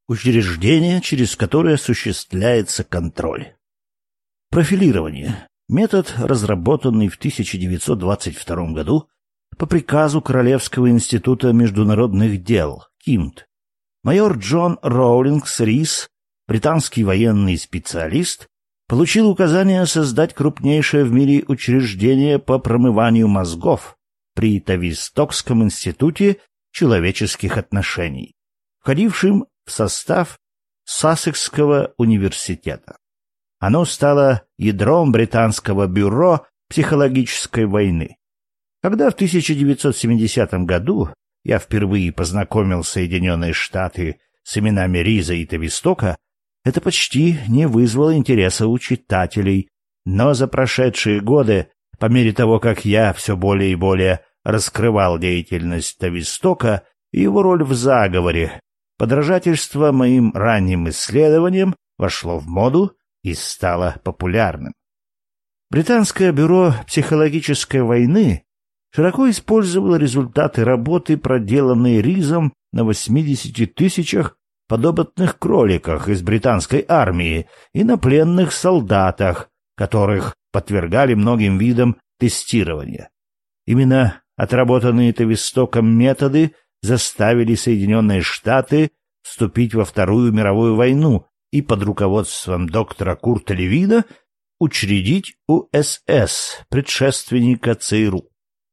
Учреждение, через которое осуществляется контроль. Профилирование. Метод, разработанный в 1922 году по приказу Королевского института международных дел, КИМД. Майор Джон Роулингс Рис, британский военный специалист, получил указание создать крупнейшее в мире учреждение по промыванию мозгов при Тавистокском институте человеческих отношений, входившим в состав Сассекского университета. Оно стало ядром британского бюро психологической войны. Когда в 1970 году я впервые познакомил Соединенные Штаты с именами Риза и Тавистока, это почти не вызвало интереса у читателей, но за прошедшие годы, по мере того, как я все более и более раскрывал деятельность Тавистока и его роль в заговоре, подражательство моим ранним исследованиям вошло в моду и стало популярным. Британское бюро психологической войны широко использовало результаты работы, проделанной Ризом на 80 тысячах подопытных кроликах из британской армии и на пленных солдатах, которых подвергали многим видам тестирования. Именно отработанные Тавистоком методы заставили Соединенные Штаты вступить во Вторую мировую войну и под руководством доктора Курта Левина учредить УСС, предшественника ЦРУ.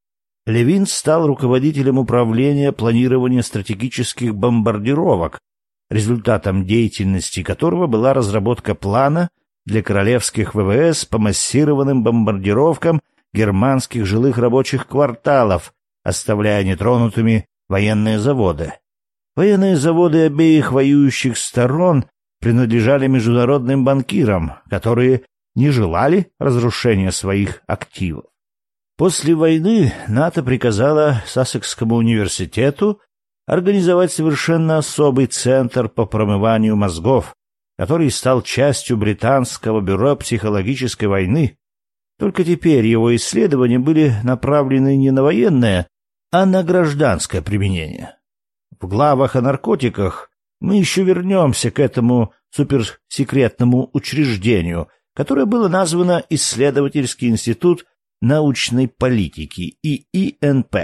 Левин стал руководителем управления планирования стратегических бомбардировок, результатом деятельности которого была разработка плана для королевских ВВС по массированным бомбардировкам германских жилых рабочих кварталов, оставляя нетронутыми военные заводы. Военные заводы обеих воюющих сторон принадлежали международным банкирам, которые не желали разрушения своих активов. После войны НАТО приказало Сассекскому университету организовать совершенно особый центр по промыванию мозгов, который стал частью британского бюро психологической войны. Только теперь его исследования были направлены не на военное, а на гражданское применение. В главах о наркотиках мы еще вернемся к этому суперсекретному учреждению, которое было названо Исследовательский институт научной политики, ИИНП.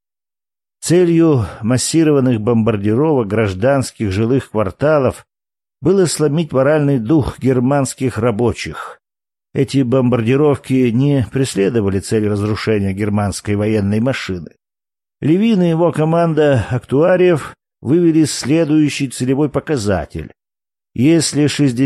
Целью массированных бомбардировок гражданских жилых кварталов было сломить моральный дух германских рабочих. Эти бомбардировки не преследовали цель разрушения германской военной машины. Левин и его команда актуариев вывели следующий целевой показатель. Если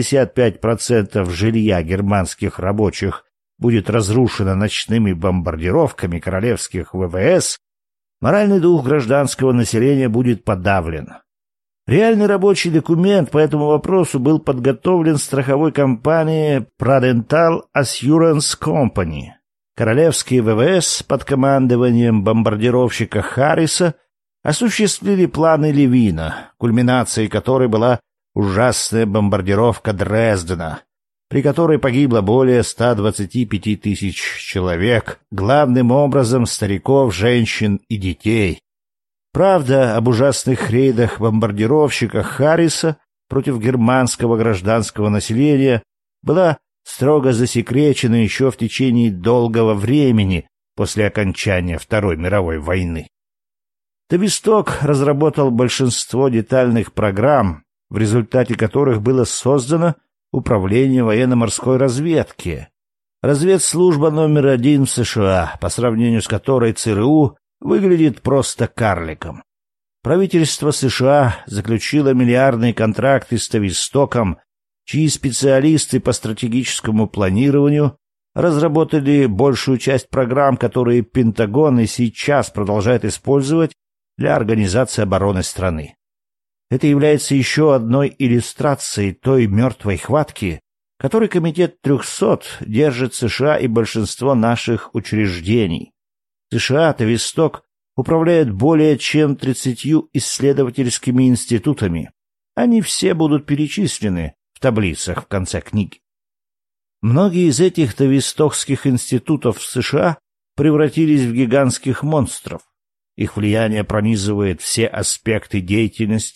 65% жилья германских рабочих будет разрушено ночными бомбардировками королевских ВВС, моральный дух гражданского населения будет подавлен. Реальный рабочий документ по этому вопросу был подготовлен страховой компанией Prudential Assurance Company. Королевские ВВС под командованием бомбардировщика Харриса осуществили планы Левина, кульминацией которой была ужасная бомбардировка Дрездена, при которой погибло более 125 тысяч человек, главным образом стариков, женщин и детей. Правда об ужасных рейдах бомбардировщика Харриса против германского гражданского населения была строго засекречена еще в течение долгого времени после окончания Второй мировой войны. Тависток разработал большинство детальных программ, в результате которых было создано Управление военно-морской разведки, разведслужба номер 1 в США, по сравнению с которой ЦРУ выглядит просто карликом. Правительство США заключило миллиардные контракты с Тавистоком, чьи специалисты по стратегическому планированию разработали большую часть программ, которые Пентагон и сейчас продолжает использовать для организации обороны страны. Это является еще одной иллюстрацией той мертвой хватки, которой Комитет 300 держит США и большинство наших учреждений. США Тависток управляет более чем 30 исследовательскими институтами. Они все будут перечислены в таблицах в конце книги. Многие из этих тавистокских институтов в США превратились в гигантских монстров. Их влияние пронизывает все аспекты деятельности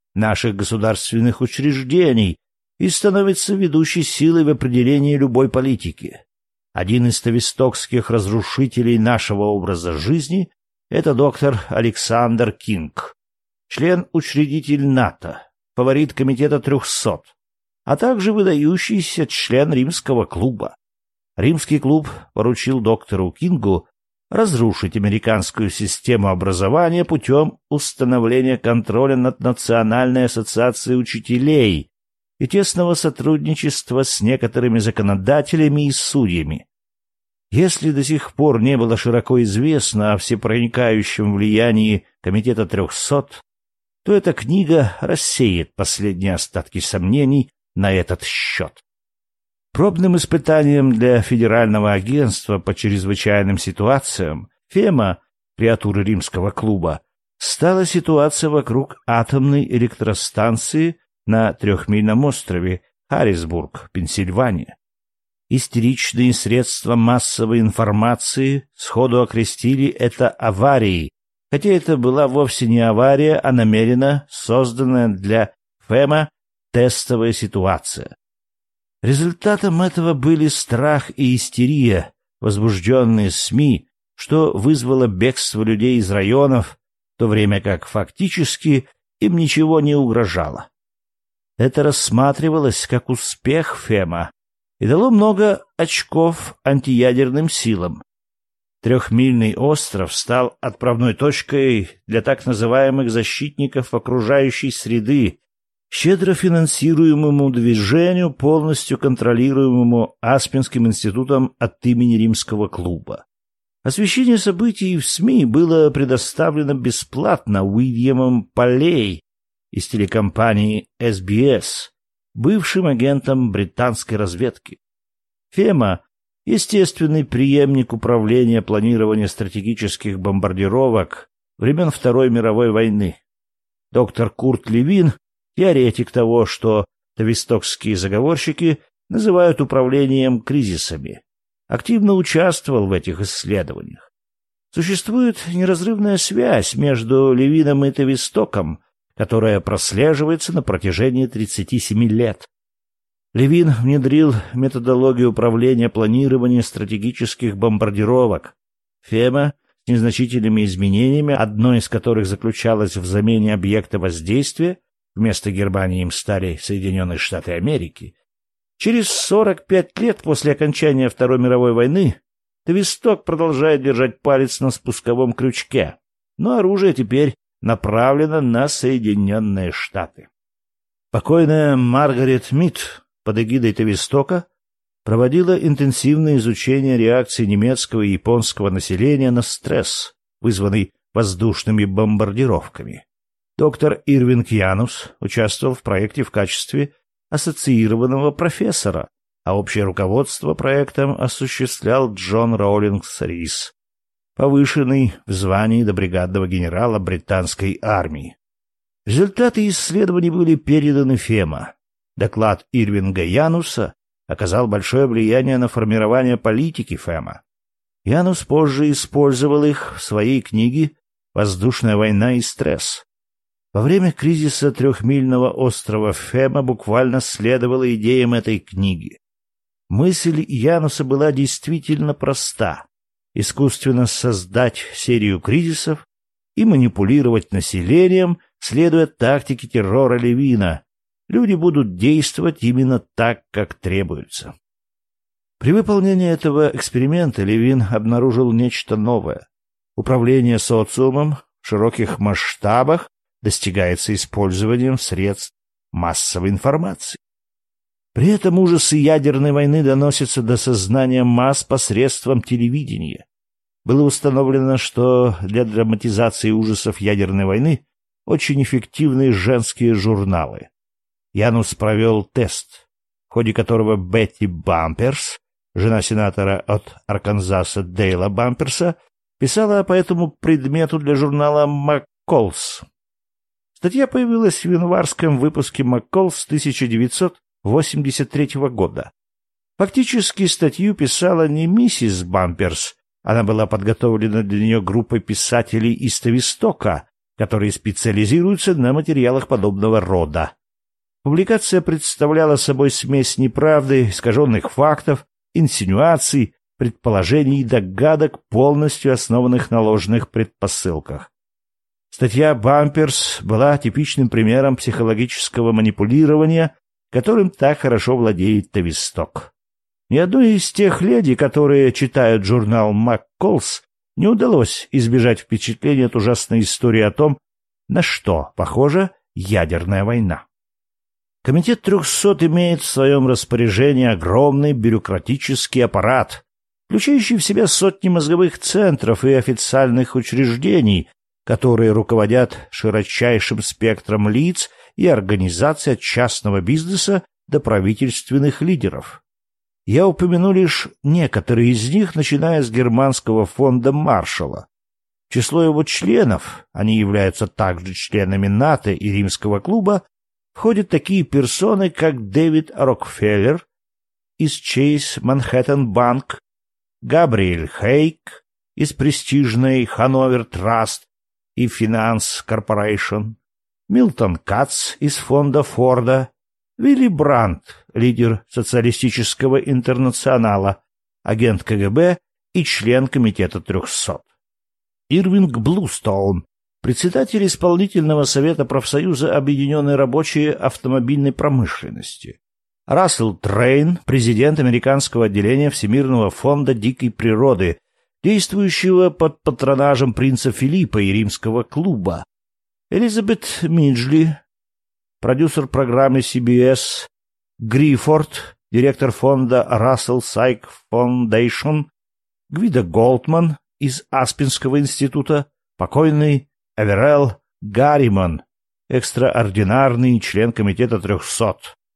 наших государственных учреждений и становится ведущей силой в определении любой политики. Один из тавистокских разрушителей нашего образа жизни — это доктор Александр Кинг, член-учредитель НАТО, фаворит Комитета 300, а также выдающийся член Римского клуба. Римский клуб поручил доктору Кингу разрушить американскую систему образования путем установления контроля над Национальной ассоциацией учителей и тесного сотрудничества с некоторыми законодателями и судьями. Если до сих пор не было широко известно о всепроникающем влиянии Комитета 300, то эта книга рассеет последние остатки сомнений на этот счет. Пробным испытанием для Федерального агентства по чрезвычайным ситуациям ФЕМА, креатуры Римского клуба, стала ситуация вокруг атомной электростанции на Трехмильном острове Харрисбург, Пенсильвания. Истеричные средства массовой информации сходу окрестили это аварией, хотя это была вовсе не авария, а намеренно созданная для ФЕМА тестовая ситуация. Результатом этого были страх и истерия, возбужденные СМИ, что вызвало бегство людей из районов, в то время как фактически им ничего не угрожало. Это рассматривалось как успех ФЕМА и дало много очков антиядерным силам. Трехмильный остров стал отправной точкой для так называемых защитников окружающей среды, щедро финансируемому движению, полностью контролируемому Аспенским институтом от имени Римского клуба. Освещение событий в СМИ было предоставлено бесплатно Уильямом Полей из телекомпании SBS, бывшим агентом британской разведки. ФЕМА — естественный преемник управления планирования стратегических бомбардировок времен Второй мировой войны. Доктор Курт Левин — теоретик того, что тавистокские заговорщики называют управлением кризисами, активно участвовал в этих исследованиях. Существует неразрывная связь между Левином и Тавистоком, которая прослеживается на протяжении 37 лет. Левин внедрил методологию управления планирования стратегических бомбардировок. ФЕМА с незначительными изменениями, одной из которых заключалась в замене объекта воздействия. Вместо Германии им стали Соединенные Штаты Америки. Через 45 лет после окончания Второй мировой войны Тависток продолжает держать палец на спусковом крючке, но оружие теперь направлено на Соединенные Штаты. Покойная Маргарет Мид под эгидой Тавистока проводила интенсивное изучение реакции немецкого и японского населения на стресс, вызванный воздушными бомбардировками. Доктор Ирвинг Янус участвовал в проекте в качестве ассоциированного профессора, а общее руководство проектом осуществлял Джон Роулингс Рис, повышенный в звании до бригадного генерала британской армии. Результаты исследований были переданы ФЕМА. Доклад Ирвинга Януса оказал большое влияние на формирование политики ФЕМА. Янус позже использовал их в своей книге «Воздушная война и стресс». Во время кризиса Трехмильного острова ФЕМА буквально следовала идеям этой книги. Мысль Януса была действительно проста — искусственно создать серию кризисов и манипулировать населением, следуя тактике террора Левина. Люди будут действовать именно так, как требуется. При выполнении этого эксперимента Левин обнаружил нечто новое. Управление социумом в широких масштабах достигается использованием средств массовой информации. При этом ужасы ядерной войны доносятся до сознания масс посредством телевидения. Было установлено, что для драматизации ужасов ядерной войны очень эффективны женские журналы. Янус провел тест, в ходе которого Бетти Бамперс, жена сенатора от Арканзаса Дейла Бамперса, писала по этому предмету для журнала «МакКолс». Статья появилась в январском выпуске «МакКолс» 1983 года. Фактически статью писала не миссис Бамперс, она была подготовлена для нее группой писателей из Тавистока, которые специализируются на материалах подобного рода. Публикация представляла собой смесь неправды, искаженных фактов, инсинуаций, предположений и догадок, полностью основанных на ложных предпосылках. Статья «Бамперс» была типичным примером психологического манипулирования, которым так хорошо владеет Тависток. Ни одной из тех леди, которые читают журнал «МакКолс», не удалось избежать впечатления от ужасной истории о том, на что похожа ядерная война. Комитет 300 имеет в своем распоряжении огромный бюрократический аппарат, включающий в себя сотни мозговых центров и официальных учреждений, которые руководят широчайшим спектром лиц и организаций от частного бизнеса до правительственных лидеров. Я упомяну лишь некоторые из них, начиная с германского фонда Маршалла. В число его членов, они являются также членами НАТО и Римского клуба, входят такие персоны, как Дэвид Рокфеллер из Chase Manhattan Bank, Габриэль Хейк из престижной Hanover Trust и Finance Corporation, Милтон Кац из фонда Форда, Вилли Брандт, лидер социалистического интернационала, агент КГБ и член комитета 300. Ирвинг Блустоун, председатель исполнительного совета профсоюза Объединенной рабочей автомобильной промышленности. Рассел Трейн, президент американского отделения Всемирного фонда дикой природы, действующего под патронажем принца Филиппа и Римского клуба. Элизабет Миджли, продюсер программы CBS. Гриффорд, директор фонда Russell Sike Foundation. Гвидо Голдман из Аспенского института. Покойный Эверелл Гарриман, экстраординарный член комитета 300.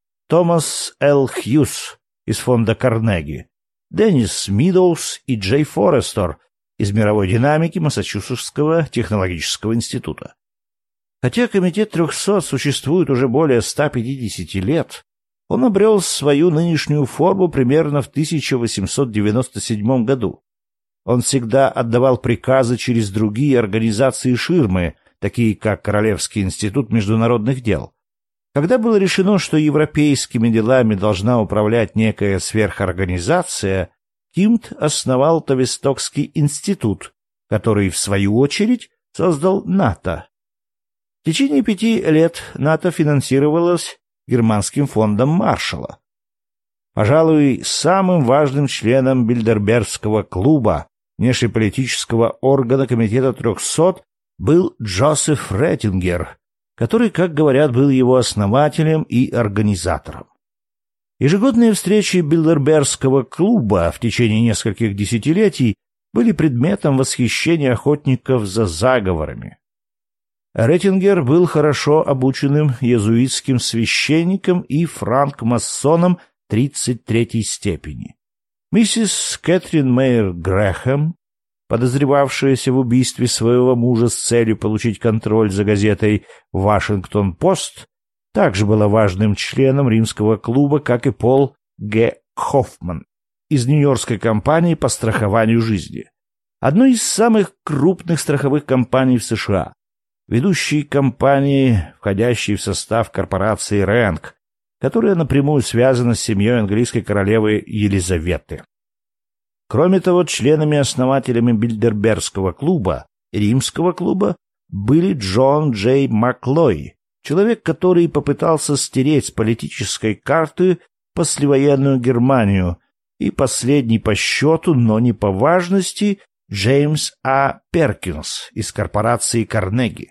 Томас Л. Хьюз из фонда Карнеги. Деннис Мидоуз и Джей Форестер из мировой динамики Массачусетского технологического института. Хотя комитет 300 существует уже более 150 лет, он обрел свою нынешнюю форму примерно в 1897 году. Он всегда отдавал приказы через другие организации ширмы, такие как Королевский институт международных дел. Когда было решено, что европейскими делами должна управлять некая сверхорганизация, Кимт основал Тавистокский институт, который, в свою очередь, создал НАТО. В течение 5 лет НАТО финансировалось германским фондом Маршалла. Пожалуй, самым важным членом Бильдербергского клуба, внешнеполитического органа комитета 300, был Джозеф Реттингер, который, как говорят, был его основателем и организатором. Ежегодные встречи Бильдербергского клуба в течение нескольких десятилетий были предметом восхищения охотников за заговорами. Реттингер был хорошо обученным иезуитским священником и франк-масоном 33-й степени. Миссис Кэтрин Мейер Грэхэм, подозревавшаяся в убийстве своего мужа с целью получить контроль за газетой «Вашингтон-Пост», также была важным членом римского клуба, как и Пол Г. Хоффман из Нью-Йоркской компании по страхованию жизни, одной из самых крупных страховых компаний в США, ведущей компании, входящей в состав корпорации Рэнк, которая напрямую связана с семьей английской королевы Елизаветы. Кроме того, членами-основателями Бильдербергского клуба и Римского клуба были Джон Джей Маклой, человек, который попытался стереть с политической карты послевоенную Германию, и последний по счету, но не по важности, Джеймс А. Перкинс из корпорации Карнеги.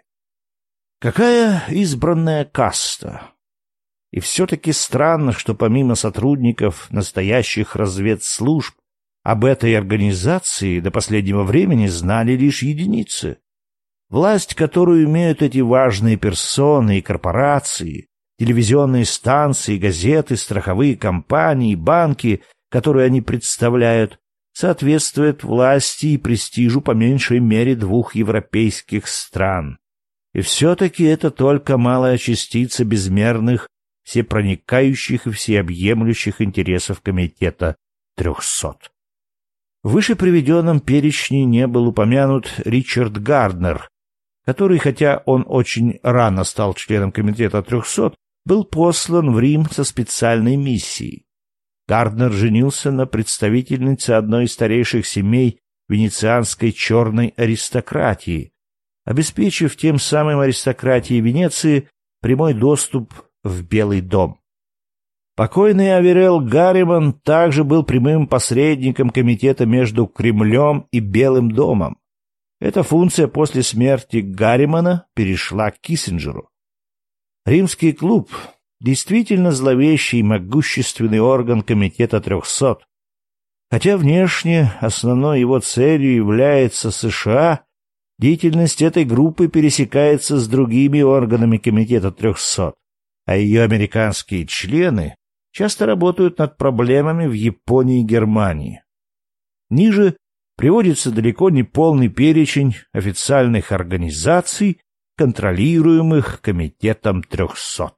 Какая избранная каста! И все-таки странно, что помимо сотрудников настоящих разведслужб об этой организации до последнего времени знали лишь единицы. Власть, которую имеют эти важные персоны и корпорации, телевизионные станции, газеты, страховые компании, банки, которые они представляют, соответствует власти и престижу по меньшей мере 2 европейских стран. И все-таки это только малая частица безмерных, всепроникающих и всеобъемлющих интересов комитета 300. В выше приведенном перечне не был упомянут Ричард Гарднер, который, хотя он очень рано стал членом Комитета 300, был послан в Рим со специальной миссией. Гарднер женился на представительнице одной из старейших семей венецианской черной аристократии, обеспечив тем самым аристократии Венеции прямой доступ в Белый дом. Покойный Аверел Гарриман также был прямым посредником комитета между Кремлем и Белым домом. Эта функция после смерти Гарримана перешла к Киссинджеру. Римский клуб — действительно зловещий и могущественный орган Комитета 300. Хотя внешне основной его целью является США, деятельность этой группы пересекается с другими органами Комитета 300, а ее американские члены часто работают над проблемами в Японии и Германии. Ниже приводится далеко не полный перечень официальных организаций, контролируемых Комитетом 300.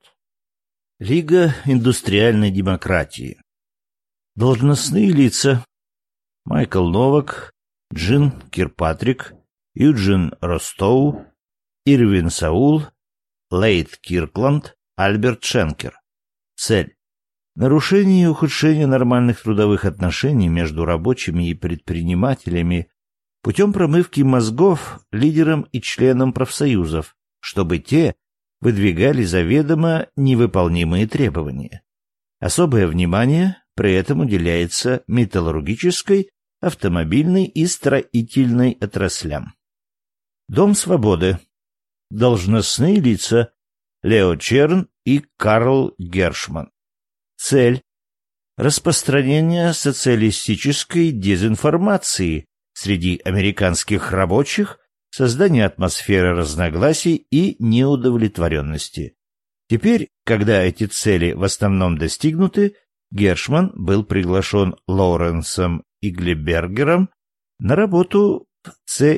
Лига индустриальной демократии. Должностные лица: Майкл Новак, Джин Кирпатрик, Юджин Ростоу, Ирвин Саул, Лейд Киркланд, Альберт Шенкер. Цель: нарушение и ухудшение нормальных трудовых отношений между рабочими и предпринимателями путем промывки мозгов лидерам и членам профсоюзов, чтобы те выдвигали заведомо невыполнимые требования. Особое внимание при этом уделяется металлургической, автомобильной и строительной отраслям. Дом свободы. Должностные лица: Лео Черн и Карл Гершман. Цель: распространение социалистической дезинформации среди американских рабочих, создание атмосферы разногласий и неудовлетворенности. Теперь, когда эти цели в основном достигнуты, Гершман был приглашен Лоуренсом Иглебергером на работу в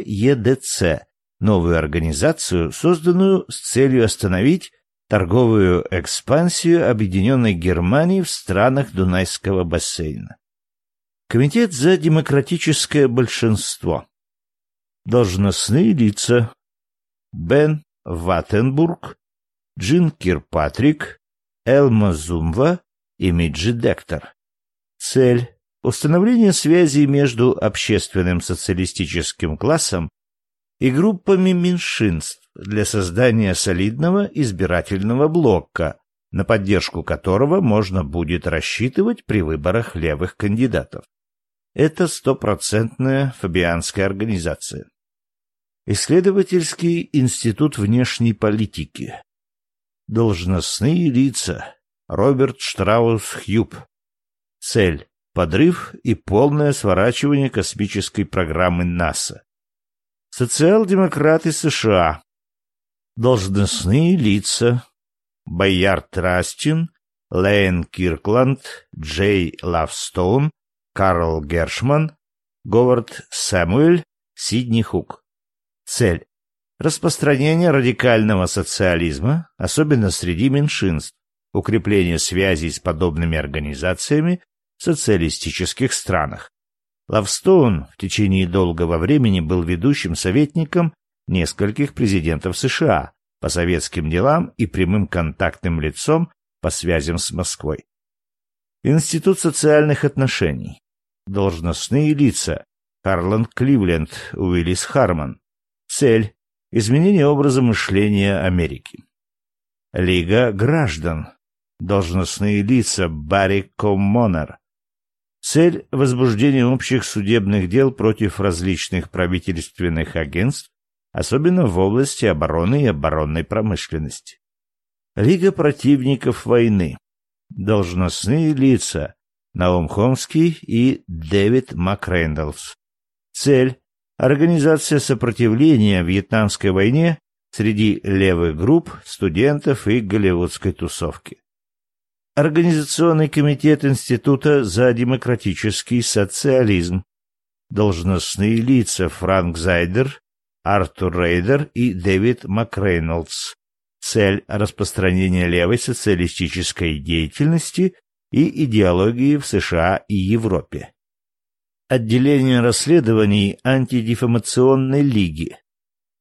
ЦЕДЦ, новую организацию, созданную с целью остановить торговую экспансию Объединенной Германии в странах Дунайского бассейна. Комитет за демократическое большинство. Должностные лица: Бен Ваттенбург, Джин Кирпатрик, Элма Зумва и Миджи Дектор. Цель: установление связи между общественным социалистическим классом и группами меньшинств для создания солидного избирательного блока, на поддержку которого можно будет рассчитывать при выборах левых кандидатов. Это стопроцентная фабианская организация. Исследовательский институт внешней политики. Должностные лица: Роберт Штраус-Хьюб. Цель: подрыв и полное сворачивание космической программы НАСА. Социал-демократы США. Должностные лица: Байярд Растин, Лейн Киркланд, Джей Лавстоун, Карл Гершман, Говард Сэмюэль, Сидни Хук. Цель: распространение радикального социализма, особенно среди меньшинств, укрепление связей с подобными организациями в социалистических странах. Лавстоун в течение долгого времени был ведущим советником нескольких президентов США по советским делам и прямым контактным лицом по связям с Москвой. Институт социальных отношений. Должностные лица: Харланд Кливленд, Уиллис Харман. Цель: изменение образа мышления Америки. Лига граждан. Должностные лица: Барри Коммонер. Цель: возбуждение общих судебных дел против различных правительственных агентств, особенно в области обороны и оборонной промышленности. Лига противников войны. Должностные лица: Наум Хомский и Дэвид МакРэндаллс. Цель: организация сопротивления Вьетнамской войне среди левых групп, студентов и голливудской тусовки. Организационный комитет Института за демократический социализм. Должностные лица: Франк Зайдер, Артур Рейдер и Дэвид МакРэйнольдс. Цель: распространение левой социалистической деятельности и идеологии в США и Европе. Отделение расследований Антидефамационной лиги.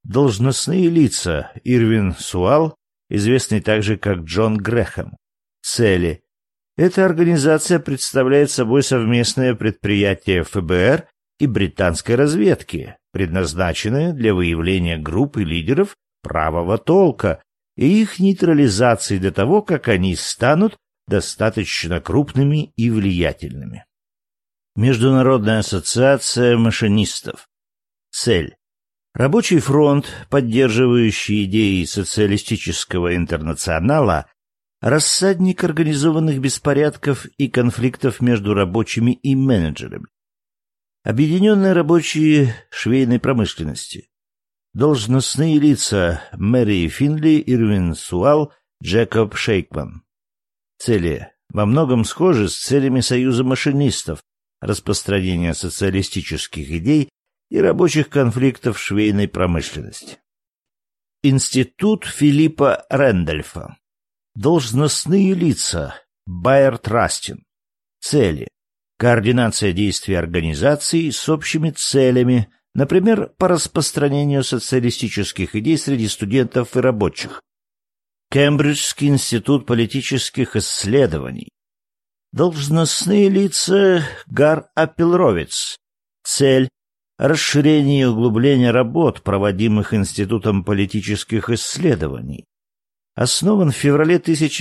Должностные лица: Ирвин Суалл, известный также как Джон Грэхэм. Цели: эта организация представляет собой совместное предприятие ФБР и британской разведки, предназначенное для выявления групп и лидеров правого толка и их нейтрализации до того, как они станут достаточно крупными и влиятельными. Международная ассоциация машинистов. Цель: рабочий фронт, поддерживающий идеи социалистического интернационала, рассадник организованных беспорядков и конфликтов между рабочими и менеджерами. Объединенные рабочие швейной промышленности. Должностные лица: Мэри Финли, Ирвин Суалл, Джекоб Шейкман. Цели во многом схожи с целями Союза машинистов: распространение социалистических идей и рабочих конфликтов в швейной промышленности. Институт Филиппа Рэндольфа. Должностные лица: Байер Трастин. Цели: координация действий организаций с общими целями, например, по распространению социалистических идей среди студентов и рабочих. Кембриджский институт политических исследований. Должностные лица: Гар Аппелровиц. Цель: расширение и углубление работ, проводимых Институтом политических исследований. Основан в феврале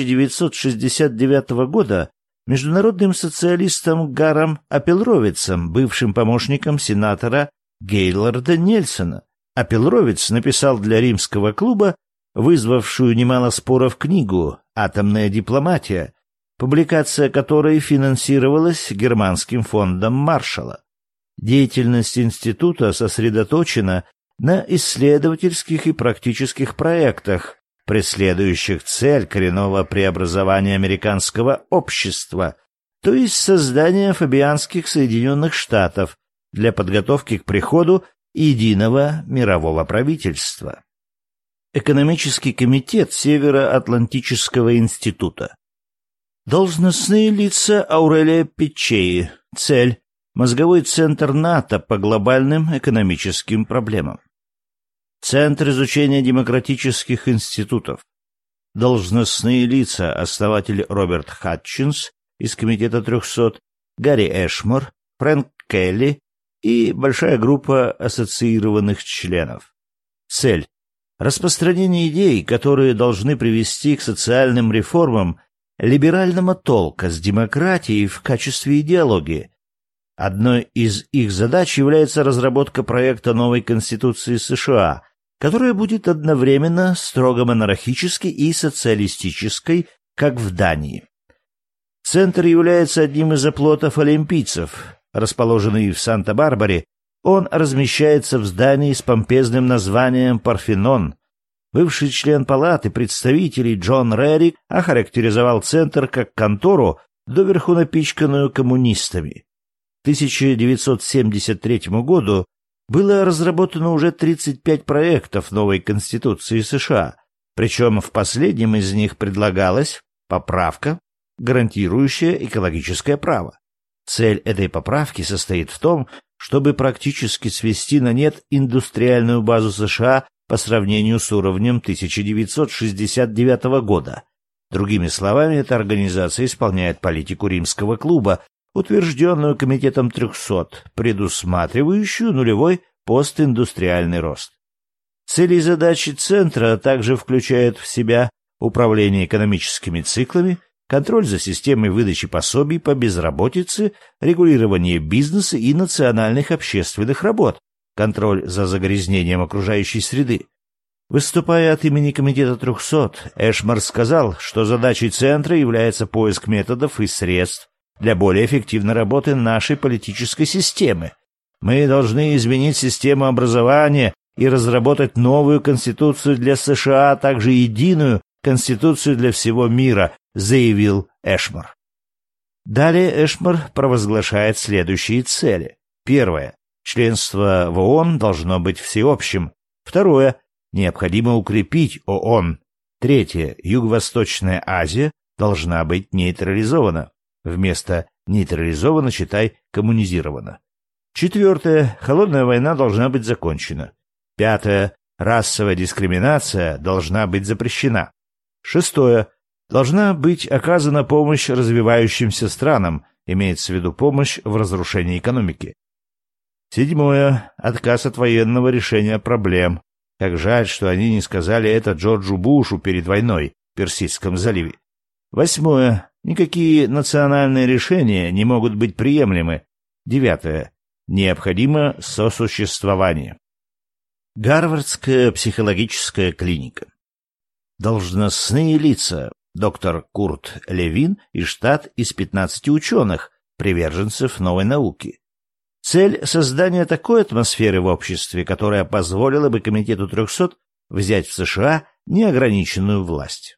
1969 года международным социалистом Гаром Аппелровицем, бывшим помощником сенатора Гейлорда Нельсона. Аппелровиц написал для римского клуба вызвавшую немало споров книгу «Атомная дипломатия», публикация которой финансировалась Германским фондом Маршалла. Деятельность института сосредоточена на исследовательских и практических проектах, преследующих цель коренного преобразования американского общества, то есть создания фабианских Соединенных Штатов для подготовки к приходу единого мирового правительства. Экономический комитет Североатлантического института. Должностные лица: Аурелия Пиччеи. Цель: мозговой центр НАТО по глобальным экономическим проблемам. Центр изучения демократических институтов. Должностные лица: основатель Роберт Хатчинс из Комитета 300, Гарри Эшмор, Фрэнк Келли и большая группа ассоциированных членов. Цель: распространение идей, которые должны привести к социальным реформам либерального толка с демократией в качестве идеологии. Одной из их задач является разработка проекта новой Конституции США, которая будет одновременно строго монархической и социалистической, как в Дании. Центр является одним из оплотов олимпийцев. Расположенный в Санта-Барбаре, он размещается в здании с помпезным названием «Парфенон». Бывший член Палаты представителей Джон Рерик охарактеризовал Центр как контору, доверху напичканную коммунистами. К 1973 году было разработано уже 35 проектов новой Конституции США, причем в последнем из них предлагалась поправка, гарантирующая экологическое право. Цель этой поправки состоит в том, чтобы практически свести на нет индустриальную базу США по сравнению с уровнем 1969 года. Другими словами, эта организация исполняет политику Римского клуба, утвержденную Комитетом 300, предусматривающую нулевой постиндустриальный рост. Цели и задачи Центра также включают в себя управление экономическими циклами, контроль за системой выдачи пособий по безработице, регулирование бизнеса и национальных общественных работ, контроль за загрязнением окружающей среды. Выступая от имени Комитета 300, Эшмор сказал, что задачей Центра является поиск методов и средств для более эффективной работы нашей политической системы. Мы должны изменить систему образования и разработать новую Конституцию для США, а также единую Конституцию для всего мира, заявил Эшмор. Далее Эшмор провозглашает следующие цели. Первое. Членство в ООН должно быть всеобщим. Второе. Необходимо укрепить ООН. Третье. Юго-Восточная Азия должна быть нейтрализована. Вместо нейтрализована читай коммунизирована. Четвертое. Холодная война должна быть закончена. Пятое. Расовая дискриминация должна быть запрещена. 6. Должна быть оказана помощь развивающимся странам, имеется в виду помощь в разрушении экономики. 7. Отказ от военного решения проблем. Как жаль, что они не сказали это Джорджу Бушу перед войной в Персидском заливе. 8. Никакие национальные решения не могут быть приемлемы. 9. Необходимо сосуществование. Гарвардская психологическая клиника. Должностные лица. Доктор Курт Левин и штат из 15 ученых, приверженцев новой науки. Цель — создания такой атмосферы в обществе, которая позволила бы Комитету 300 взять в США неограниченную власть.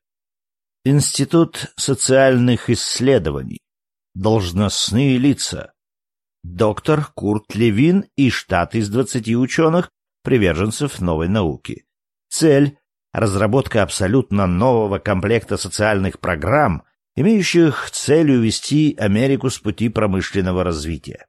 Институт социальных исследований. Должностные лица. Доктор Курт Левин и штат из 20 ученых, приверженцев новой науки. Цель — разработка абсолютно нового комплекта социальных программ, имеющих целью вести Америку с пути промышленного развития.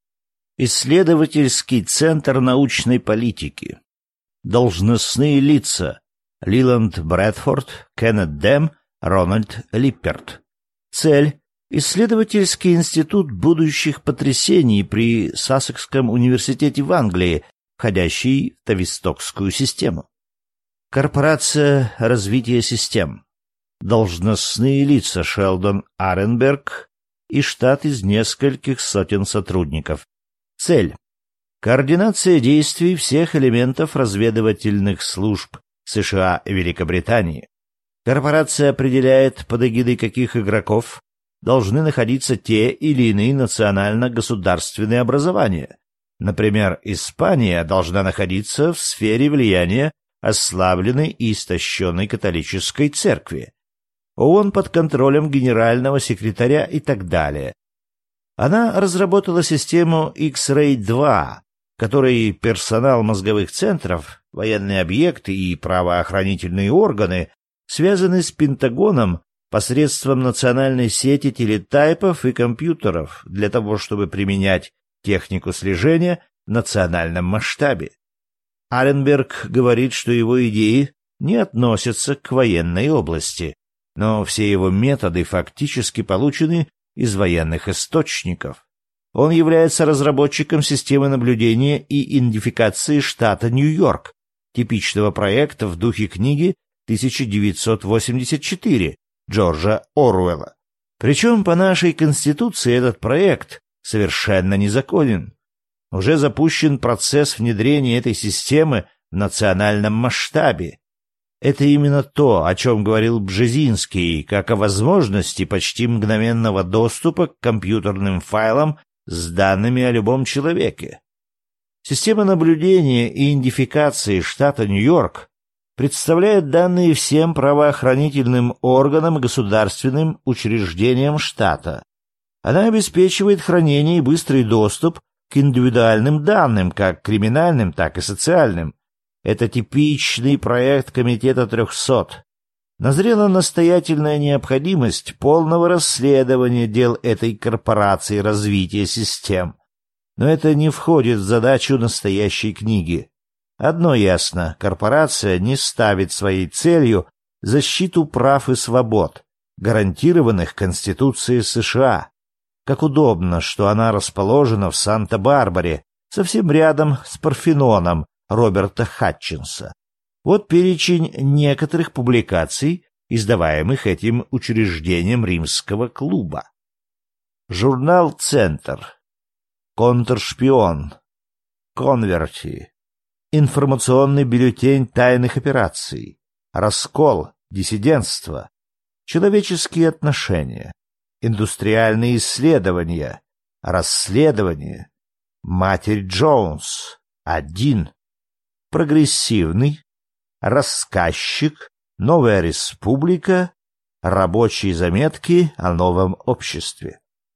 Исследовательский центр научной политики. Должностные лица. Лиланд Брэдфорд, Кеннет Дэм, Рональд Липперт. Цель — исследовательский институт будущих потрясений при Сассекском университете в Англии, входящий в Тавистокскую систему. Корпорация развития систем. Должностные лица. Шелдон Аренберг и штат из нескольких сотен сотрудников. Цель — координация действий всех элементов разведывательных служб США и Великобритании. Корпорация определяет, под эгидой каких игроков должны находиться те или иные национально-государственные образования. Например, Испания должна находиться в сфере влияния ослабленной и истощенной католической церкви. ООН под контролем генерального секретаря и так далее. Она разработала систему X-Ray-2, которой персонал мозговых центров, военные объекты и правоохранительные органы связаны с Пентагоном посредством национальной сети телетайпов и компьютеров для того, чтобы применять технику слежения в национальном масштабе. Аренберг говорит, что его идеи не относятся к военной области, но все его методы фактически получены из военных источников. Он является разработчиком системы наблюдения и идентификации штата Нью-Йорк, типичного проекта в духе книги 1984 Джорджа Оруэлла. Причем по нашей Конституции этот проект совершенно незаконен. Уже запущен процесс внедрения этой системы в национальном масштабе. Это именно то, о чем говорил Бжезинский, как о возможности почти мгновенного доступа к компьютерным файлам с данными о любом человеке. Система наблюдения и идентификации штата Нью-Йорк представляет данные всем правоохранительным органам и государственным учреждениям штата. Она обеспечивает хранение и быстрый доступ к индивидуальным данным, как криминальным, так и социальным. Это типичный проект Комитета 300. Назрела настоятельная необходимость полного расследования дел этой корпорации развития систем. Но это не входит в задачу настоящей книги. Одно ясно — корпорация не ставит своей целью защиту прав и свобод, гарантированных Конституцией США. Как удобно, что она расположена в Санта-Барбаре, совсем рядом с Парфеноном Роберта Хатчинса. Вот перечень некоторых публикаций, издаваемых этим учреждением Римского клуба. Журнал «Центр», «Контршпион», «Конверти», информационный бюллетень тайных операций, «Раскол», «Диссидентство», «Человеческие отношения», «Индустриальные исследования», «Расследование», «Матерь Джонс», «1», «Прогрессивный», «Рассказчик», «Новая республика», «Рабочие заметки о новом обществе».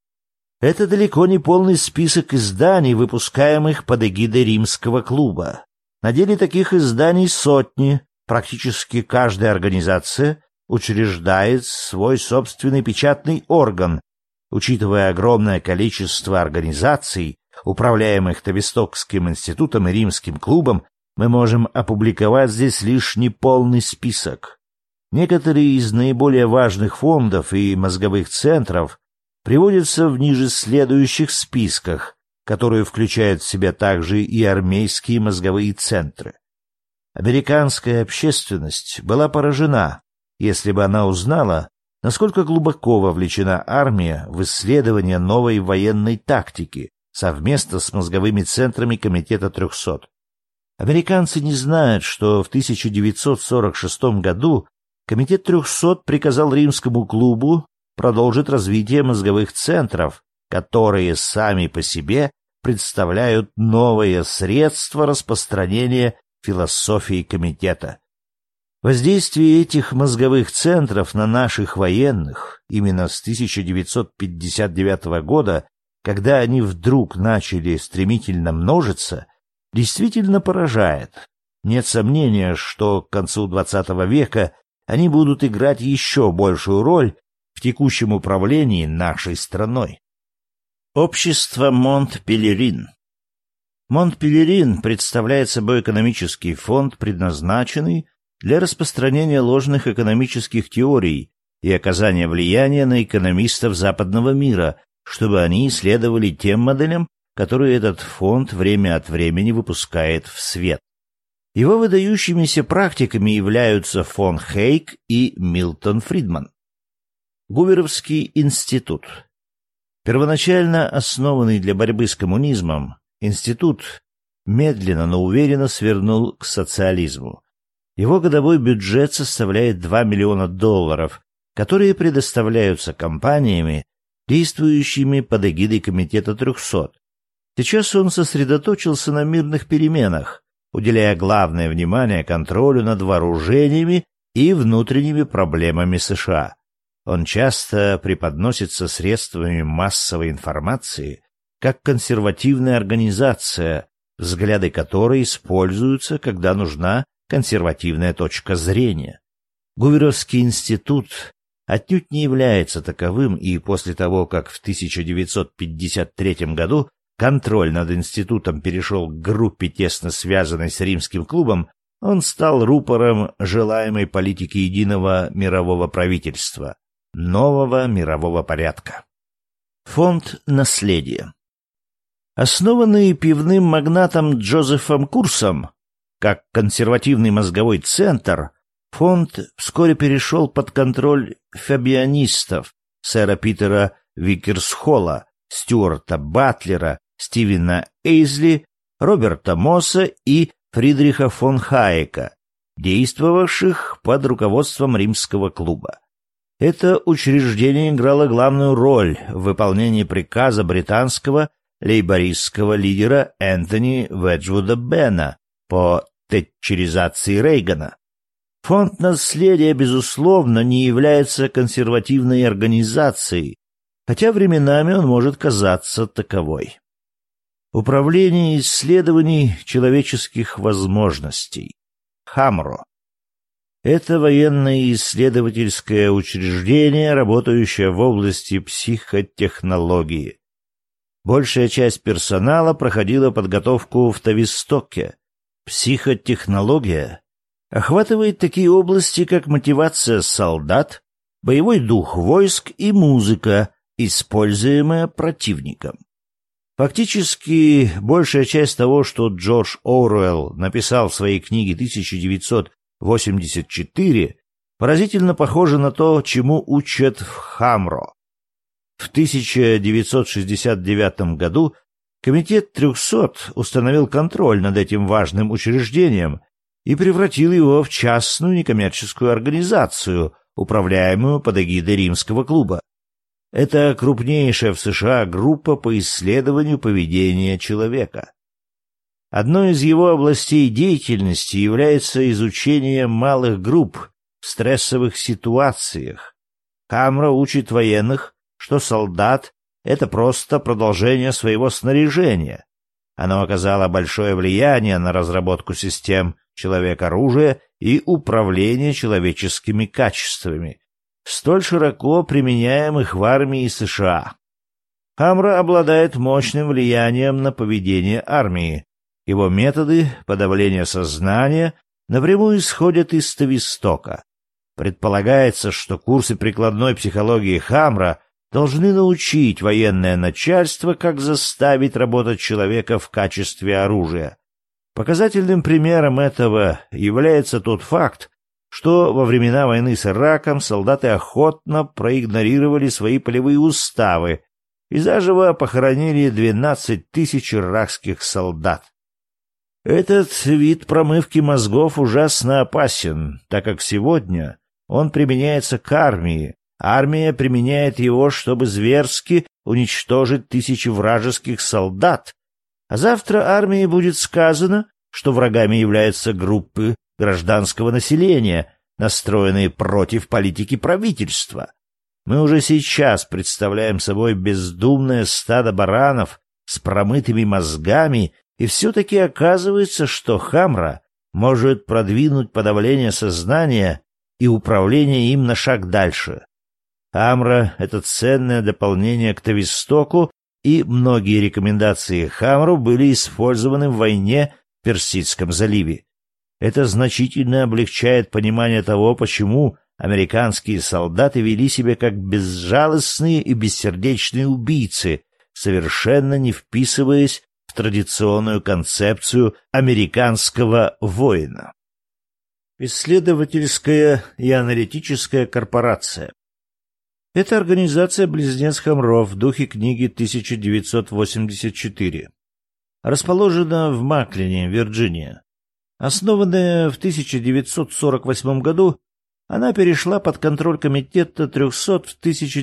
Это далеко не полный список изданий, выпускаемых под эгидой Римского клуба. На деле таких изданий сотни, практически каждая организация учреждает свой собственный печатный орган. Учитывая огромное количество организаций, управляемых Тавистокским институтом и Римским клубом, Мы можем опубликовать здесь лишь неполный список. Некоторые из наиболее важных фондов и мозговых центров приводятся в ниже следующих списках, которые включают в себя также и армейские мозговые центры. Американская общественность была поражена, если бы она узнала, насколько глубоко вовлечена армия в исследование новой военной тактики совместно с мозговыми центрами Комитета 300. Американцы не знают, что в 1946 году Комитет 300 приказал Римскому клубу продолжить развитие мозговых центров, которые сами по себе представляют новое средство распространения философии комитета. Воздействие этих мозговых центров на наших военных именно с 1959 года, когда они вдруг начали стремительно множиться, действительно поражает. Нет сомнения, что к концу XX века они будут играть еще большую роль в текущем управлении нашей страной. Общество Монт-Пелерин. Монт-Пелерин представляет собой экономический фонд, предназначенный для распространения ложных экономических теорий и оказания влияния на экономистов западного мира, чтобы они следовали тем моделям, которые этот фонд время от времени выпускает в свет. Его выдающимися практиками являются фон Хейк и Милтон Фридман. Гуверовский институт. Первоначально основанный для борьбы с коммунизмом, институт медленно, но уверенно свернул к социализму. Его годовой бюджет составляет $2 миллиона, которые предоставляются компаниями, действующими под эгидой Комитета 300. Сейчас он сосредоточился на мирных переменах, уделяя главное внимание контролю над вооружениями и внутренними проблемами США. Он часто преподносится средствами массовой информации как консервативная организация, взгляды которой используются, когда нужна консервативная точка зрения. Гуверовский институт отнюдь не является таковым, и после того, как в 1953 году контроль над институтом перешел к группе, тесно связанной с Римским клубом, он стал рупором желаемой политики единого мирового правительства, нового мирового порядка. Фонд наследия. Основанный пивным магнатом Джозефом Курсом как консервативный мозговой центр, фонд вскоре перешел под контроль фабианистов сэра Питера Викерсхолла, Стюарта Батлера, Стивена Эйзли, Роберта Мосса и Фридриха фон Хайека, действовавших под руководством Римского клуба. Это учреждение играло главную роль в выполнении приказа британского лейбористского лидера Энтони Веджвуда Бенна по тэтчеризации Рейгана. Фонд наследия, безусловно, не является консервативной организацией, хотя временами он может казаться таковой. Управление исследований человеческих возможностей. ХАМРО. Это военное исследовательское учреждение, работающее в области психотехнологии. Большая часть персонала проходила подготовку в Тавистоке. Психотехнология охватывает такие области, как мотивация солдат, боевой дух войск и музыка, используемая противником. Фактически, большая часть того, что Джордж Оруэлл написал в своей книге 1984, поразительно похожа на то, чему учат в ХАМРО. В 1969 году Комитет 300 установил контроль над этим важным учреждением и превратил его в частную некоммерческую организацию, управляемую под эгидой Римского клуба. Это крупнейшая в США группа по исследованию поведения человека. Одной из его областей деятельности является изучение малых групп в стрессовых ситуациях. ХАМРО учит военных, что солдат — это просто продолжение своего снаряжения. Оно оказало большое влияние на разработку систем человек-оружия и управление человеческими качествами, столь широко применяемых в армии США. ХАМРО обладает мощным влиянием на поведение армии, Его методы подавления сознания напрямую исходят из Тавистока. Предполагается, что курсы прикладной психологии Хамра должны научить военное начальство, как заставить работать человека в качестве оружия. Показательным примером этого является тот факт, что во времена войны с Ираком солдаты охотно проигнорировали свои полевые уставы и заживо похоронили 12 тысяч иракских солдат. Этот вид промывки мозгов ужасно опасен, так как сегодня он применяется к армии. Армия применяет его, чтобы зверски уничтожить тысячи вражеских солдат, а завтра армии будет сказано, что врагами являются группы гражданского населения, настроенные против политики правительства. Мы уже сейчас представляем собой бездумное стадо баранов с промытыми мозгами, и все-таки оказывается, что Хамра может продвинуть подавление сознания и управление им на шаг дальше. Хамра — это ценное дополнение к Тавистоку, и многие рекомендации Хамру были использованы в войне в Персидском заливе. Это значительно облегчает понимание того, почему американские солдаты вели себя как безжалостные и бессердечные убийцы, совершенно не вписываясь в традиционную концепцию американского воина. Исследовательская и аналитическая корпорация. Это организация-близнец Хамров в духе книги 1984. Расположена в Маклине, Вирджиния. Основанная в 1948 году, она перешла под контроль Комитета 300 в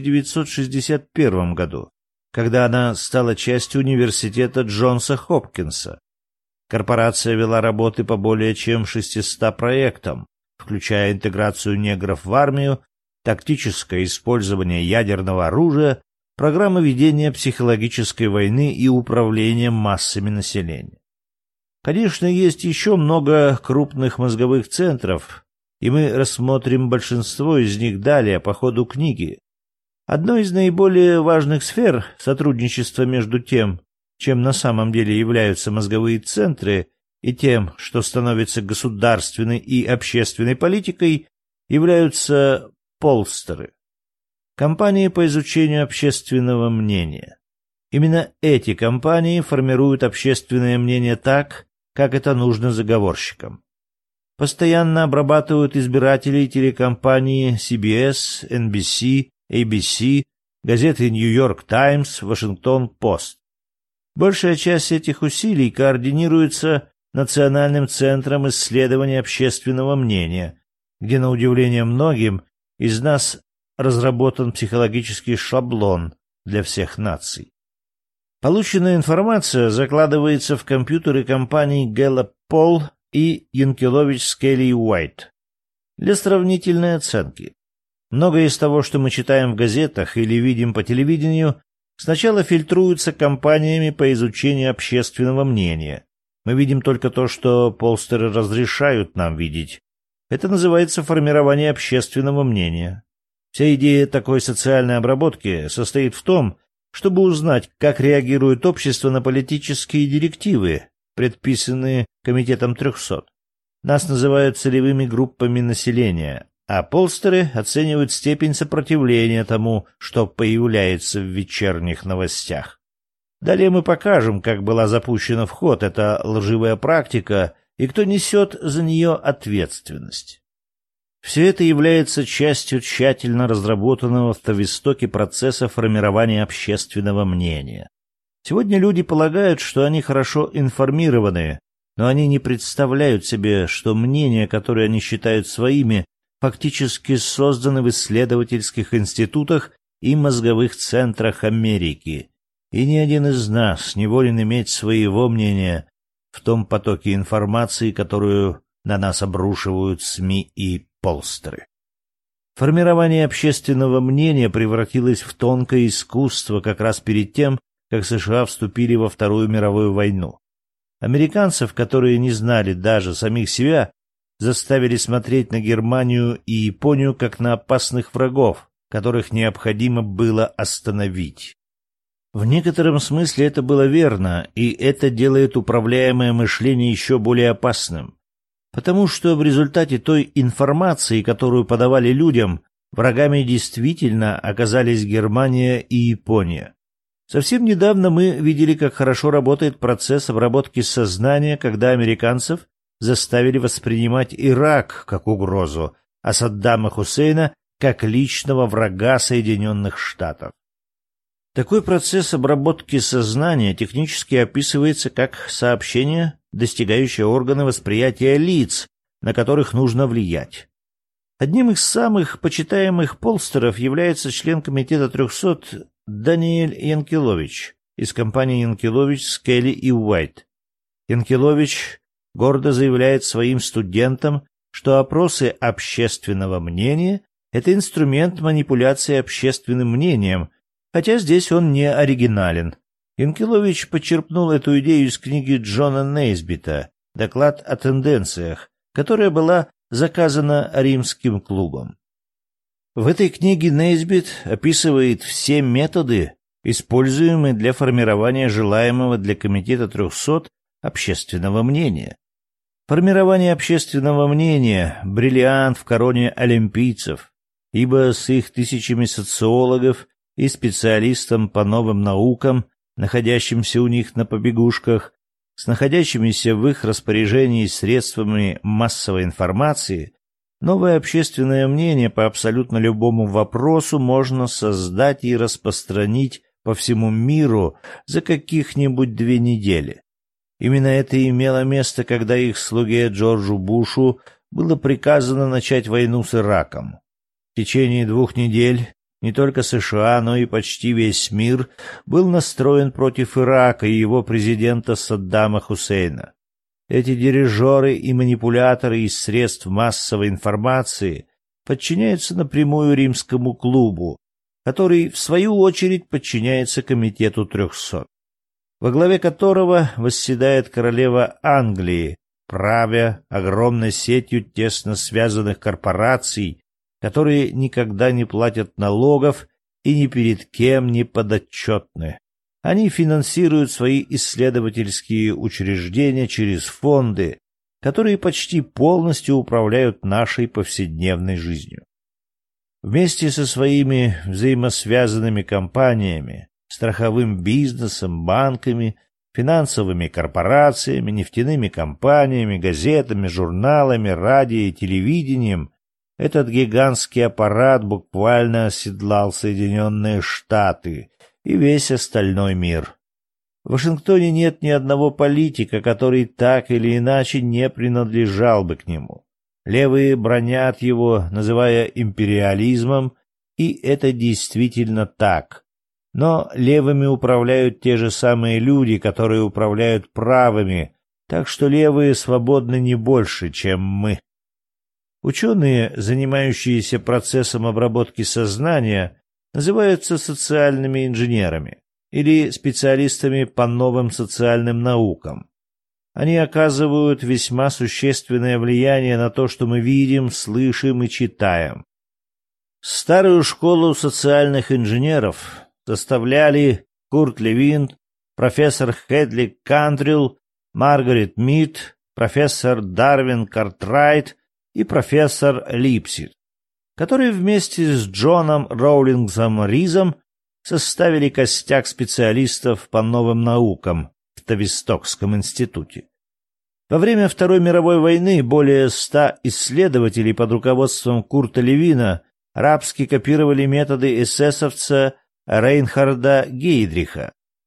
1961 году, когда она стала частью университета Джонса Хопкинса. Корпорация вела работы по более чем 600 проектам, включая интеграцию негров в армию, тактическое использование ядерного оружия, программы ведения психологической войны и управления массами населения. Конечно, есть еще много крупных мозговых центров, и мы рассмотрим большинство из них далее по ходу книги. Одной из наиболее важных сфер сотрудничества между тем, чем на самом деле являются мозговые центры, и тем, что становится государственной и общественной политикой, являются полстеры. Компании по изучению общественного мнения. Именно эти компании формируют общественное мнение так, как это нужно заговорщикам. Постоянно обрабатывают избирателей телекомпании CBS, NBC, ABC, газеты New York Times, Washington Post. Большая часть этих усилий координируется Национальным центром исследования общественного мнения, где, на удивление многим, из нас разработан психологический шаблон для всех наций. Полученная информация закладывается в компьютеры компаний Gallup Poll и Янкелович Скелли Уайт для сравнительной оценки. Многое из того, что мы читаем в газетах или видим по телевидению, сначала фильтруется компаниями по изучению общественного мнения. Мы видим только то, что полстеры разрешают нам видеть. Это называется формирование общественного мнения. Вся идея такой социальной обработки состоит в том, чтобы узнать, как реагирует общество на политические директивы, предписанные Комитетом 300. Нас называют целевыми группами населения, а полстеры оценивают степень сопротивления тому, что появляется в вечерних новостях. Далее мы покажем, как была запущена в ход эта лживая практика и кто несет за нее ответственность. Все это является частью тщательно разработанного в Тавистоке процесса формирования общественного мнения. Сегодня люди полагают, что они хорошо информированы, но они не представляют себе, что мнения, которые они считают своими, фактически созданы в исследовательских институтах и мозговых центрах Америки. И ни один из нас не волен иметь своего мнения в том потоке информации, которую на нас обрушивают СМИ и полстеры. Формирование общественного мнения превратилось в тонкое искусство как раз перед тем, как США вступили во Вторую мировую войну. Американцев, которые не знали даже самих себя, заставили смотреть на Германию и Японию как на опасных врагов, которых необходимо было остановить. В некотором смысле это было верно, и это делает управляемое мышление еще более опасным, потому что в результате той информации, которую подавали людям, врагами действительно оказались Германия и Япония. Совсем недавно мы видели, как хорошо работает процесс обработки сознания, когда американцев заставили воспринимать Ирак как угрозу, а Саддама Хусейна как личного врага Соединенных Штатов. Такой процесс обработки сознания технически описывается как сообщение, достигающее органы восприятия лиц, на которых нужно влиять. Одним из самых почитаемых полстеров является член комитета 300 Даниэль Янкелович из компании Янкелович, Скелли и Уайт. Янкелович гордо заявляет своим студентам, что опросы общественного мнения – это инструмент манипуляции общественным мнением, хотя здесь он не оригинален. Янкелович почерпнул эту идею из книги Джона Нейсбита «Доклад о тенденциях», которая была заказана Римским клубом. В этой книге Нейсбит описывает все методы, используемые для формирования желаемого для комитета 300 общественного мнения. Формирование общественного мнения – бриллиант в короне олимпийцев, ибо с их тысячами социологов и специалистам по новым наукам, находящимся у них на побегушках, с находящимися в их распоряжении средствами массовой информации, новое общественное мнение по абсолютно любому вопросу можно создать и распространить по всему миру за каких-нибудь 2 недели. Именно это имело место, когда их слуге Джорджу Бушу было приказано начать войну с Ираком. В течение 2 недель не только США, но и почти весь мир был настроен против Ирака и его президента Саддама Хусейна. Эти дирижеры и манипуляторы из средств массовой информации подчиняются напрямую Римскому клубу, который, в свою очередь, подчиняется комитету 300, во главе которого восседает королева Англии, правя огромной сетью тесно связанных корпораций, которые никогда не платят налогов и ни перед кем не подотчетны. Они финансируют свои исследовательские учреждения через фонды, которые почти полностью управляют нашей повседневной жизнью. Вместе со своими взаимосвязанными компаниями, страховым бизнесом, банками, финансовыми корпорациями, нефтяными компаниями, газетами, журналами, радио и телевидением, этот гигантский аппарат буквально оседлал Соединенные Штаты и весь остальной мир. В Вашингтоне нет ни одного политика, который так или иначе не принадлежал бы к нему. Левые бранят его, называя империализмом, и это действительно так. Но левыми управляют те же самые люди, которые управляют правыми, так что левые свободны не больше, чем мы. Ученые, занимающиеся процессом обработки сознания, называются социальными инженерами или специалистами по новым социальным наукам. Они оказывают весьма существенное влияние на то, что мы видим, слышим и читаем. Старую школу социальных инженеров составляли Курт Левин, профессор Хедли Кантрилл, Маргарет Мид, профессор Дарвин Картрайт и профессор Липсит, которые вместе с Джоном Роулингсом Ризом составили костяк специалистов по новым наукам в Тавистокском институте. Во время Второй мировой войны более 100 исследователей под руководством Курта Левина рабски копировали методы эсэсовца Рейнхарда Гейдриха.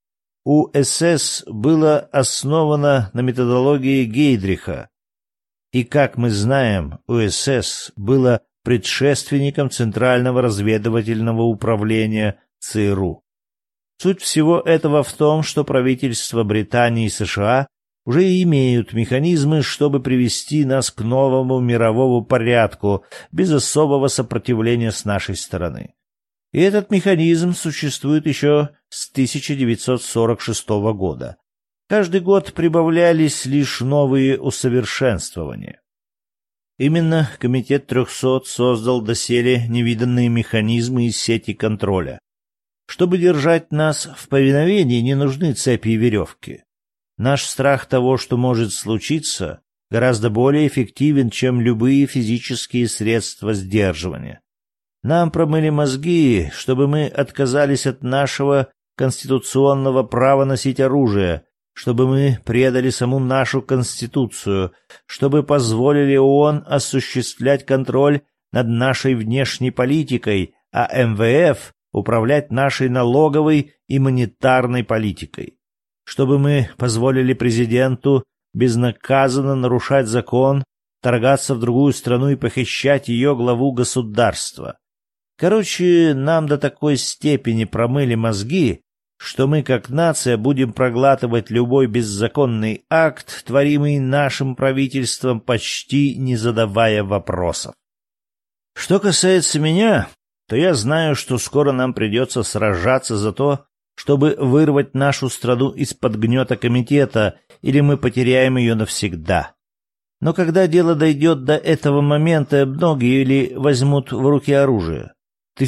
УСС было основано на методологии Гейдриха, и, как мы знаем, УСС было предшественником Центрального разведывательного управления ЦРУ. Суть всего этого в том, что правительства Британии и США уже имеют механизмы, чтобы привести нас к новому мировому порядку без особого сопротивления с нашей стороны. И этот механизм существует еще с 1946 года. Каждый год прибавлялись лишь новые усовершенствования. Именно Комитет 300 создал доселе невиданные механизмы и сети контроля. Чтобы держать нас в повиновении, не нужны цепи и веревки. Наш страх того, что может случиться, гораздо более эффективен, чем любые физические средства сдерживания. Нам промыли мозги, чтобы мы отказались от нашего конституционного права носить оружие, чтобы мы предали саму нашу Конституцию, чтобы позволили ООН осуществлять контроль над нашей внешней политикой, а МВФ управлять нашей налоговой и монетарной политикой, чтобы мы позволили президенту безнаказанно нарушать закон, вторгаться в другую страну и похищать ее главу государства. Короче, нам до такой степени промыли мозги, что мы, как нация, будем проглатывать любой беззаконный акт, творимый нашим правительством, почти не задавая вопросов. Что касается меня, то я знаю, что скоро нам придется сражаться за то, чтобы вырвать нашу страну из-под гнета комитета, или мы потеряем ее навсегда. Но когда дело дойдет до этого момента, многие или возьмут в руки оружие. В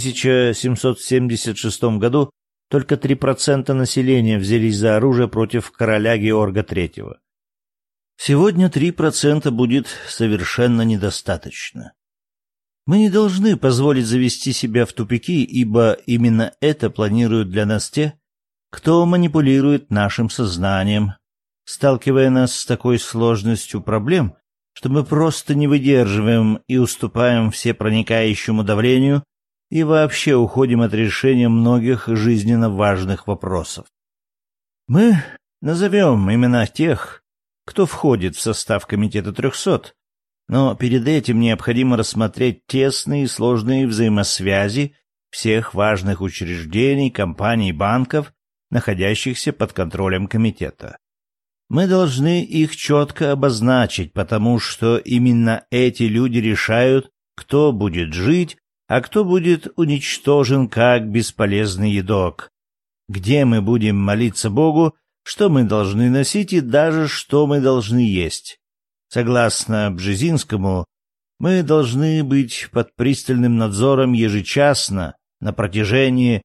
1776 году только 3% населения взялись за оружие против короля Георга III. Сегодня 3% будет совершенно недостаточно. Мы не должны позволить завести себя в тупики, ибо именно это планируют для нас те, кто манипулирует нашим сознанием, сталкивая нас с такой сложностью проблем, что мы просто не выдерживаем и уступаем всепроникающему давлению и вообще уходим от решения многих жизненно важных вопросов. Мы назовем имена тех, кто входит в состав Комитета 300, но перед этим необходимо рассмотреть тесные и сложные взаимосвязи всех важных учреждений, компаний и банков, находящихся под контролем комитета. Мы должны их четко обозначить, потому что именно эти люди решают, кто будет жить, а кто будет уничтожен как бесполезный едок, где мы будем молиться Богу, что мы должны носить и даже что мы должны есть. Согласно Бжезинскому, мы должны быть под пристальным надзором ежечасно на протяжении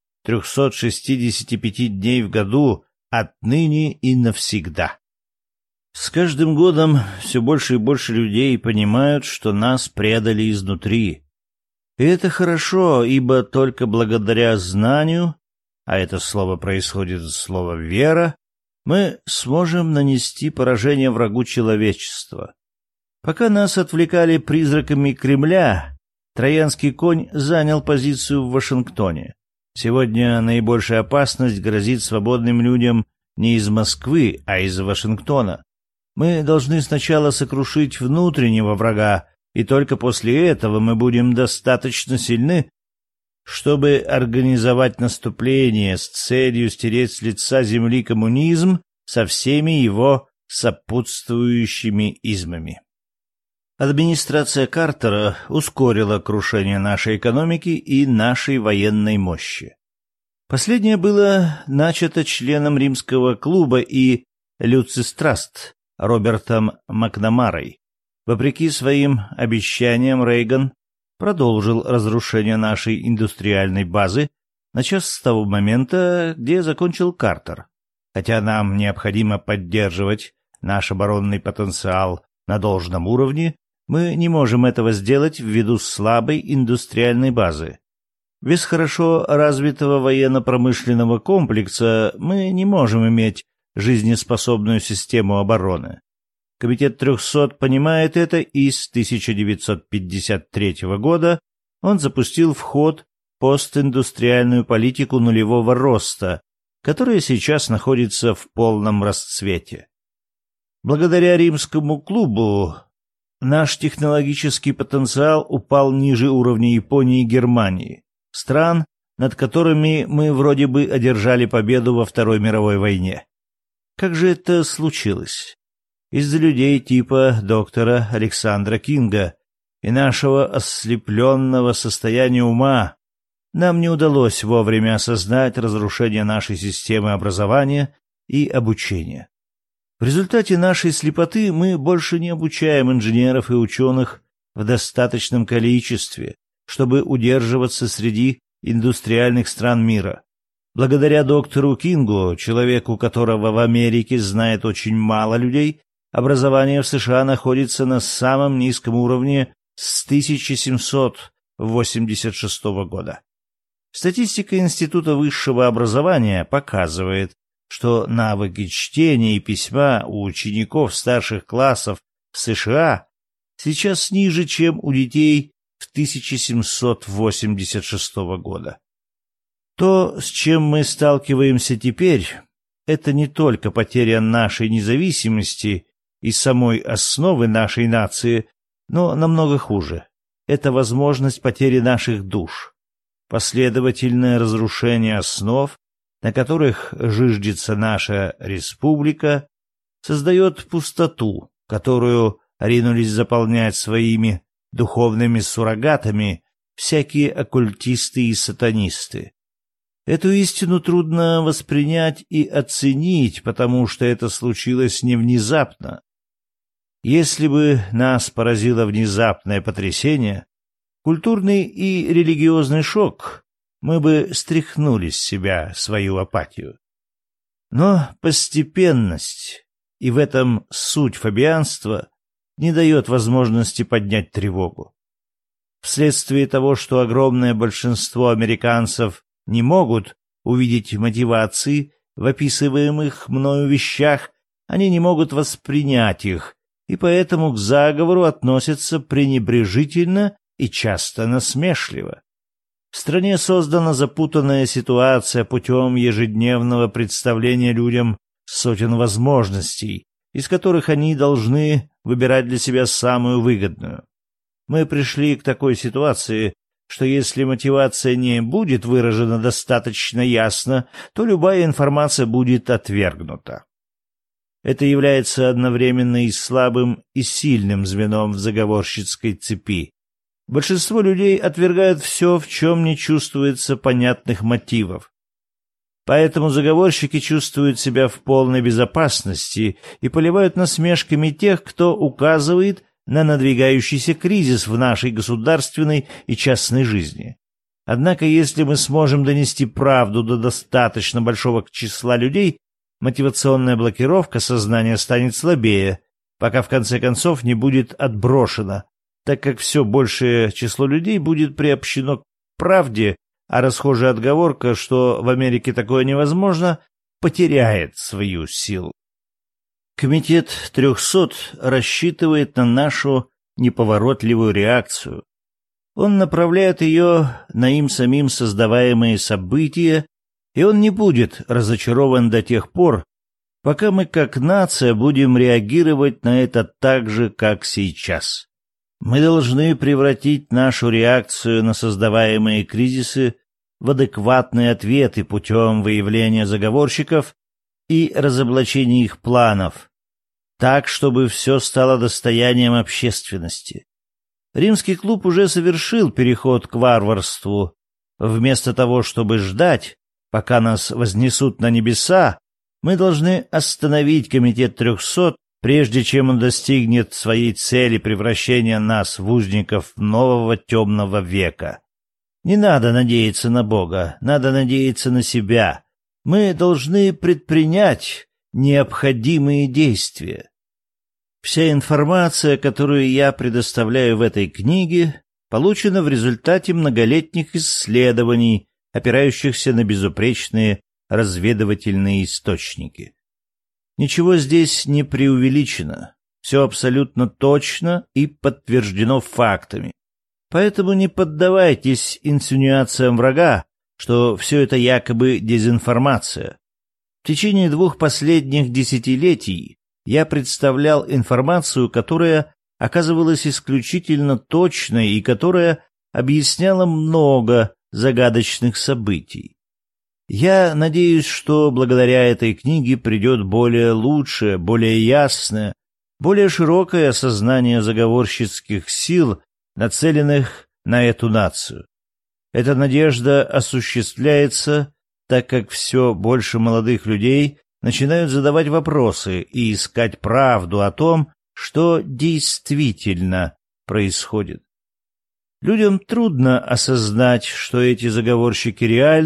365 дней в году отныне и навсегда. С каждым годом все больше и больше людей понимают, что нас предали изнутри. И это хорошо, ибо только благодаря знанию, а это слово происходит от слова «вера», мы сможем нанести поражение врагу человечества. Пока нас отвлекали призраками Кремля, троянский конь занял позицию в Вашингтоне. Сегодня наибольшая опасность грозит свободным людям не из Москвы, а из Вашингтона. Мы должны сначала сокрушить внутреннего врага, и только после этого мы будем достаточно сильны, чтобы организовать наступление с целью стереть с лица земли коммунизм со всеми его сопутствующими измами. Администрация Картера ускорила крушение нашей экономики и нашей военной мощи. Последнее было начато членом Римского клуба и Люцистраст Робертом Макнамарой. Вопреки своим обещаниям, Рейган продолжил разрушение нашей индустриальной базы, начав с того момента, где закончил Картер. Хотя нам необходимо поддерживать наш оборонный потенциал на должном уровне, мы не можем этого сделать ввиду слабой индустриальной базы. Без хорошо развитого военно-промышленного комплекса мы не можем иметь жизнеспособную систему обороны. Комитет 300 понимает это, и с 1953 года он запустил в ход постиндустриальную политику нулевого роста, которая сейчас находится в полном расцвете. Благодаря Римскому клубу наш технологический потенциал упал ниже уровня Японии и Германии, стран, над которыми мы вроде бы одержали победу во Второй мировой войне. Как же это случилось? Из-за людей типа доктора Александра Кинга и нашего ослепленного состояния ума нам не удалось вовремя осознать разрушение нашей системы образования и обучения. В результате нашей слепоты мы больше не обучаем инженеров и ученых в достаточном количестве, чтобы удерживаться среди индустриальных стран мира. Благодаря доктору Кингу, человеку, которого в Америке знает очень мало людей, образование в США находится на самом низком уровне с 1786 года. Статистика Института высшего образования показывает, что навыки чтения и письма у учеников старших классов в США сейчас ниже, чем у детей в 1786 года. То, с чем мы сталкиваемся теперь, это не только потеря нашей независимости и самой основы нашей нации, но намного хуже. Это возможность потери наших душ, последовательное разрушение основ, на которых жиждется наша республика, создает пустоту, которую ринулись заполнять своими духовными суррогатами всякие оккультисты и сатанисты. Эту истину трудно воспринять и оценить, потому что это случилось не внезапно. Если бы нас поразило внезапное потрясение, культурный и религиозный шок, мы бы стряхнули с себя свою апатию. Но постепенность, и в этом суть фабианства, не дает возможности поднять тревогу. Вследствие того, что огромное большинство американцев не могут увидеть мотивации в описываемых мною вещах, они не могут воспринять их, и поэтому к заговору относятся пренебрежительно и часто насмешливо. В стране создана запутанная ситуация путем ежедневного представления людям сотен возможностей, из которых они должны выбирать для себя самую выгодную. Мы пришли к такой ситуации, что если мотивация не будет выражена достаточно ясно, то любая информация будет отвергнута. Это является одновременно и слабым, и сильным звеном в заговорщицкой цепи. Большинство людей отвергают все, в чем не чувствуется понятных мотивов. Поэтому заговорщики чувствуют себя в полной безопасности и поливают насмешками тех, кто указывает на надвигающийся кризис в нашей государственной и частной жизни. Однако, если мы сможем донести правду до достаточно большого числа людей, мотивационная блокировка сознания станет слабее, пока в конце концов не будет отброшена, так как все большее число людей будет приобщено к правде, а расхожая отговорка, что в Америке такое невозможно, потеряет свою силу. Комитет 300 рассчитывает на нашу неповоротливую реакцию. Он направляет ее на им самим создаваемые события, и он не будет разочарован до тех пор, пока мы как нация будем реагировать на это так же, как сейчас. Мы должны превратить нашу реакцию на создаваемые кризисы в адекватные ответы путем выявления заговорщиков и разоблачения их планов, так, чтобы все стало достоянием общественности. Римский клуб уже совершил переход к варварству. Вместо того, чтобы ждать, пока нас вознесут на небеса, мы должны остановить комитет 300, прежде чем он достигнет своей цели превращения нас в узников нового темного века. Не надо надеяться на Бога, надо надеяться на себя. Мы должны предпринять необходимые действия. Вся информация, которую я предоставляю в этой книге, получена в результате многолетних исследований, опирающихся на безупречные разведывательные источники. Ничего здесь не преувеличено, все абсолютно точно и подтверждено фактами. Поэтому не поддавайтесь инсинуациям врага, что все это якобы дезинформация. В течение 2 последних десятилетий я представлял информацию, которая оказывалась исключительно точной и которая объясняла много загадочных событий. Я надеюсь, что благодаря этой книге придет более лучшее, более ясное, более широкое осознание заговорщицких сил, нацеленных на эту нацию. Эта надежда осуществляется, так как все больше молодых людей начинают задавать вопросы и искать правду о том, что действительно происходит. Людям трудно осознать, что эти заговорщики реальны,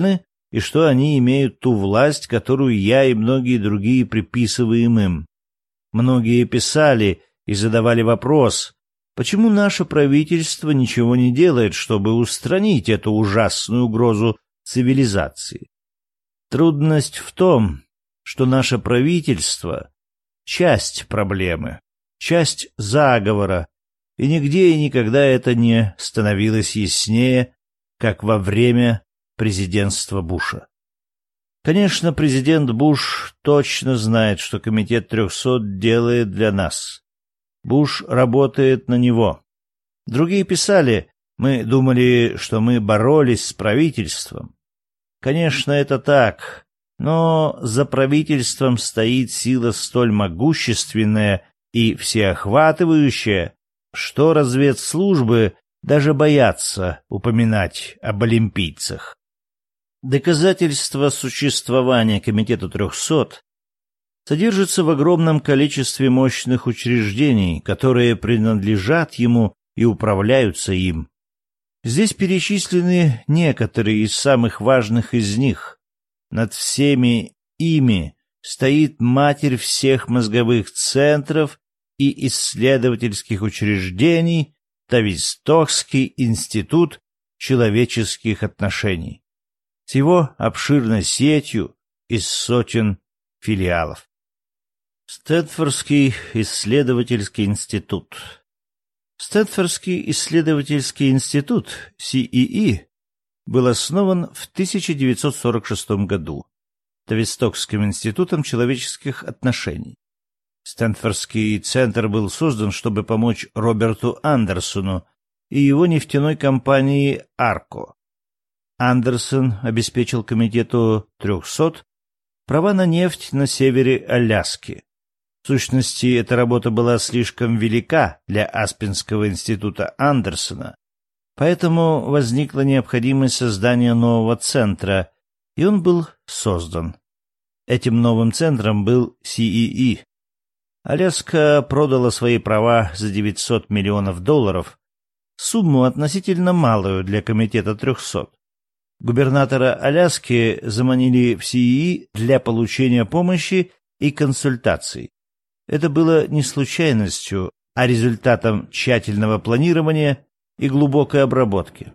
и что они имеют ту власть, которую я и многие другие приписываем им. Многие писали и задавали вопрос, почему наше правительство ничего не делает, чтобы устранить эту ужасную угрозу цивилизации. Трудность в том, что наше правительство — часть проблемы, часть заговора, и нигде и никогда это не становилось яснее, как во время президентства Буша. Конечно, президент Буш точно знает, что Комитет 300 делает для нас. Буш работает на него. Другие писали, мы думали, что мы боролись с правительством. Конечно, это так, но за правительством стоит сила столь могущественная и всеохватывающая, что разведслужбы даже боятся упоминать об олимпийцах. Доказательства существования Комитета 300 содержатся в огромном количестве мощных учреждений, которые принадлежат ему и управляются им. Здесь перечислены некоторые из самых важных из них. Над всеми ими стоит матерь всех мозговых центров и исследовательских учреждений Тавистокский институт человеческих отношений с его обширной сетью из сотен филиалов. Стэнфордский исследовательский институт. Стэнфордский исследовательский институт, CEE, был основан в 1946 году Тавистокским институтом человеческих отношений. Стэнфордский центр был создан, чтобы помочь Роберту Андерсону и его нефтяной компании «Арко». Андерсон обеспечил Комитету 300 права на нефть на севере Аляски. В сущности, эта работа была слишком велика для Аспенского института Андерсона, поэтому возникла необходимость создания нового центра, и он был создан. Этим новым центром был CEE. Аляска продала свои права за $900 миллионов, сумму относительно малую для Комитета 300. Губернатора Аляски заманили в CEE для получения помощи и консультаций. Это было не случайностью, а результатом тщательного планирования и глубокой обработки.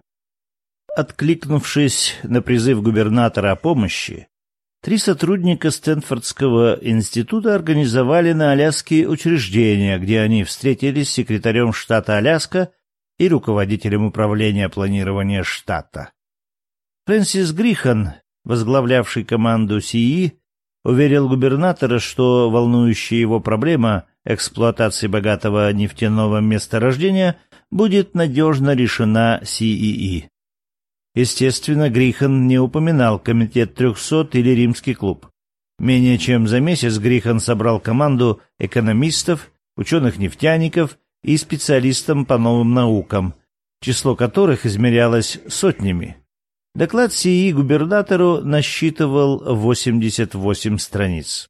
Откликнувшись на призыв губернатора о помощи, 3 сотрудника Стэнфордского института организовали на Аляске учреждение, где они встретились с секретарем штата Аляска и руководителем управления планирования штата. Фрэнсис Грихан, возглавлявший команду CEE, уверил губернатора, что волнующая его проблема эксплуатации богатого нефтяного месторождения будет надежно решена CEE. Естественно, Грихан не упоминал Комитет 300 или Римский клуб. Менее чем за месяц Грихан собрал команду экономистов, ученых-нефтяников и специалистов по новым наукам, число которых измерялось сотнями. Доклад CEE губернатору насчитывал 88 страниц.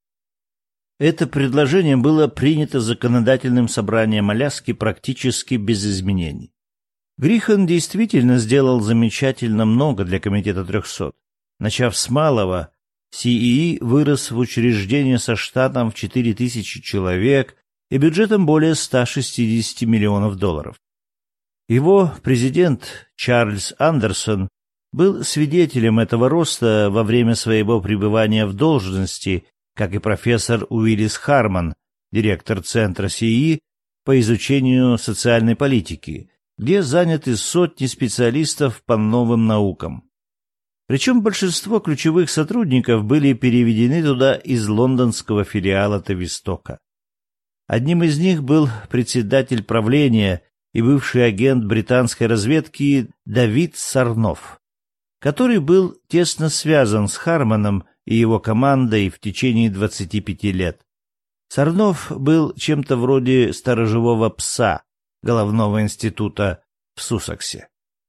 Это предложение было принято законодательным собранием Аляски практически без изменений. Грихан действительно сделал замечательно много для Комитета 300. Начав с малого, CEE вырос в учреждение со штатом в 4000 человек и бюджетом более $160 миллионов. Его президент Чарльз Андерсон был свидетелем этого роста во время своего пребывания в должности, как и профессор Уиллис Харман, директор Центра CEE по изучению социальной политики, где заняты сотни специалистов по новым наукам. Причем большинство ключевых сотрудников были переведены туда из лондонского филиала Тавистока. Одним из них был председатель правления и бывший агент британской разведки Давид Сарнофф, который был тесно связан с Харманом и его командой в течение 25 лет. Сарнофф был чем-то вроде сторожевого пса головного института в Суссексе.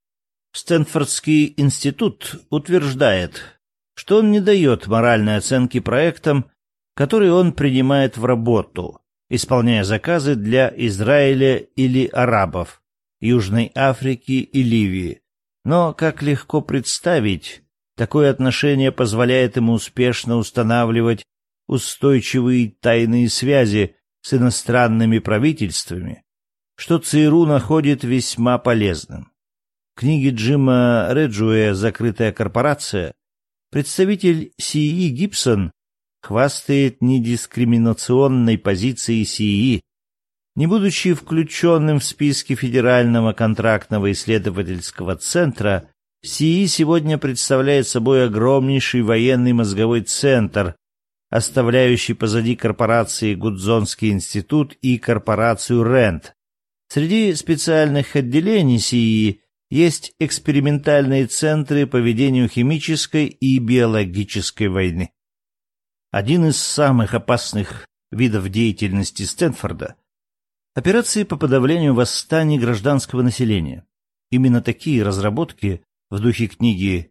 Стэнфордский институт утверждает, что он не дает моральной оценки проектам, которые он принимает в работу, исполняя заказы для Израиля или арабов, Южной Африки и Ливии. Но, как легко представить, Такое отношение позволяет ему успешно устанавливать устойчивые тайные связи с иностранными правительствами, что ЦРУ находит весьма полезным. В книге Джима Реджуэя «Закрытая корпорация» представитель СИИ Гибсон хвастает недискриминационной позицией СИИ. Не будучи включенным в списки Федерального контрактного исследовательского центра, СИИ сегодня представляет собой огромнейший военный мозговой центр, оставляющий позади корпорации Гудзонский институт и корпорацию РЭНД. Среди специальных отделений СИИ есть экспериментальные центры по ведению химической и биологической войны. Один из самых опасных видов деятельности Стэнфорда — операции по подавлению восстаний гражданского населения. Именно такие разработки в духе книги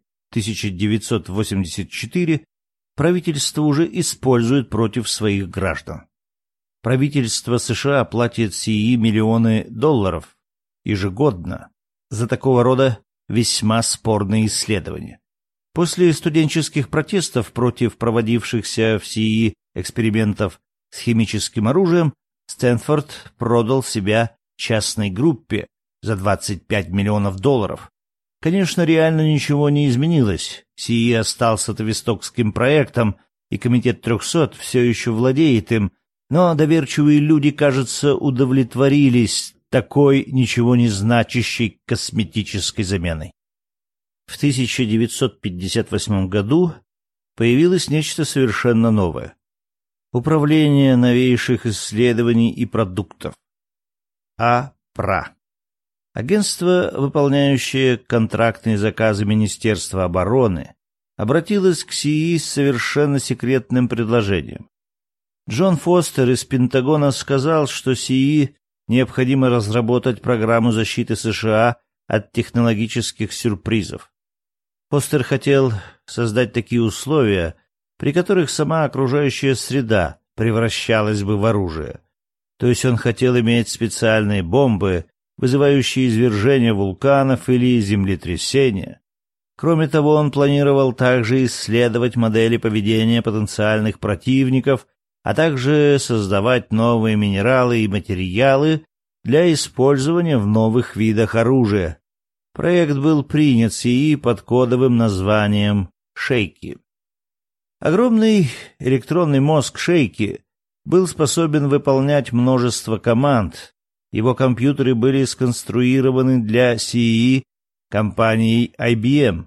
1984 правительство уже использует против своих граждан. Правительство США платит СИИ миллионы долларов ежегодно за такого рода весьма спорные исследования. После студенческих протестов против проводившихся в СИИ экспериментов с химическим оружием Стэнфорд продал себя частной группе за 25 миллионов долларов. Конечно, реально ничего не изменилось. СИИ остался тавистокским проектом, и комитет 300 все еще владеет им, но доверчивые люди, кажется, удовлетворились такой ничего не значащей косметической заменой. В 1958 году появилось нечто совершенно новое — Управление новейших исследований и продуктов. АПРА. Агентство, выполняющее контрактные заказы Министерства обороны, обратилось к СИИ с совершенно секретным предложением. Джон Фостер из Пентагона сказал, что СИИ необходимо разработать программу защиты США от технологических сюрпризов. Фостер хотел создать такие условия, при которых сама окружающая среда превращалась бы в оружие. То есть он хотел иметь специальные бомбы, вызывающие извержения вулканов или землетрясения. Кроме того, он планировал также исследовать модели поведения потенциальных противников, а также создавать новые минералы и материалы для использования в новых видах оружия. Проект был принят СИИ под кодовым названием «Шейки». Огромный электронный мозг Шейки был способен выполнять множество команд. Его компьютеры были сконструированы для СИИ компанией IBM.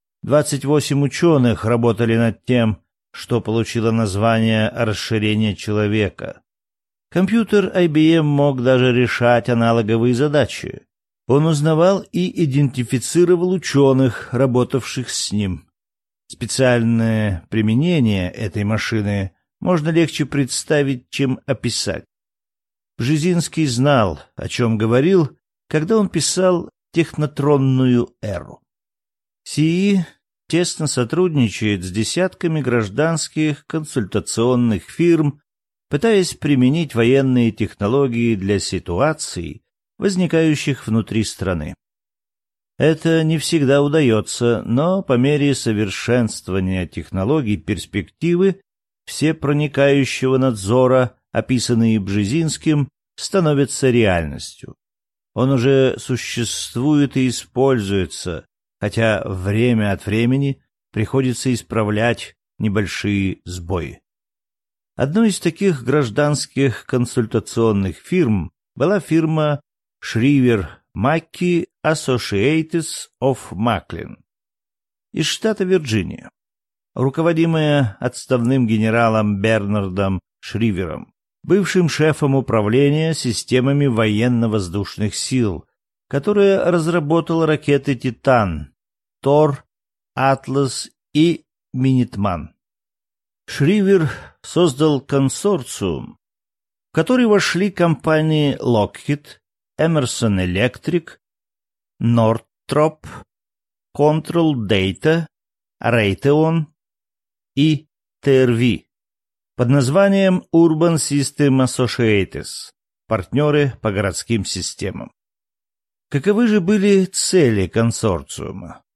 28 ученых работали над тем, что получило название «расширение человека». Компьютер IBM мог даже решать аналоговые задачи. Он узнавал и идентифицировал ученых, работавших с ним. Специальное применение этой машины можно легче представить, чем описать. Бжезинский знал, о чем говорил, когда он писал «Технотронную эру». СИИ тесно сотрудничает с десятками гражданских консультационных фирм, пытаясь применить военные технологии для ситуаций, возникающих внутри страны. Это не всегда удается, но по мере совершенствования технологий перспективы всепроникающего надзора, описанные Бжезинским, становятся реальностью. Он уже существует и используется, хотя время от времени приходится исправлять небольшие сбои. Одной из таких гражданских консультационных фирм была фирма Shriver Mackey Associates of Maclean из штата Вирджиния, руководимая отставным генералом Бернардом Шривером, бывшим шефом управления системами военно-воздушных сил, которая разработала ракеты «Титан», «Тор», «Атлас» и «Минитман». Шривер создал консорциум, в который вошли компании Lockheed, Emerson Electric, Northrop, Control Data, Raytheon и TRV под названием Urban System Associates, партнеры по городским системам. Каковы же были цели консорциума?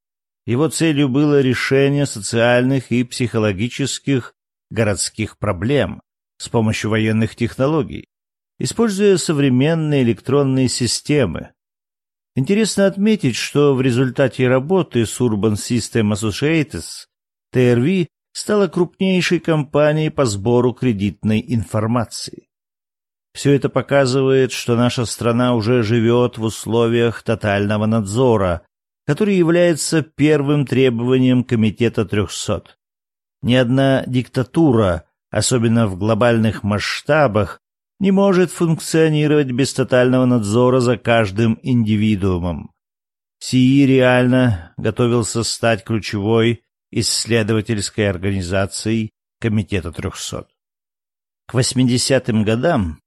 Его целью было решение социальных и психологических городских проблем с помощью военных технологий, используя современные электронные системы. Интересно отметить, что в результате работы с Urban System Associates ТРВ стала крупнейшей компанией по сбору кредитной информации. Все это показывает, что наша страна уже живет в условиях тотального надзора, который является первым требованием Комитета 300. Ни одна диктатура, особенно в глобальных масштабах, не может функционировать без тотального надзора за каждым индивидуумом. СИИ реально готовился стать ключевой исследовательской организацией Комитета 300. К 80-м годам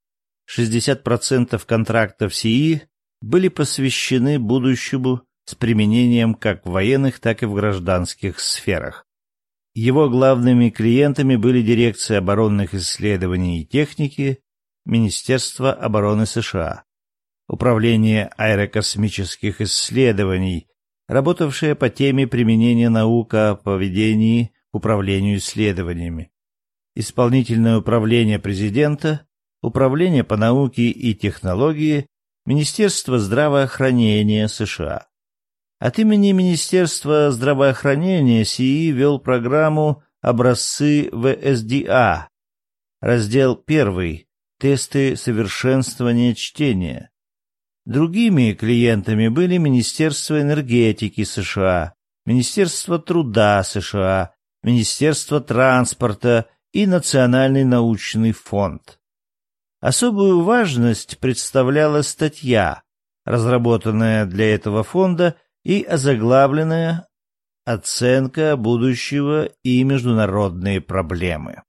60% контрактов СИИ были посвящены будущему с применением как в военных, так и в гражданских сферах. Его главными клиентами были Дирекция оборонных исследований и техники, Министерство обороны США, Управление аэрокосмических исследований, работавшее по теме применения наук о поведении к управлению исследованиями, Исполнительное управление президента, Управление по науке и технологии, Министерство здравоохранения США. От имени Министерства здравоохранения СИИ вел программу «Образцы ВСДА», раздел 1 «Тесты совершенствования чтения». Другими клиентами были Министерство энергетики США, Министерство труда США, Министерство транспорта и Национальный научный фонд. Особую важность представляла статья, разработанная для этого фонда и озаглавленная «Оценка будущего и международные проблемы».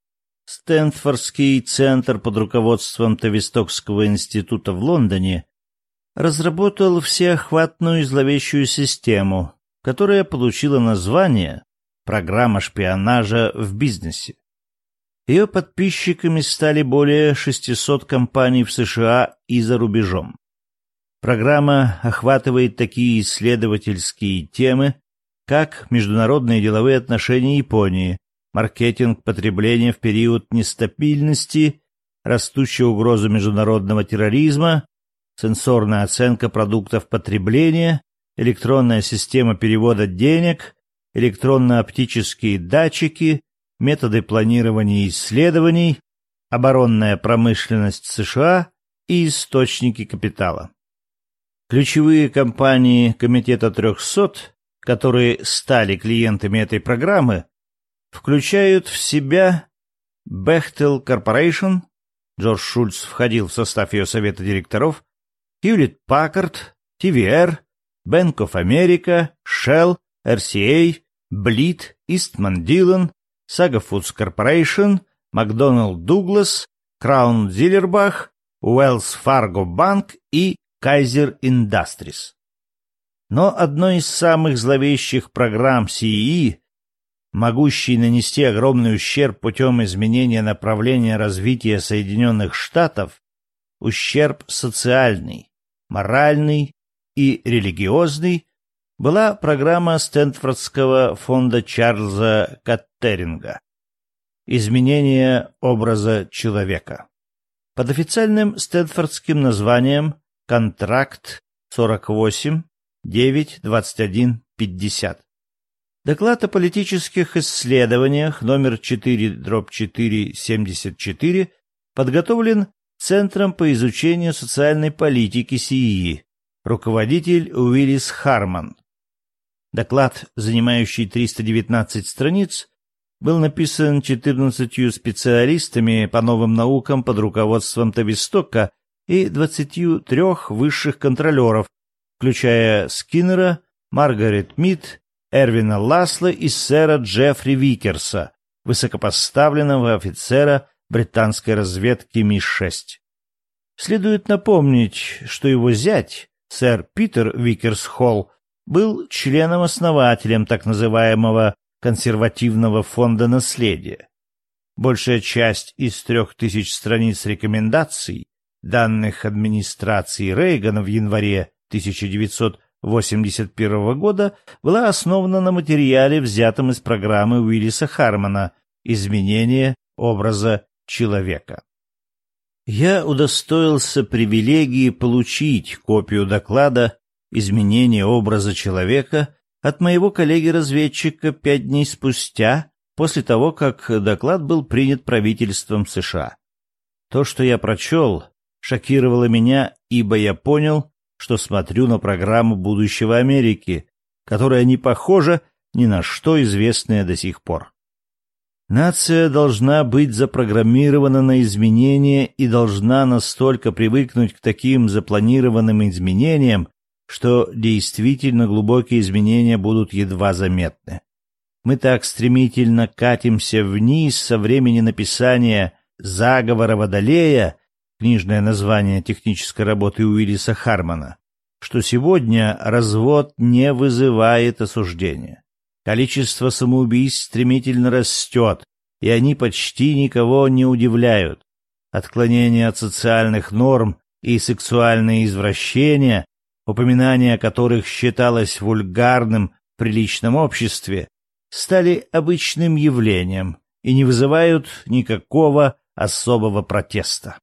Стэнфордский центр под руководством Тавистокского института в Лондоне разработал всеохватную и зловещую систему, которая получила название «Программа шпионажа в бизнесе». Ее подписчиками стали более 600 компаний в США и за рубежом. Программа охватывает такие исследовательские темы, как международные деловые отношения Японии, маркетинг потребления в период нестабильности, растущая угроза международного терроризма, сенсорная оценка продуктов потребления, электронная система перевода денег, электронно-оптические датчики, методы планирования исследований, оборонная промышленность США и источники капитала. Ключевые компании Комитета 300, которые стали клиентами этой программы, включают в себя Bechtel Corporation, Джордж Шульц входил в состав ее совета директоров, Hewlett-Packard, TVR, Bank of America, Shell, RCA, Bleed, Eastman Dillon, Saga Foods Corporation, McDonnell Douglas, Crown Zillerbach, Wells Fargo Bank и Kaiser Industries. Но одной из самых зловещих программ СИИ, могущей нанести огромный ущерб путем изменения направления развития Соединенных Штатов, ущерб социальный, моральный и религиозный, была программа Стэнфордского фонда Чарльза Каттеринга «Изменение образа человека». Под официальным стэнфордским названием «Контракт 48-9-21-50». Доклад о политических исследованиях номер 4/474 подготовлен Центром по изучению социальной политики СИИ, руководитель Уиллис Харман. Доклад, занимающий 319 страниц, был написан 14 специалистами по новым наукам под руководством Тавистока и 23 высших контролеров, включая Скиннера, Маргарет Мид, Эрвина Ласло и сэра Джеффри Викерса, высокопоставленного офицера британской разведки МИ-6. Следует напомнить, что его зять, сэр Питер Викерс-Холл, был членом-основателем так называемого консервативного фонда наследия. Большая часть из 3000 страниц рекомендаций, данных администрации Рейгана в январе 1981 года была основана на материале, взятом из программы Уиллиса Хармана «Изменение образа человека». Я удостоился привилегии получить копию доклада «Изменение образа человека» от моего коллеги-разведчика 5 дней спустя, после того, как доклад был принят правительством США. То, что я прочел, шокировало меня, ибо я понял, что смотрю на программу будущего Америки, которая не похожа ни на что известное до сих пор. Нация должна быть запрограммирована на изменения и должна настолько привыкнуть к таким запланированным изменениям, что действительно глубокие изменения будут едва заметны. Мы так стремительно катимся вниз со времени написания «Заговора Водолея», книжное название технической работы Уиллиса Хармана, что сегодня развод не вызывает осуждения. Количество самоубийств стремительно растет, и они почти никого не удивляют. Отклонения от социальных норм и сексуальные извращения, упоминание о которых считалось вульгарным в приличном обществе, стали обычным явлением и не вызывают никакого особого протеста.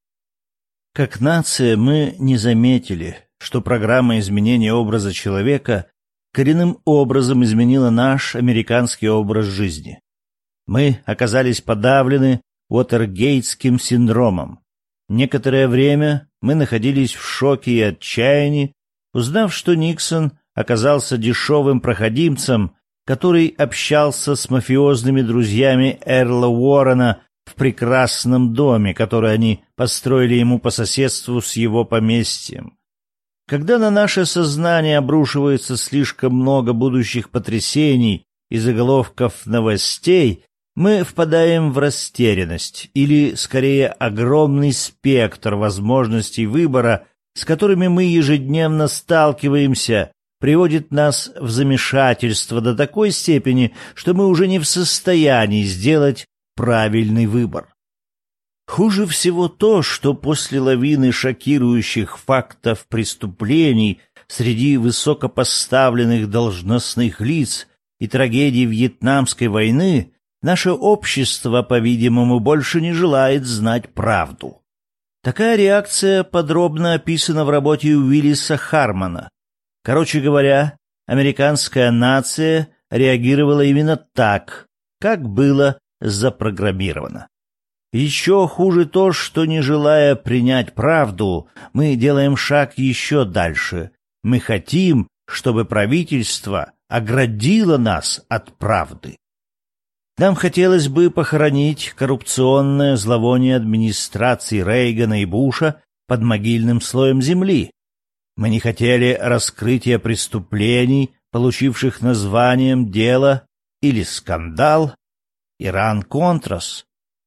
Как нация мы не заметили, что программа изменения образа человека коренным образом изменила наш американский образ жизни. Мы оказались подавлены Уотергейтским синдромом. Некоторое время мы находились в шоке и отчаянии, узнав, что Никсон оказался дешевым проходимцем, который общался с мафиозными друзьями Эрла Уоррена в прекрасном доме, который они построили ему по соседству с его поместьем. Когда на наше сознание обрушивается слишком много будущих потрясений и заголовков новостей, мы впадаем в растерянность, или, скорее, огромный спектр возможностей выбора, с которыми мы ежедневно сталкиваемся, приводит нас в замешательство до такой степени, что мы уже не в состоянии сделать правильный выбор. Хуже всего то, что после лавины шокирующих фактов преступлений среди высокопоставленных должностных лиц и трагедий Вьетнамской войны наше общество, по-видимому, больше не желает знать правду. Такая реакция подробно описана в работе Уиллиса Хармана. Короче говоря, американская нация реагировала именно так, как было запрограммировано. Еще хуже то, что, не желая принять правду, мы делаем шаг еще дальше. Мы хотим, чтобы правительство оградило нас от правды. Нам хотелось бы похоронить коррупционное зловоние администрации Рейгана и Буша под могильным слоем земли. Мы не хотели раскрытия преступлений, получивших названием «дело» или «скандал» Иран-Контрас.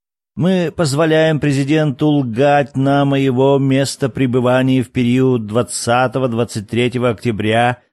Мы позволяем президенту лгать нам о его местопребывании в период 20-23 октября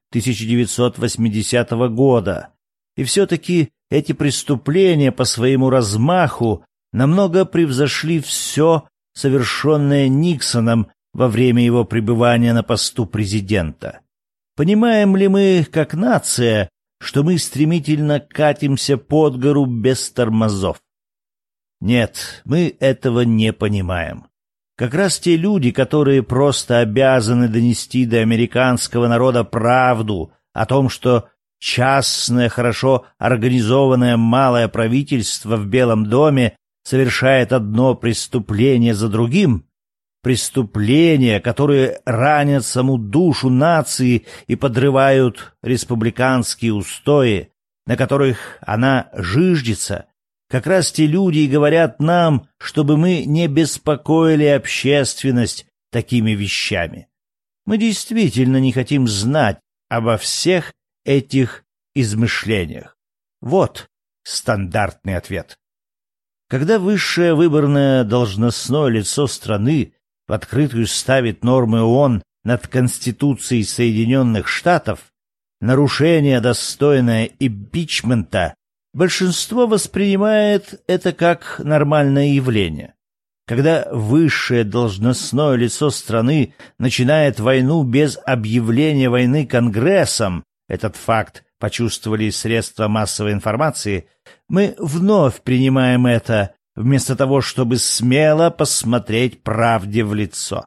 1980 года. И все-таки эти преступления по своему размаху намного превзошли все, совершенное Никсоном во время его пребывания на посту президента. Понимаем ли мы, как нация, что мы стремительно катимся под гору без тормозов? Нет, мы этого не понимаем. Как раз те люди, которые просто обязаны донести до американского народа правду о том, что частное, хорошо организованное малое правительство в Белом доме совершает одно преступление за другим, преступления, которые ранят саму душу нации и подрывают республиканские устои, на которых она жиждется, как раз те люди и говорят нам, чтобы мы не беспокоили общественность такими вещами. Мы действительно не хотим знать обо всех этих измышлениях. Вот стандартный ответ. Когда высшее выборное должностное лицо страны в открытую ставит нормы ООН над Конституцией Соединенных Штатов, нарушение, достойное импичмента, большинство воспринимает это как нормальное явление. Когда высшее должностное лицо страны начинает войну без объявления войны Конгрессом, этот факт почувствовали средства массовой информации, мы вновь принимаем это, вместо того, чтобы смело посмотреть правде в лицо.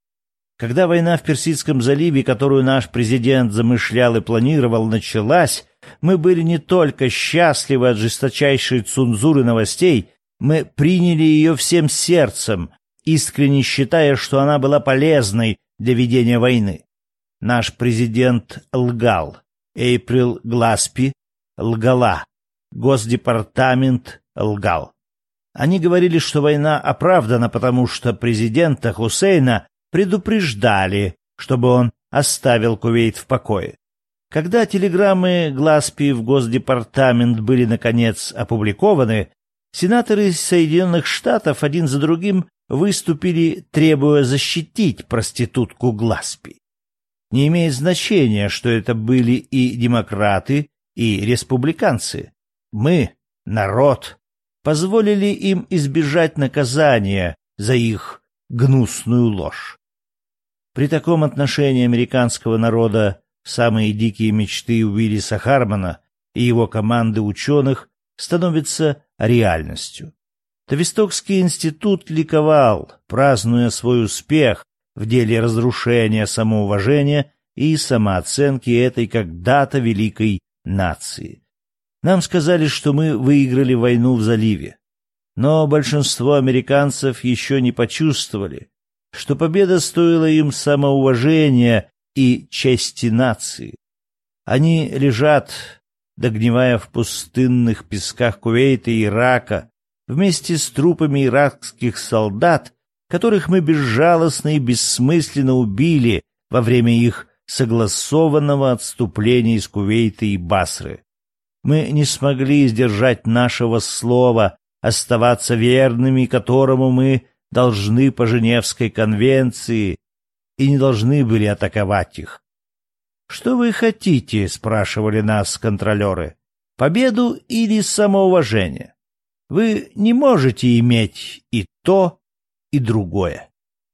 Когда война в Персидском заливе, которую наш президент замышлял и планировал, началась, мы были не только счастливы от жесточайшей цензуры новостей, мы приняли ее всем сердцем, искренне считая, что она была полезной для ведения войны. Наш президент лгал, Эйприл Гласпи лгала, Госдепартамент лгал. Они говорили, что война оправдана, потому что президента Хусейна предупреждали, чтобы он оставил Кувейт в покое. Когда телеграммы Гласпи в Госдепартамент были, наконец, опубликованы, сенаторы Соединенных Штатов один за другим выступили, требуя защитить проститутку Гласпи. Не имеет значения, что это были и демократы, и республиканцы. Мы, народ, позволили им избежать наказания за их гнусную ложь. При таком отношении американского народа самые дикие мечты Уиллиса Хармана и его команды ученых становятся реальностью. Тавистокский институт ликовал, празднуя свой успех в деле разрушения самоуважения и самооценки этой когда-то великой нации. Нам сказали, что мы выиграли войну в заливе, но большинство американцев еще не почувствовали, что победа стоила им самоуважения и чести нации. Они лежат, догнивая в пустынных песках Кувейта и Ирака, вместе с трупами иракских солдат, которых мы безжалостно и бессмысленно убили во время их согласованного отступления из Кувейта и Басры. Мы не смогли сдержать нашего слова оставаться верными, которому мы должны по Женевской конвенции, и не должны были атаковать их. «Что вы хотите?» — спрашивали нас контролеры. «Победу или самоуважение? Вы не можете иметь и то, и другое».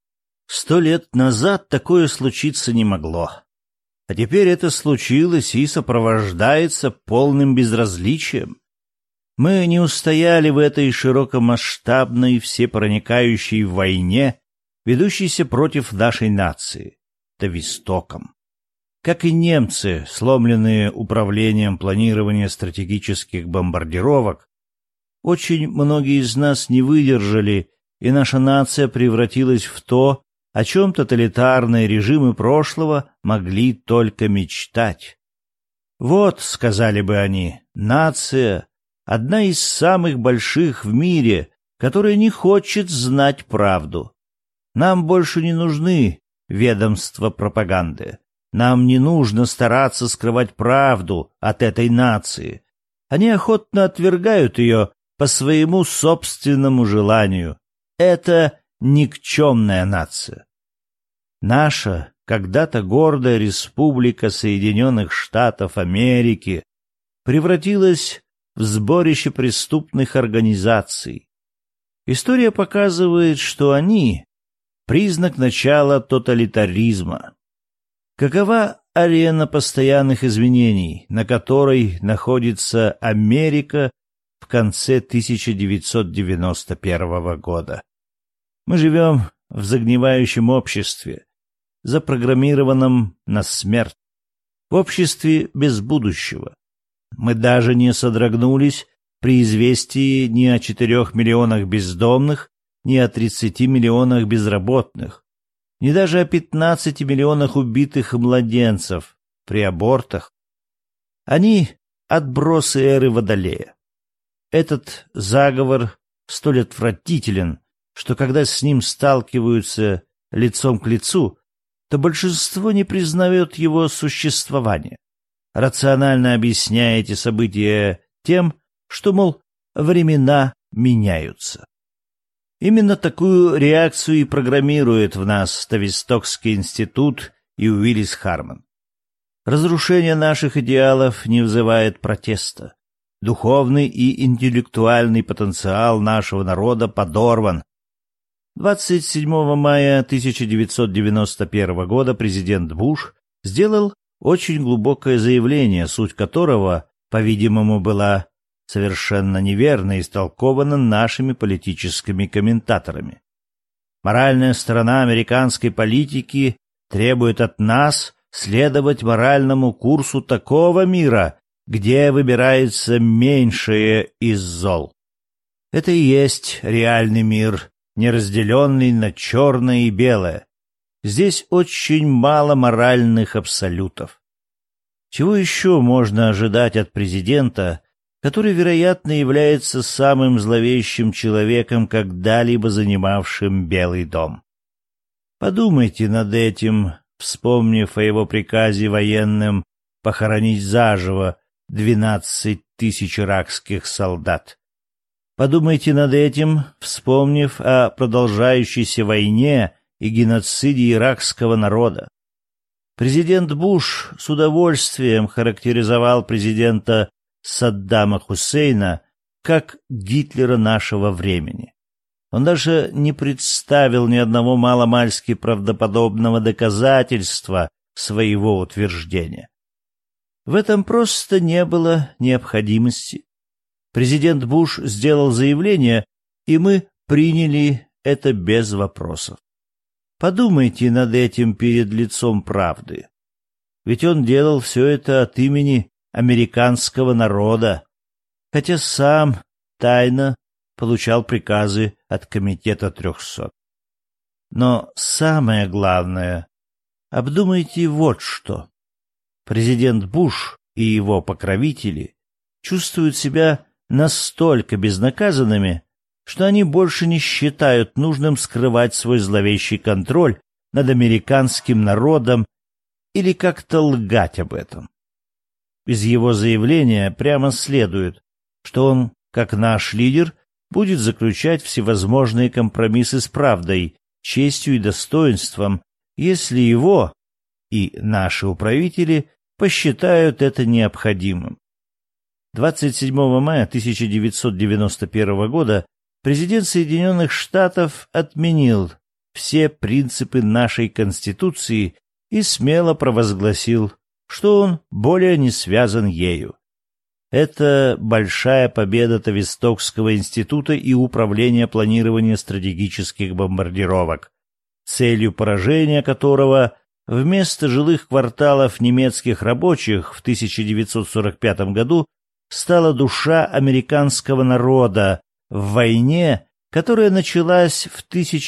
100 лет назад такое случиться не могло. А теперь это случилось и сопровождается полным безразличием. Мы не устояли в этой широкомасштабной, всепроникающей войне, ведущейся против нашей нации, Тавистоком. Как и немцы, сломленные управлением планирования стратегических бомбардировок, очень многие из нас не выдержали, и наша нация превратилась в то, о чем тоталитарные режимы прошлого могли только мечтать. «Вот», — сказали бы они, — «нация — одна из самых больших в мире, которая не хочет знать правду. Нам больше не нужны ведомства пропаганды. Нам не нужно стараться скрывать правду от этой нации. Они охотно отвергают ее по своему собственному желанию. Это никчемная нация. Наша когда-то гордая республика Соединенных Штатов Америки превратилась в сборище преступных организаций. История показывает, что они — признак начала тоталитаризма. Какова арена постоянных изменений, на которой находится Америка в конце 1991 года? Мы живем в загнивающем обществе, запрограммированном на смерть, в обществе без будущего. Мы даже не содрогнулись при известии ни о 4 миллионах бездомных, ни о 30 миллионах безработных, ни даже о 15 миллионах убитых младенцев при абортах. Они — отбросы эры Водолея. Этот заговор столь отвратителен, что когда с ним сталкиваются лицом к лицу, то большинство не признает его существование, рационально объясняя эти события тем, что, мол, времена меняются. Именно такую реакцию и программирует в нас Тавистокский институт и Уиллис Харман. Разрушение наших идеалов не вызывает протеста. Духовный и интеллектуальный потенциал нашего народа подорван. 27 мая 1991 года президент Буш сделал очень глубокое заявление, суть которого, по-видимому, была совершенно неверно истолкована нашими политическими комментаторами. Моральная сторона американской политики требует от нас следовать моральному курсу такого мира, где выбирается меньшее из зол. Это и есть реальный мир, не разделенный на черное и белое. Здесь очень мало моральных абсолютов. Чего еще можно ожидать от президента, который, вероятно, является самым зловещим человеком, когда-либо занимавшим Белый дом? Подумайте над этим, вспомнив о его приказе военным похоронить заживо 12 тысяч иракских солдат. Подумайте над этим, вспомнив о продолжающейся войне и геноциде иракского народа. Президент Буш с удовольствием характеризовал президента Саддама Хусейна как Гитлера нашего времени. Он даже не представил ни одного маломальски правдоподобного доказательства своего утверждения. В этом просто не было необходимости. Президент Буш сделал заявление, и мы приняли это без вопросов. Подумайте над этим перед лицом правды. Ведь он делал все это от имени американского народа, хотя сам тайно получал приказы от Комитета 300. Но самое главное, обдумайте вот что. Президент Буш и его покровители чувствуют себя настолько безнаказанными, что они больше не считают нужным скрывать свой зловещий контроль над американским народом или как-то лгать об этом. Из его заявления прямо следует, что он, как наш лидер, будет заключать всевозможные компромиссы с правдой, честью и достоинством, если его и наши управители посчитают это необходимым. 27 мая 1991 года президент Соединенных Штатов отменил все принципы нашей Конституции и смело провозгласил, что он более не связан ею. Это большая победа Тавистокского института и Управления планирования стратегических бомбардировок, целью поражения которого вместо жилых кварталов немецких рабочих в 1945 году стала душа американского народа в войне, которая началась в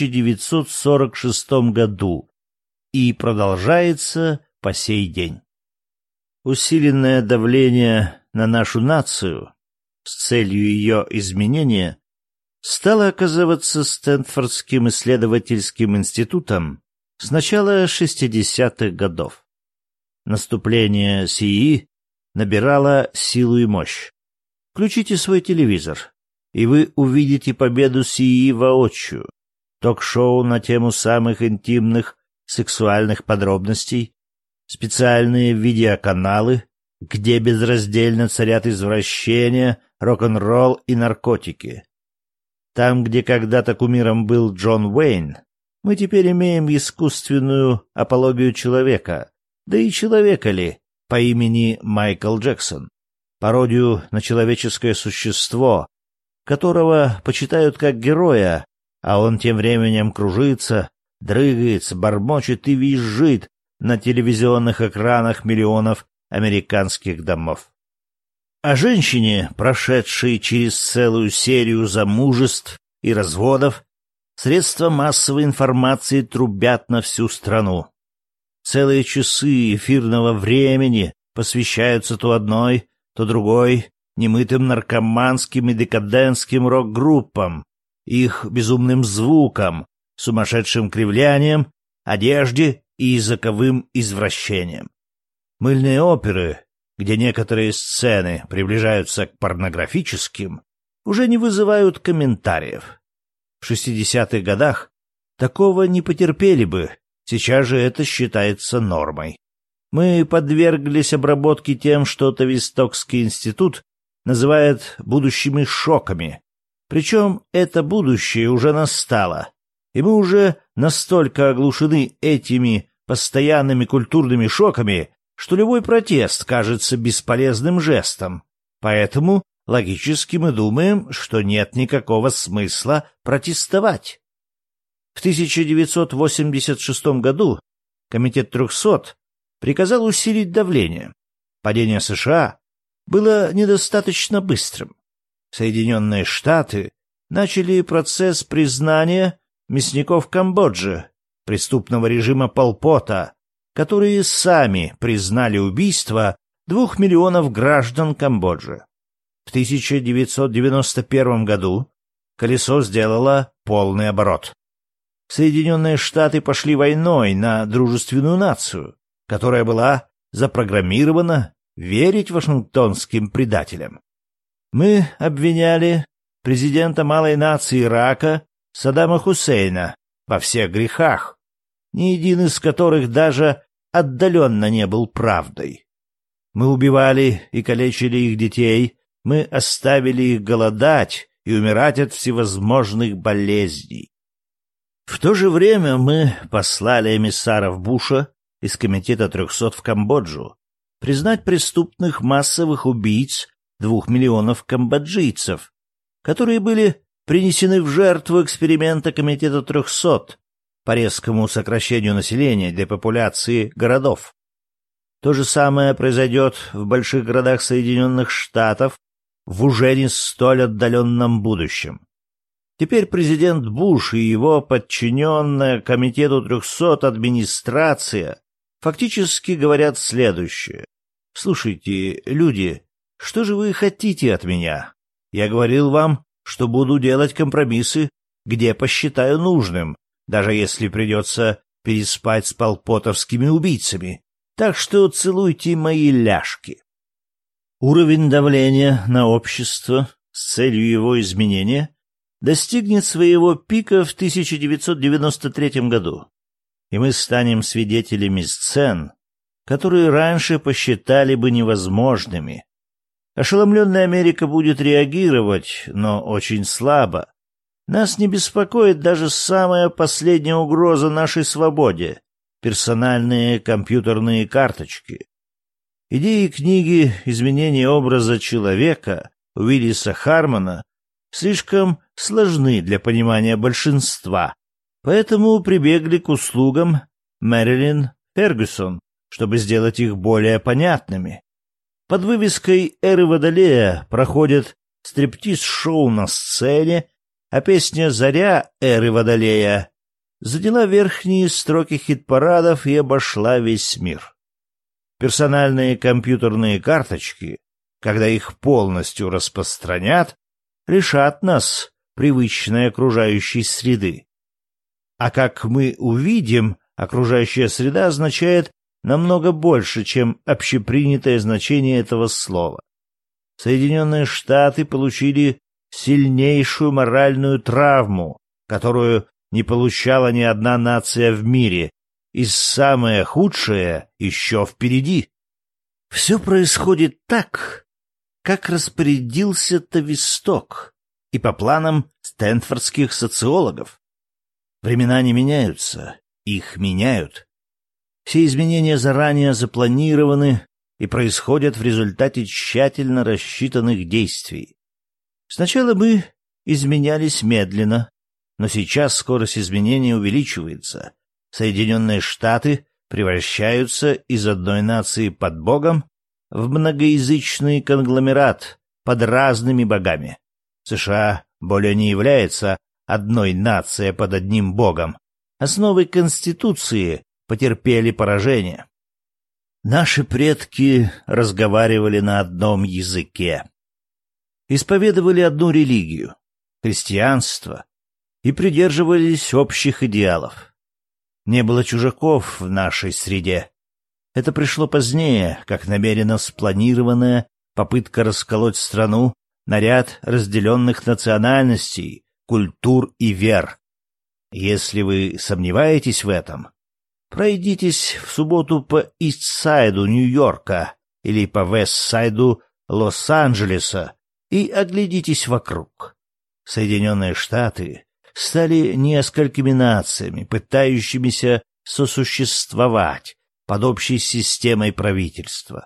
1946 году и продолжается по сей день. Усиленное давление на нашу нацию с целью ее изменения стало оказываться Стэнфордским исследовательским институтом с начала 60-х годов. Наступление СИИ набирало силу и мощь. Включите свой телевизор, и вы увидите победу СИИ воочию. Ток-шоу на тему самых интимных сексуальных подробностей, специальные видеоканалы, где безраздельно царят извращения, рок-н-ролл и наркотики. Там, где когда-то кумиром был Джон Уэйн, мы теперь имеем искусственную апологию человека, да и человека ли, по имени Майкл Джексон, пародию на человеческое существо, которого почитают как героя, а он тем временем кружится, дрыгается, бормочет и визжит на телевизионных экранах миллионов американских домов. О женщине, прошедшей через целую серию замужеств и разводов, средства массовой информации трубят на всю страну. Целые часы эфирного времени посвящаются то одной, то другой немытым наркоманским и декадентским рок-группам, их безумным звукам, сумасшедшим кривлянием, одежде и языковым извращением. Мыльные оперы, где некоторые сцены приближаются к порнографическим, уже не вызывают комментариев. В 60-х годах такого не потерпели бы, сейчас же это считается нормой. Мы подверглись обработке тем, что Тавистокский институт называет будущими шоками. Причем это будущее уже настало. и мы уже настолько оглушены этими постоянными культурными шоками, что любой протест кажется бесполезным жестом. Поэтому логически мы думаем, что нет никакого смысла протестовать. В 1986 году Комитет 300 приказал усилить давление. Падение США было недостаточно быстрым. Соединенные Штаты начали процесс признания мясников Камбоджи, преступного режима Пол Пота, которые сами признали убийство 2 миллионов граждан Камбоджи. В 1991 году колесо сделало полный оборот. Соединенные Штаты пошли войной на дружественную нацию, которая была запрограммирована верить вашингтонским предателям. Мы обвиняли президента малой нации Ирака Саддама Хусейна во всех грехах, ни один из которых даже отдаленно не был правдой. Мы убивали и калечили их детей, мы оставили их голодать и умирать от всевозможных болезней. В то же время мы послали эмиссаров Буша из Комитета 300 в Камбоджу признать преступных массовых убийц 2 миллионов камбоджийцев, которые были принесены в жертву эксперимента Комитета 300 по резкому сокращению населения для популяции городов. То же самое произойдет в больших городах Соединенных Штатов в уже не столь отдаленном будущем. Теперь президент Буш и его подчиненная Комитету 300 администрация фактически говорят следующее. «Слушайте, люди, что же вы хотите от меня? Я говорил вам, что буду делать компромиссы, где посчитаю нужным, даже если придется переспать с полпотовскими убийцами. Так что целуйте мои ляжки». Уровень давления на общество с целью его изменения достигнет своего пика в 1993 году, и мы станем свидетелями сцен, которые раньше посчитали бы невозможными. Ошеломленная Америка будет реагировать, но очень слабо. Нас не беспокоит даже самая последняя угроза нашей свободе — персональные компьютерные карточки. Идеи книги «Изменение образа человека» Уиллиса Хармана слишком сложны для понимания большинства, поэтому прибегли к услугам Мэрилин Фергюсон, чтобы сделать их более понятными. Под вывеской «Эры Водолея» проходит стриптиз-шоу на сцене, а песня «Заря Эры Водолея» заняла верхние строки хит-парадов и обошла весь мир. Персональные компьютерные карточки, когда их полностью распространят, лишат нас привычной окружающей среды. А как мы увидим, окружающая среда означает намного больше, чем общепринятое значение этого слова. Соединенные Штаты получили сильнейшую моральную травму, которую не получала ни одна нация в мире, и самое худшее еще впереди. Все происходит так, как распорядился Тависток, и по планам стэнфордских социологов. Времена не меняются, их меняют. Все изменения заранее запланированы и происходят в результате тщательно рассчитанных действий. Сначала мы изменялись медленно, но сейчас скорость изменения увеличивается. Соединенные Штаты превращаются из одной нации под Богом в многоязычный конгломерат под разными богами. США более не является одной нацией под одним богом. Основы Конституции потерпели поражение. Наши предки разговаривали на одном языке, исповедовали одну религию — христианство, и придерживались общих идеалов. Не было чужаков в нашей среде. Это пришло позднее, как намеренно спланированная попытка расколоть страну на ряд разделенных национальностей, культур и вер. Если вы сомневаетесь в этом, пройдитесь в субботу по Ист-Сайду Нью-Йорка или по Вест-Сайду Лос-Анджелеса и оглядитесь вокруг. Соединенные Штаты стали несколькими нациями, пытающимися сосуществовать под общей системой правительства.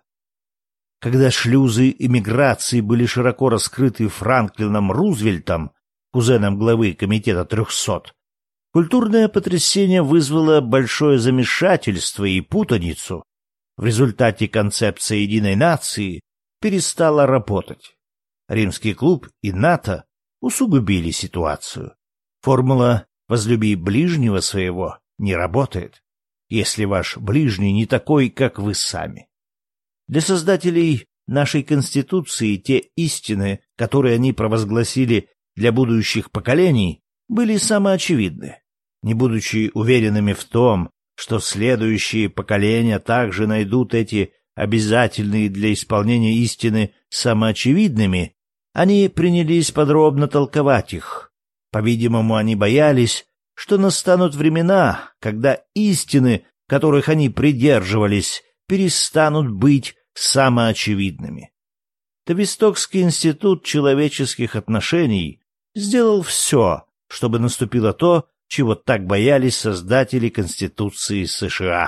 Когда шлюзы эмиграции были широко раскрыты Франклином Рузвельтом, кузеном главы Комитета 300, культурное потрясение вызвало большое замешательство и путаницу. В результате концепция единой нации перестала работать. Римский клуб и НАТО усугубили ситуацию. Формула «возлюби ближнего своего» не работает, если ваш ближний не такой, как вы сами. Для создателей нашей Конституции те истины, которые они провозгласили для будущих поколений, были самоочевидны. Не будучи уверенными в том, что следующие поколения также найдут эти обязательные для исполнения истины самоочевидными, они принялись подробно толковать их. По-видимому, они боялись, что настанут времена, когда истины, которых они придерживались, перестанут быть самоочевидными. Тавистокский институт человеческих отношений сделал все, чтобы наступило то, чего так боялись создатели Конституции США.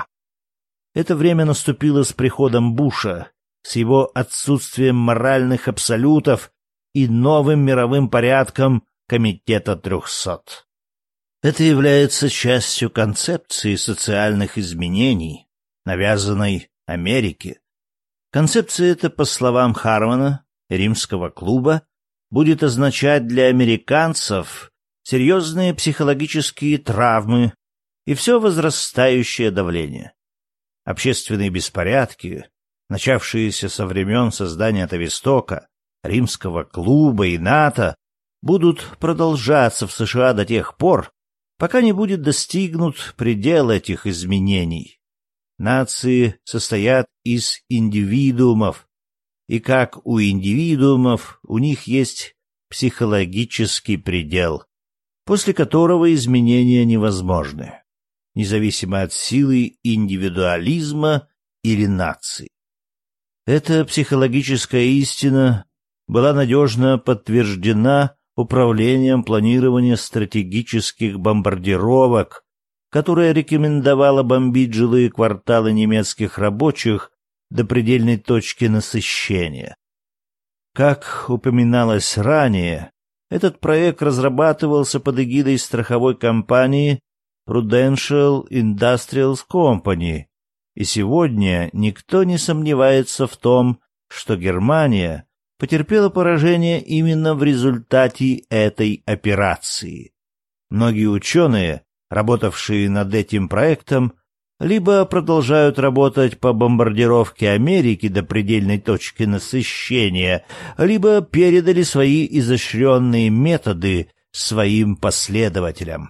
Это время наступило с приходом Буша, с его отсутствием моральных абсолютов и новым мировым порядком Комитета 300. Это является частью концепции социальных изменений, навязанной Америке. Концепция эта, по словам Хармана, Римского клуба, будет означать для американцев серьезные психологические травмы и все возрастающее давление. Общественные беспорядки, начавшиеся со времен создания Тавистока, Римского клуба и НАТО, будут продолжаться в США до тех пор, пока не будет достигнут предел этих изменений. Нации состоят из индивидуумов, и как у индивидуумов, у них есть психологический предел, после которого изменения невозможны, независимо от силы индивидуализма или нации. Эта психологическая истина была надежно подтверждена Управлением планирования стратегических бомбардировок, которое рекомендовало бомбить жилые кварталы немецких рабочих до предельной точки насыщения. Как упоминалось ранее, этот проект разрабатывался под эгидой страховой компании Prudential Industrial Company, и сегодня никто не сомневается в том, что Германия потерпела поражение именно в результате этой операции. Многие ученые, работавшие над этим проектом, либо продолжают работать по бомбардировке Америки до предельной точки насыщения, либо передали свои изощренные методы своим последователям.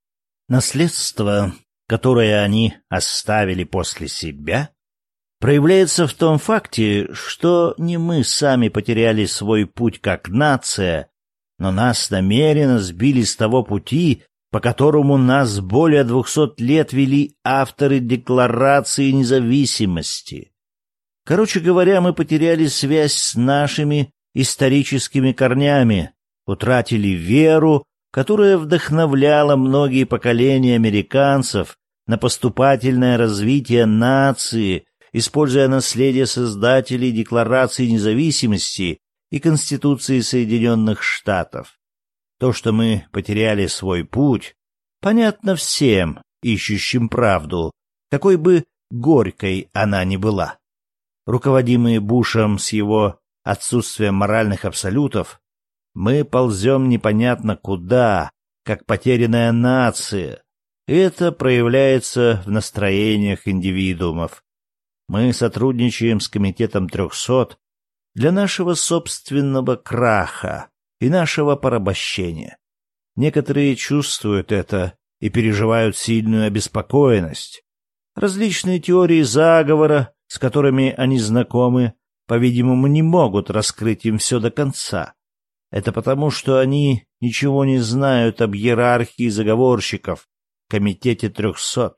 Наследство, которое они оставили после себя, проявляется в том факте, что не мы сами потеряли свой путь как нация, но нас намеренно сбили с того пути, по которому нас более 200 лет вели авторы Декларации независимости. Короче говоря, мы потеряли связь с нашими историческими корнями, утратили веру, которая вдохновляла многие поколения американцев на поступательное развитие нации, используя наследие создателей Декларации независимости и Конституции Соединенных Штатов. То, что мы потеряли свой путь, понятно всем, ищущим правду, какой бы горькой она ни была. Руководимые Бушем с его отсутствием моральных абсолютов, мы ползем непонятно куда, как потерянная нация, и это проявляется в настроениях индивидуумов. Мы сотрудничаем с Комитетом 300 для нашего собственного краха и нашего порабощения. Некоторые чувствуют это и переживают сильную обеспокоенность. Различные теории заговора, с которыми они знакомы, по-видимому, не могут раскрыть им все до конца. Это потому, что они ничего не знают об иерархии заговорщиков в Комитете 300.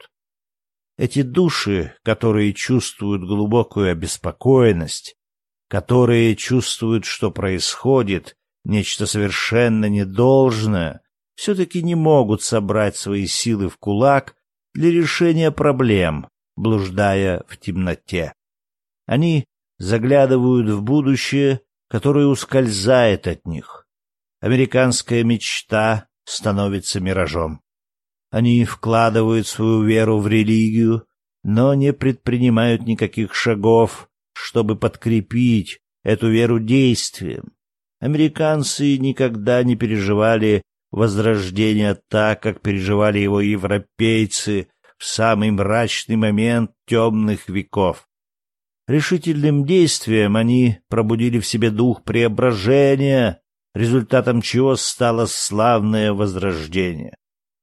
Эти души, которые чувствуют глубокую обеспокоенность, которые чувствуют, что происходит нечто совершенно недолжное, все-таки не могут собрать свои силы в кулак для решения проблем, блуждая в темноте. Они заглядывают в будущее, которое ускользает от них. Американская мечта становится миражом. Они вкладывают свою веру в религию, но не предпринимают никаких шагов, чтобы подкрепить эту веру действием. Американцы никогда не переживали возрождение так, как переживали его европейцы в самый мрачный момент темных веков. Решительным действием они пробудили в себе дух преображения, результатом чего стало славное возрождение.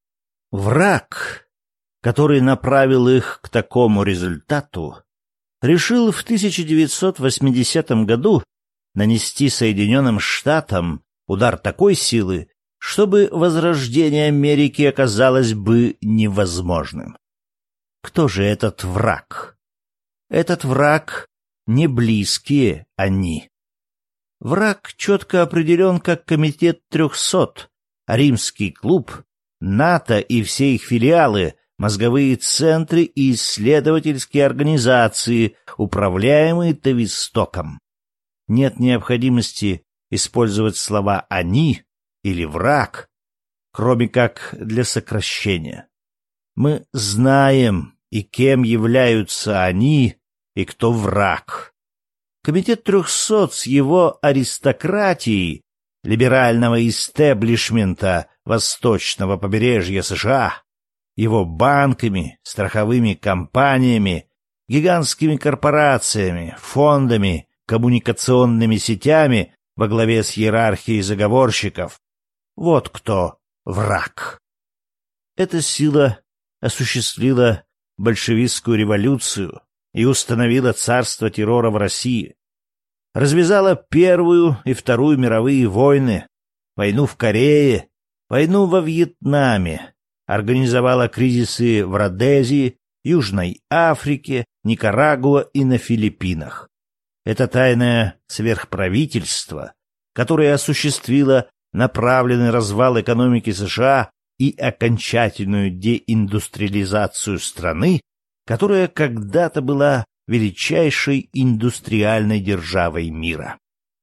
Враг, который направил их к такому результату, решил в 1980 году нанести Соединенным Штатам удар такой силы, чтобы возрождение Америки оказалось бы невозможным. Кто же этот враг? Этот враг не близкие они. Враг четко определен как Комитет 300, Римский клуб, НАТО и все их филиалы, мозговые центры и исследовательские организации, управляемые Тавистоком. Нет необходимости использовать слова «они» или «враг», кроме как для сокращения. Мы знаем, и кем являются они, и кто враг. Комитет 300 с его аристократией, либерального истеблишмента восточного побережья США, его банками, страховыми компаниями, гигантскими корпорациями, фондами, коммуникационными сетями во главе с иерархией заговорщиков. Вот кто враг. Эта сила осуществила большевистскую революцию и установила царство террора в России. Развязала Первую и Вторую мировые войны, войну в Корее, войну во Вьетнаме, организовала кризисы в Родезии, Южной Африке, Никарагуа и на Филиппинах. Это тайное сверхправительство, которое осуществило направленный развал экономики США и окончательную деиндустриализацию страны, которая когда-то была величайшей индустриальной державой мира.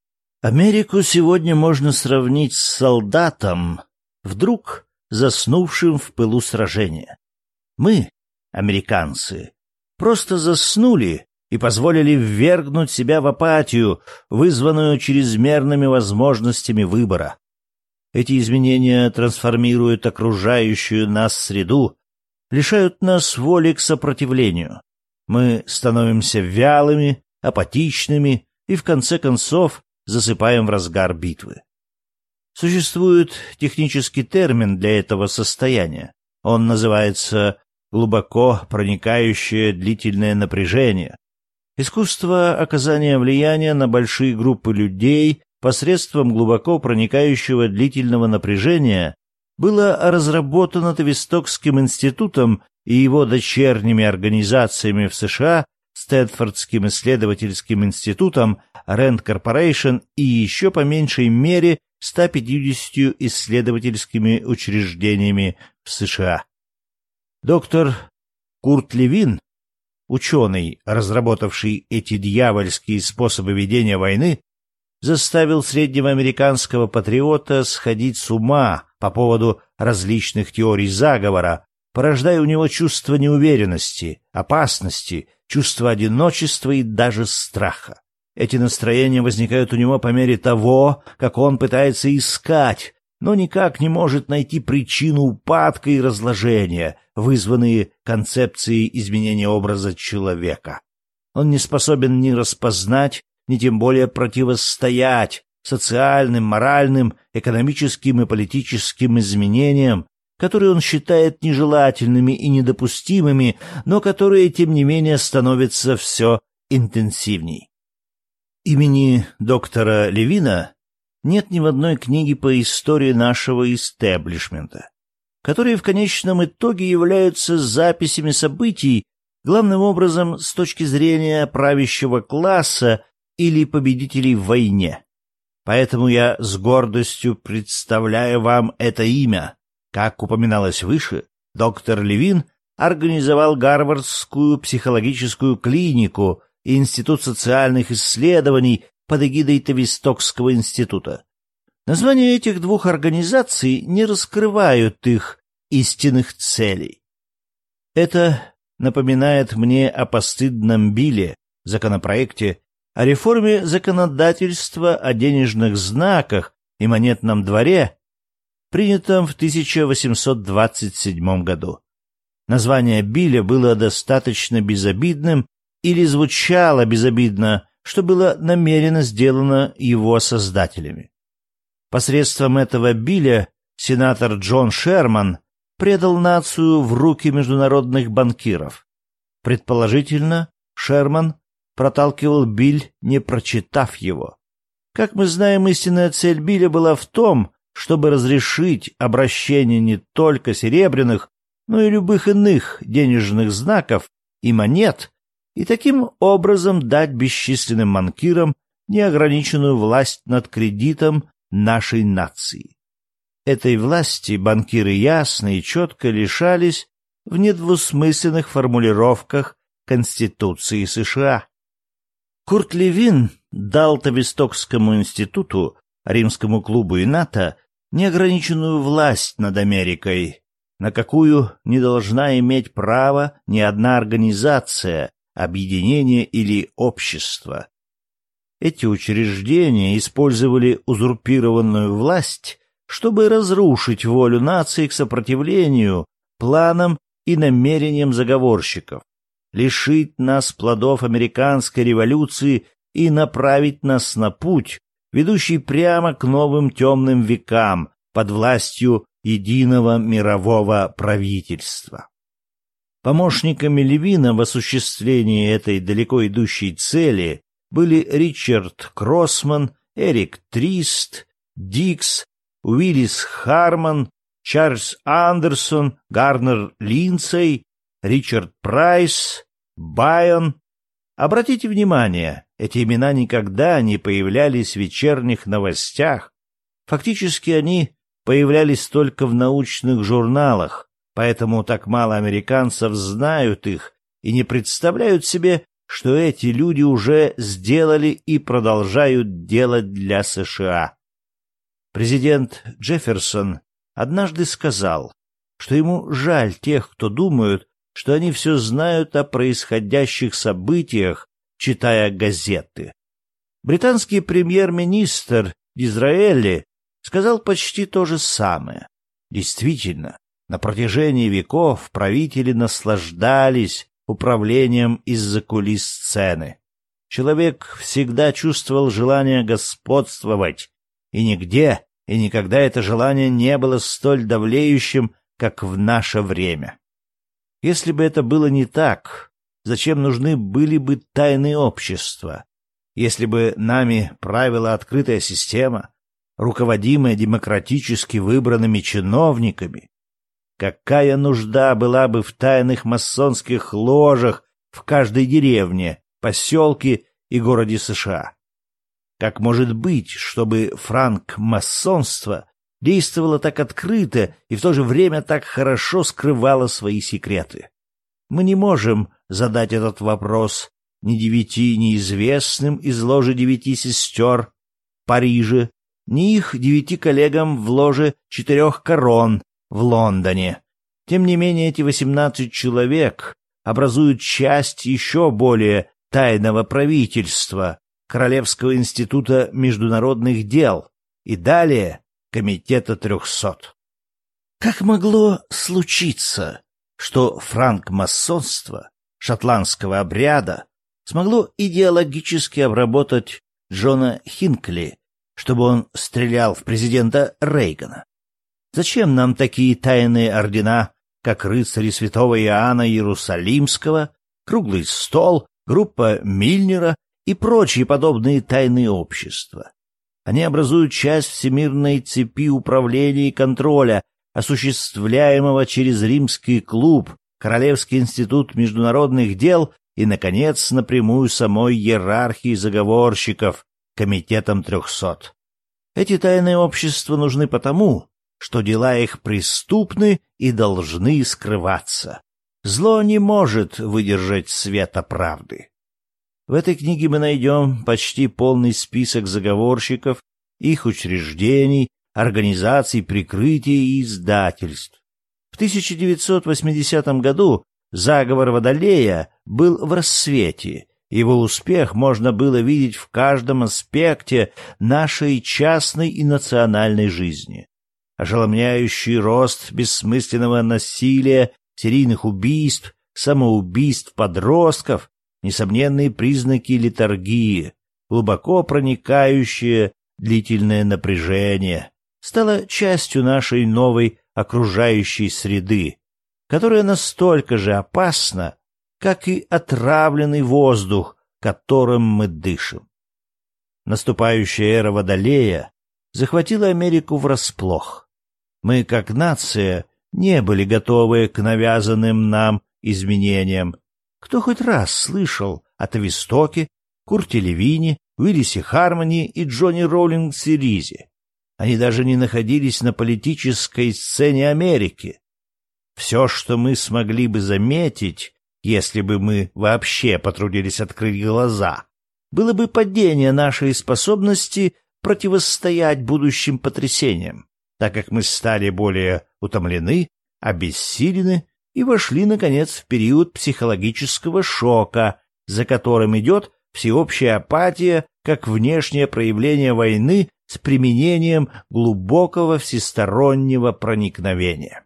Америку сегодня можно сравнить с солдатом, вдруг заснувшим в пылу сражения. Мы, американцы, просто заснули и позволили ввергнуть себя в апатию, вызванную чрезмерными возможностями выбора. Эти изменения трансформируют окружающую нас среду, лишают нас воли к сопротивлению. Мы становимся вялыми, апатичными и, в конце концов, засыпаем в разгар битвы. Существует технический термин для этого состояния. Он называется глубоко проникающее длительное напряжение. Искусство оказания влияния на большие группы людей посредством глубоко проникающего длительного напряжения было разработано Тавистокским институтом и его дочерними организациями в США, Стэнфордским исследовательским институтом, Rand Corporation и еще по меньшей мере 150 исследовательскими учреждениями в США. Доктор Курт Левин, ученый, разработавший эти дьявольские способы ведения войны, заставил среднего американского патриота сходить с ума по поводу различных теорий заговора, порождая у него чувство неуверенности, опасности, чувство одиночества и даже страха. Эти настроения возникают у него по мере того, как он пытается искать, но никак не может найти причину упадка и разложения, вызванные концепцией изменения образа человека. Он не способен ни распознать, ни тем более противостоять социальным, моральным, экономическим и политическим изменениям, которые он считает нежелательными и недопустимыми, но которые, тем не менее, становятся все интенсивней. Имени доктора Левина нет ни в одной книге по истории нашего истеблишмента, которые в конечном итоге являются записями событий, главным образом с точки зрения правящего класса или победителей в войне. Поэтому я с гордостью представляю вам это имя Как упоминалось выше, доктор Левин организовал Гарвардскую психологическую клинику и Институт социальных исследований под эгидой Тавистокского института. Названия этих двух организаций не раскрывают их истинных целей. Это напоминает мне о постыдном Билле, законопроекте о реформе законодательства о денежных знаках и монетном дворе, принятом в 1827 году. Название Билля было достаточно безобидным или звучало безобидно, что было намеренно сделано его создателями. Посредством этого Билля сенатор Джон Шерман предал нацию в руки международных банкиров. Предположительно, Шерман проталкивал Биль, не прочитав его. Как мы знаем, истинная цель Билля была в том, чтобы разрешить обращение не только серебряных, но и любых иных денежных знаков и монет, и таким образом дать бесчисленным банкирам неограниченную власть над кредитом нашей нации. Этой власти банкиры ясно и четко лишались в недвусмысленных формулировках Конституции США. Курт Левин дал Тавистокскому институту, Римскому клубу и НАТО неограниченную власть над Америкой, на какую не должна иметь права ни одна организация, объединение или общество. Эти учреждения использовали узурпированную власть, чтобы разрушить волю нации к сопротивлению планам и намерениям заговорщиков, лишить нас плодов американской революции и направить нас на путь, ведущий прямо к новым темным векам под властью единого мирового правительства. Помощниками Левина в осуществлении этой далеко идущей цели были Ричард Кроссман, Эрик Трист, Дикс, Уиллис Харман, Чарльз Андерсон, Гарнер Линдсей, Ричард Прайс, Байон. Обратите внимание, эти имена никогда не появлялись в вечерних новостях. Фактически они появлялись только в научных журналах, поэтому так мало американцев знают их и не представляют себе, что эти люди уже сделали и продолжают делать для США. Президент Джефферсон однажды сказал, что ему жаль тех, кто думают, что они все знают о происходящих событиях, читая газеты. Британский премьер-министр Дизраэли сказал почти то же самое. Действительно, на протяжении веков правители наслаждались управлением из-за кулис сцены. Человек всегда чувствовал желание господствовать, и нигде и никогда это желание не было столь давлеющим, как в наше время. Если бы это было не так, зачем нужны были бы тайные общества? Если бы нами правила открытая система, руководимая демократически выбранными чиновниками, какая нужда была бы в тайных масонских ложах в каждой деревне, поселке и городе США? Как может быть, чтобы франкмасонство действовало так открыто и в то же время так хорошо скрывало свои секреты? Мы не можем задать этот вопрос ни 9 неизвестным из ложи 9 сестер в Париже, ни их 9 коллегам в ложе 4 корон в Лондоне. Тем не менее, эти 18 человек образуют часть еще более тайного правительства, Королевского института международных дел и далее Комитета 300. Как могло случиться, что франкмасонство шотландского обряда смогло идеологически обработать Джона Хинкли, чтобы он стрелял в президента Рейгана? Зачем нам такие тайные ордена, как рыцари святого Иоанна Иерусалимского, круглый стол, группа Мильнера и прочие подобные тайные общества? Они образуют часть всемирной цепи управления и контроля, осуществляемого через Римский клуб, Королевский институт международных дел и, наконец, напрямую самой иерархии заговорщиков, Комитетом 300. Эти тайные общества нужны потому, что дела их преступны и должны скрываться. Зло не может выдержать света правды. В этой книге мы найдем почти полный список заговорщиков, их учреждений, организаций прикрытия и издательств. В 1980 году заговор Водолея был в расцвете. Его успех можно было видеть в каждом аспекте нашей частной и национальной жизни. Ошеломляющий рост бессмысленного насилия, серийных убийств, самоубийств подростков, несомненные признаки летаргии, глубоко проникающее длительное напряжение, стало частью нашей новой окружающей среды, которая настолько же опасна, как и отравленный воздух, которым мы дышим. Наступающая эра Водолея захватила Америку врасплох. Мы, как нация, не были готовы к навязанным нам изменениям. Кто хоть раз слышал о Тавистоке, Курте Левине, Уиллисе Хармони и Джонни Роулинг Сиризе? Они даже не находились на политической сцене Америки. Все, что мы смогли бы заметить, если бы мы вообще потрудились открыть глаза, было бы падение нашей способности противостоять будущим потрясениям, так как мы стали более утомлены, обессилены и вошли, наконец, в период психологического шока, за которым идет всеобщая апатия как внешнее проявление войны с применением глубокого всестороннего проникновения.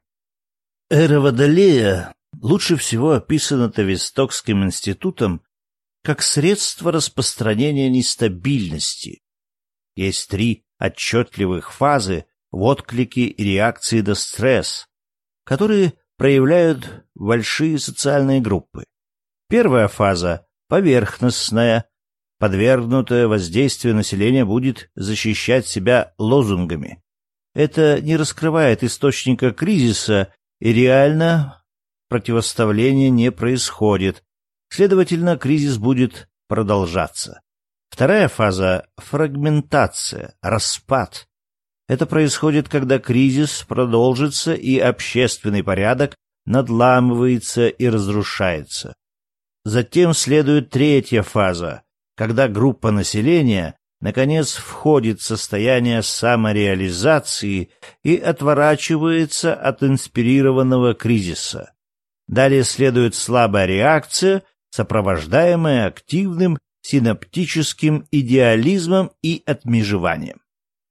Эра Водолея лучше всего описана Тавистокским институтом как средство распространения нестабильности. Есть 3 отчетливых фазы в отклике и реакции на стресс, которые проявляют большие социальные группы. Первая фаза — поверхностная. Подвергнутое воздействию населения будет защищать себя лозунгами. Это не раскрывает источника кризиса, и реально противоставление не происходит. Следовательно, кризис будет продолжаться. Вторая фаза — фрагментация, распад. Это происходит, когда кризис продолжится и общественный порядок надламывается и разрушается. Затем следует третья фаза, когда группа населения наконец входит в состояние самореализации и отворачивается от инспирированного кризиса. Далее следует слабая реакция, сопровождаемая активным синаптическим идеализмом и отмежеванием.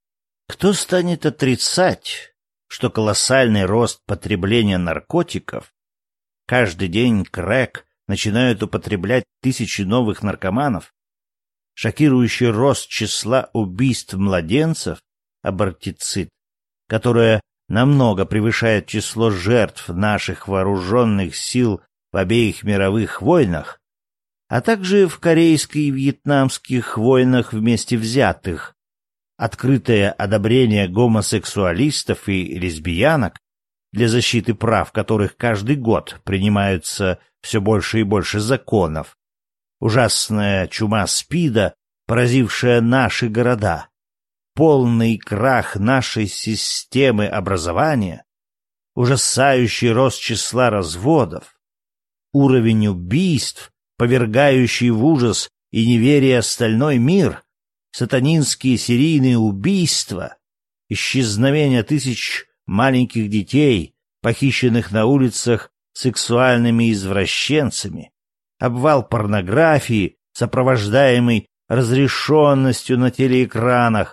Кто станет отрицать, что колоссальный рост потребления наркотиков, каждый день крэк начинают употреблять тысячи новых наркоманов, шокирующий рост числа убийств младенцев, абортицид, которое намного превышает число жертв наших вооруженных сил в обеих мировых войнах, а также в корейской и вьетнамских войнах вместе взятых, открытое одобрение гомосексуалистов и лесбиянок, для защиты прав которых каждый год принимаются все больше и больше законов, ужасная чума СПИДа, поразившая наши города, полный крах нашей системы образования, ужасающий рост числа разводов, уровень убийств, повергающий в ужас и неверие остальной мир, сатанинские серийные убийства, исчезновение тысяч маленьких детей, похищенных на улицах сексуальными извращенцами, обвал порнографии, сопровождаемый разрешенностью на телеэкранах,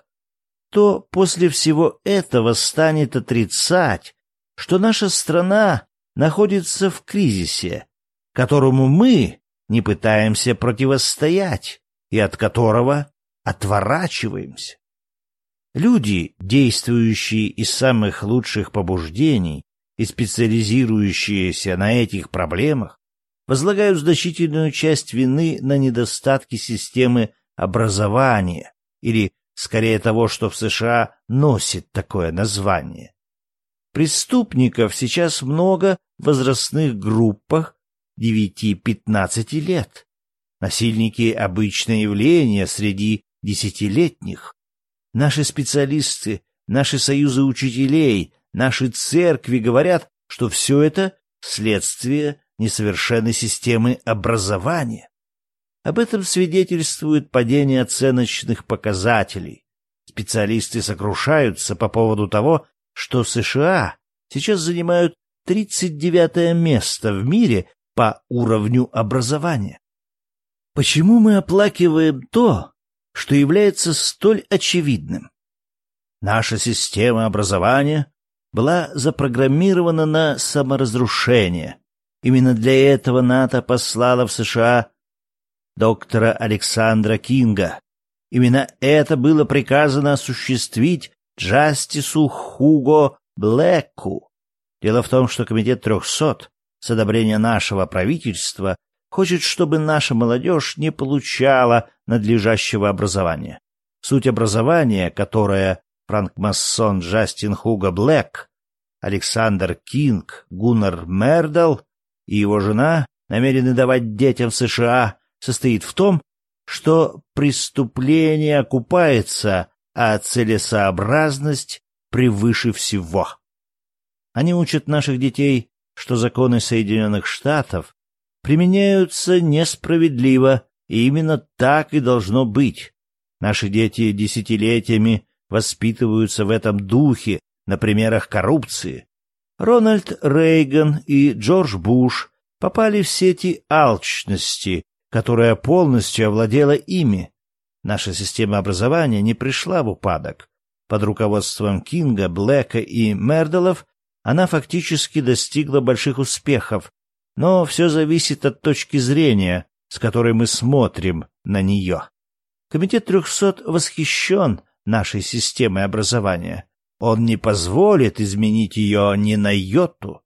то после всего этого станет отрицать, что наша страна находится в кризисе, которому мы не пытаемся противостоять и от которого отворачиваемся. Люди, действующие из самых лучших побуждений и специализирующиеся на этих проблемах, возлагают значительную часть вины на недостатки системы образования или, скорее, того, что в США носит такое название. Преступников сейчас много в возрастных группах 9-15 лет. Насильники — обычное явление среди 10-летних. Наши специалисты, наши союзы учителей, наши церкви говорят, что все это следствие несовершенной системы образования. Об этом свидетельствует падение оценочных показателей. Специалисты сокрушаются по поводу того, что США сейчас занимают 39-е место в мире по уровню образования. Почему мы оплакиваем то, что является столь очевидным? Наша система образования была запрограммирована на саморазрушение. Именно для этого НАТО послало в США доктора Александра Кинга. Именно это было приказано осуществить Джастису Хуго Блэку. Дело в том, что Комитет 300 с одобрения нашего правительства хочет, чтобы наша молодежь не получала надлежащего образования. Суть образования, которое франкмасон Джастин Хуго Блэк, Александр Кинг, Гуннар Мердал и его жена намерены давать детям в США, состоит в том, что преступление окупается, а целесообразность превыше всего. Они учат наших детей, что законы Соединенных Штатов применяются несправедливо, и именно так и должно быть. Наши дети десятилетиями воспитываются в этом духе на примерах коррупции. Рональд Рейган и Джордж Буш попали в сети алчности, которая полностью овладела ими. Наша система образования не пришла в упадок. Под руководством Кинга, Блэка и Мердалов она фактически достигла больших успехов, но все зависит от точки зрения, с которой мы смотрим на нее. Комитет 300 восхищен нашей системой образования. Он не позволит изменить ее ни на йоту.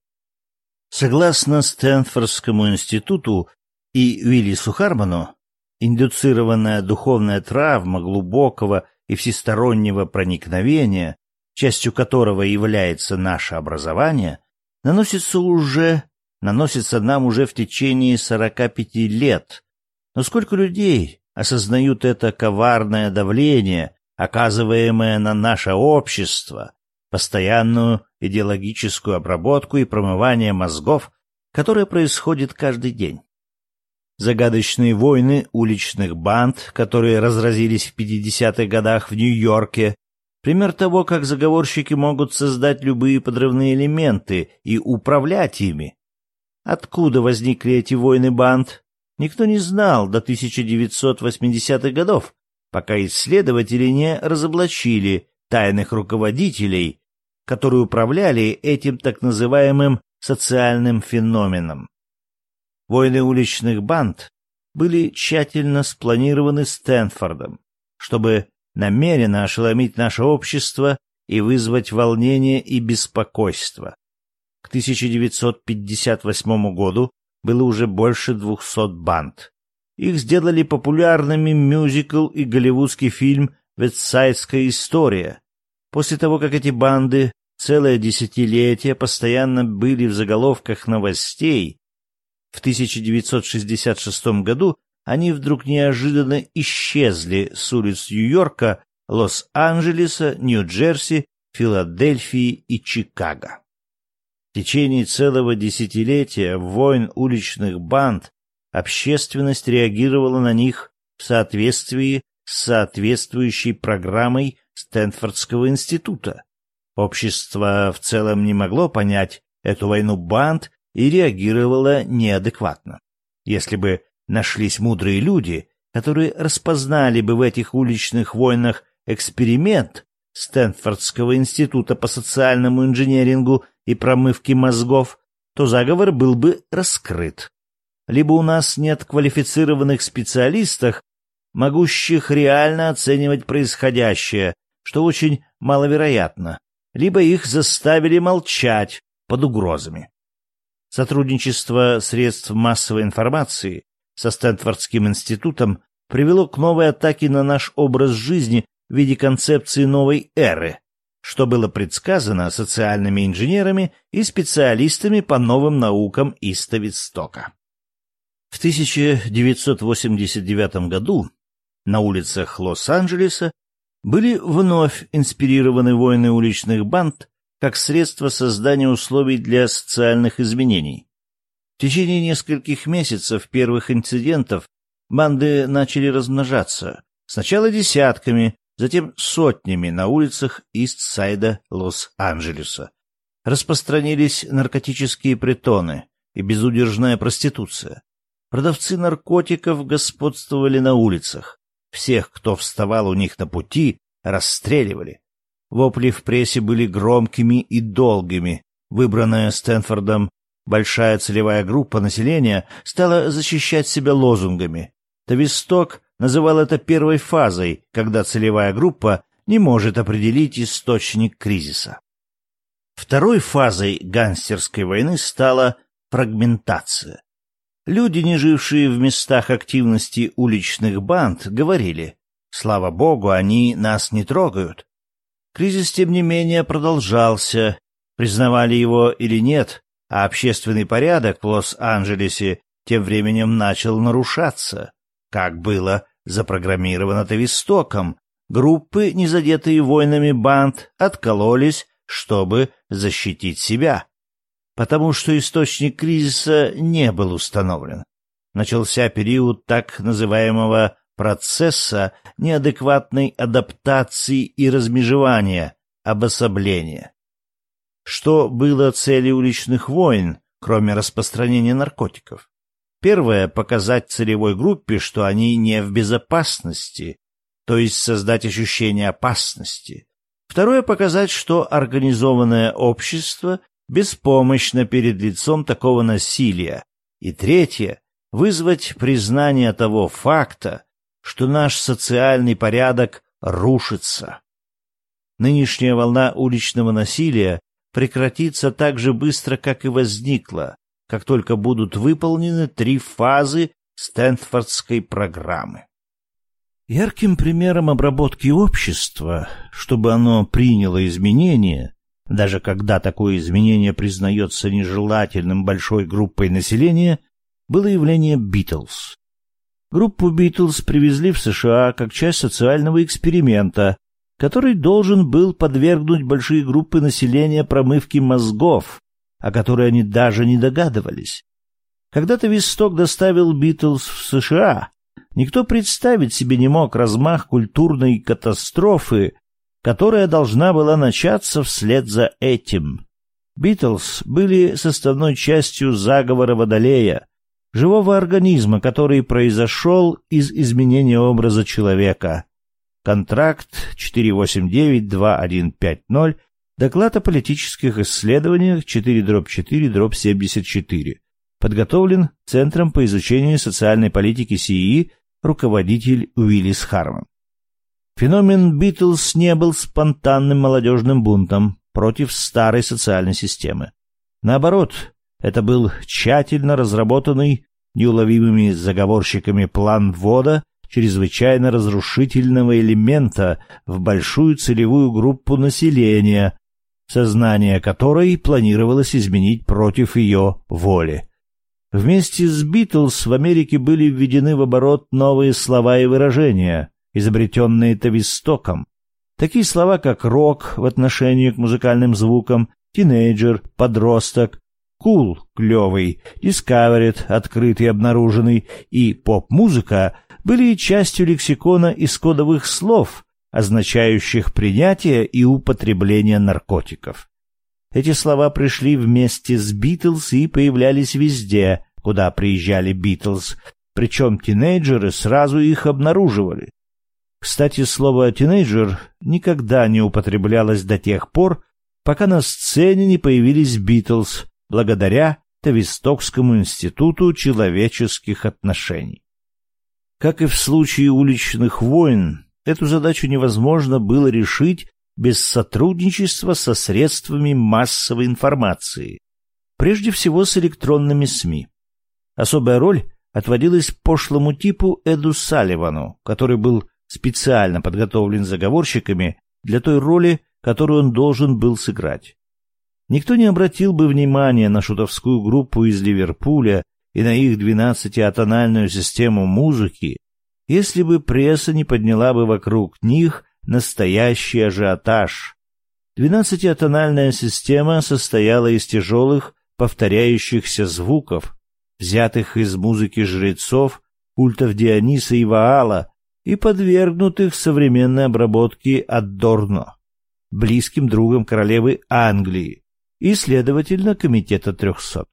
Согласно Стэнфордскому институту и Уиллису Харману, индуцированная духовная травма глубокого и всестороннего проникновения, частью которого является наше образование, наносится нам уже в течение 45 лет. Но сколько людей осознают это коварное давление, оказываемое на наше общество, постоянную идеологическую обработку и промывание мозгов, которое происходит каждый день. Загадочные войны уличных банд, которые разразились в 50-х годах в Нью-Йорке, пример того, как заговорщики могут создать любые подрывные элементы и управлять ими. Откуда возникли эти войны банд, никто не знал до 1980-х годов, пока исследователи не разоблачили тайных руководителей, которые управляли этим так называемым социальным феноменом. Войны уличных банд были тщательно спланированы Стэнфордом, чтобы намеренно ошеломить наше общество и вызвать волнение и беспокойство. К 1958 году было уже больше 200 банд. Их сделали популярными мюзикл и голливудский фильм «Ветсайдская история». После того, как эти банды целое десятилетие постоянно были в заголовках новостей, в 1966 году они вдруг неожиданно исчезли с улиц Нью-Йорка, Лос-Анджелеса, Нью-Джерси, Филадельфии и Чикаго. В течение целого десятилетия войн уличных банд общественность реагировала на них в соответствии с соответствующей программой Стэнфордского института. Общество в целом не могло понять эту войну банд и реагировало неадекватно. Если бы нашлись мудрые люди, которые распознали бы в этих уличных войнах эксперимент Стэнфордского института по социальному инженерингу и промывке мозгов, то заговор был бы раскрыт. Либо у нас нет квалифицированных специалистов, могущих реально оценивать происходящее, что очень маловероятно, либо их заставили молчать под угрозами. Сотрудничество средств массовой информации со Стэнфордским институтом привело к новой атаке на наш образ жизни в виде концепции новой эры, что было предсказано социальными инженерами и специалистами по новым наукам из Тавидстока. В 1989 году на улицах Лос-Анджелеса были вновь инспирированы войны уличных банд как средство создания условий для социальных изменений. В течение нескольких месяцев первых инцидентов банды начали размножаться, сначала десятками, затем сотнями на улицах Ист-Сайда Лос-Анджелеса. Распространились наркотические притоны и безудержная проституция. Продавцы наркотиков господствовали на улицах. Всех, кто вставал у них на пути, расстреливали. Вопли в прессе были громкими и долгими. Выбранная Стэнфордом большая целевая группа населения стала защищать себя лозунгами. Тависток называл это первой фазой, когда целевая группа не может определить источник кризиса. Второй фазой гангстерской войны стала фрагментация. Люди, не жившие в местах активности уличных банд, говорили: «Слава Богу, они нас не трогают». Кризис, тем не менее, продолжался, признавали его или нет, а общественный порядок в Лос-Анджелесе тем временем начал нарушаться, как было запрограммировано Тавистоком. Группы, не задетые войнами банд, откололись, чтобы защитить себя, потому что источник кризиса не был установлен. Начался период так называемого процесса неадекватной адаптации и размежевания, обособления. Что было целью уличных войн, кроме распространения наркотиков? Первое — показать целевой группе, что они не в безопасности, то есть создать ощущение опасности. Второе — показать, что организованное общество беспомощно перед лицом такого насилия. И третье — вызвать признание того факта, что наш социальный порядок рушится. Нынешняя волна уличного насилия прекратится так же быстро, как и возникла, как только будут выполнены 3 фазы Стэнфордской программы. Ярким примером обработки общества, чтобы оно приняло изменения, даже когда такое изменение признается нежелательным большой группой населения, было явление «Битлз». Группу «Битлз» привезли в США как часть социального эксперимента, который должен был подвергнуть большие группы населения промывке мозгов, о которой они даже не догадывались. Когда Тависток доставил «Битлз» в США, никто представить себе не мог размах культурной катастрофы, которая должна была начаться вслед за этим. «Битлз» были составной частью заговора Водолея, живого организма, который произошел из изменения образа человека. Контракт 489-2150, доклад о политических исследованиях 4/4/74, подготовлен Центром по изучению социальной политики СИИ, руководитель Уиллис Харман. Феномен «Битлз» не был спонтанным молодежным бунтом против старой социальной системы. Наоборот, это был тщательно разработанный неуловимыми заговорщиками план ввода чрезвычайно разрушительного элемента в большую целевую группу населения, сознание которой планировалось изменить против ее воли. Вместе с «Битлз» в Америке были введены в оборот новые слова и выражения, изобретенные Тавистоком. Такие слова, как «рок» в отношении к музыкальным звукам, «тинейджер», «подросток», «кул» — «клевый», «дискаверит» — «открытый», «обнаруженный» и «поп-музыка» были частью лексикона из кодовых слов, означающих принятие и употребление наркотиков. Эти слова пришли вместе с «Битлз» и появлялись везде, куда приезжали «Битлз», причем тинейджеры сразу их обнаруживали. Кстати, слово «тинейджер» никогда не употреблялось до тех пор, пока на сцене не появились «Битлз», благодаря Тавистокскому институту человеческих отношений. Как и в случае уличных войн, эту задачу невозможно было решить без сотрудничества со средствами массовой информации, прежде всего с электронными СМИ. Особая роль отводилась пошлому типу Эду Салливану, который был специально подготовлен заговорщиками для той роли, которую он должен был сыграть. Никто не обратил бы внимания на шутовскую группу из Ливерпуля и на их 12-атональную систему музыки, если бы пресса не подняла бы вокруг них настоящий ажиотаж. 12-тональная система состояла из тяжелых повторяющихся звуков, взятых из музыки жрецов, культов Диониса и Ваала и подвергнутых современной обработке Адорно, близким другом королевы Англии и, следовательно, Комитета 300.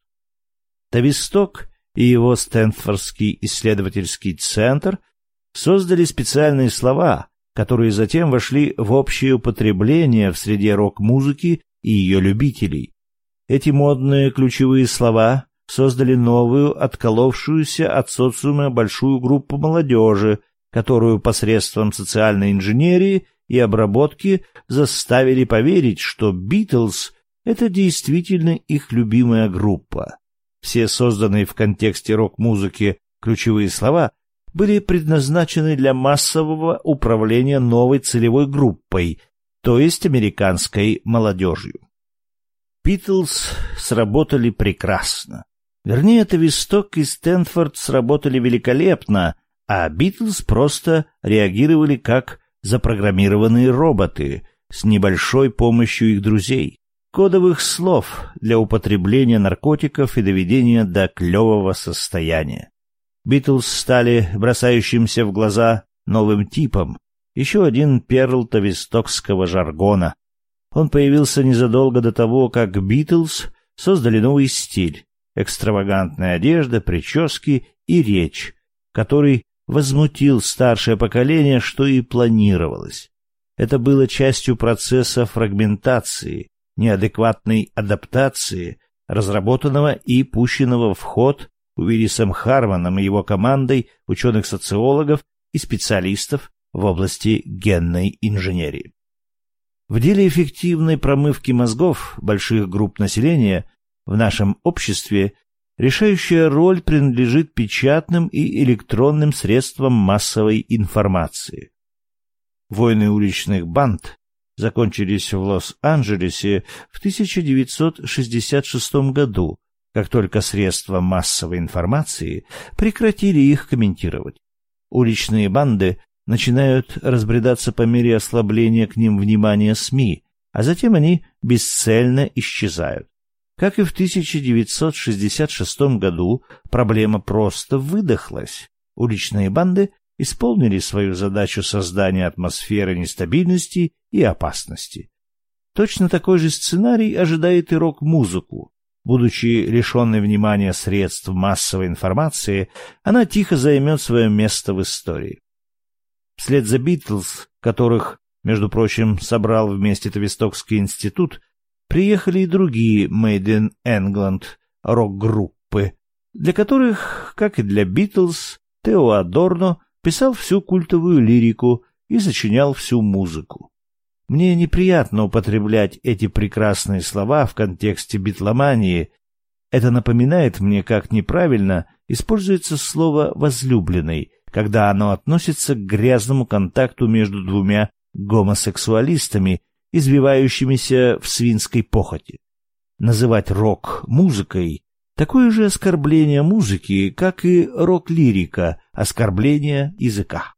Тависток и его Стэнфордский исследовательский центр создали специальные слова, которые затем вошли в общее употребление в среде рок-музыки и ее любителей. Эти модные ключевые слова создали новую, отколовшуюся от социума большую группу молодежи, которую посредством социальной инженерии и обработки заставили поверить, что «Битлз» — это действительно их любимая группа. Все созданные в контексте рок-музыки ключевые слова были предназначены для массового управления новой целевой группой, то есть американской молодежью. «Битлз» сработали прекрасно. Вернее, Тависток и Стэнфорд сработали великолепно, а «Битлз» просто реагировали как запрограммированные роботы с небольшой помощью их друзей, кодовых слов для употребления наркотиков и доведения до клевого состояния. «Битлз» стали бросающимся в глаза новым типом, еще один перл тавистокского жаргона. Он появился незадолго до того, как «Битлз» создали новый стиль, экстравагантная одежда, прически и речь, который возмутил старшее поколение, что и планировалось. Это было частью процесса фрагментации, неадекватной адаптации, разработанного и пущенного в ход Уиллисом Харманом и его командой ученых-социологов и специалистов в области генной инженерии. В деле эффективной промывки мозгов больших групп населения в нашем обществе решающая роль принадлежит печатным и электронным средствам массовой информации. Войны уличных банд закончились в Лос-Анджелесе в 1966 году, как только средства массовой информации прекратили их комментировать. Уличные банды начинают разбредаться по мере ослабления к ним внимания СМИ, а затем они бесцельно исчезают. Как и в 1966 году, проблема просто выдохлась. Уличные банды исполнили свою задачу создания атмосферы нестабильности и опасности. Точно такой же сценарий ожидает и рок-музыку. Будучи лишенной внимания средств массовой информации, она тихо займет свое место в истории. Вслед за «Битлз», которых, между прочим, собрал вместе Тавистокский институт, приехали и другие Made in England рок-группы, для которых, как и для «Битлз», Тео Адорно писал всю культовую лирику и сочинял всю музыку. Мне неприятно употреблять эти прекрасные слова в контексте битломании. Это напоминает мне, как неправильно используется слово «возлюбленный», когда оно относится к грязному контакту между двумя гомосексуалистами, извивающимися в свинской похоти. Называть рок музыкой — такое же оскорбление музыки, как и рок-лирика — оскорбление языка.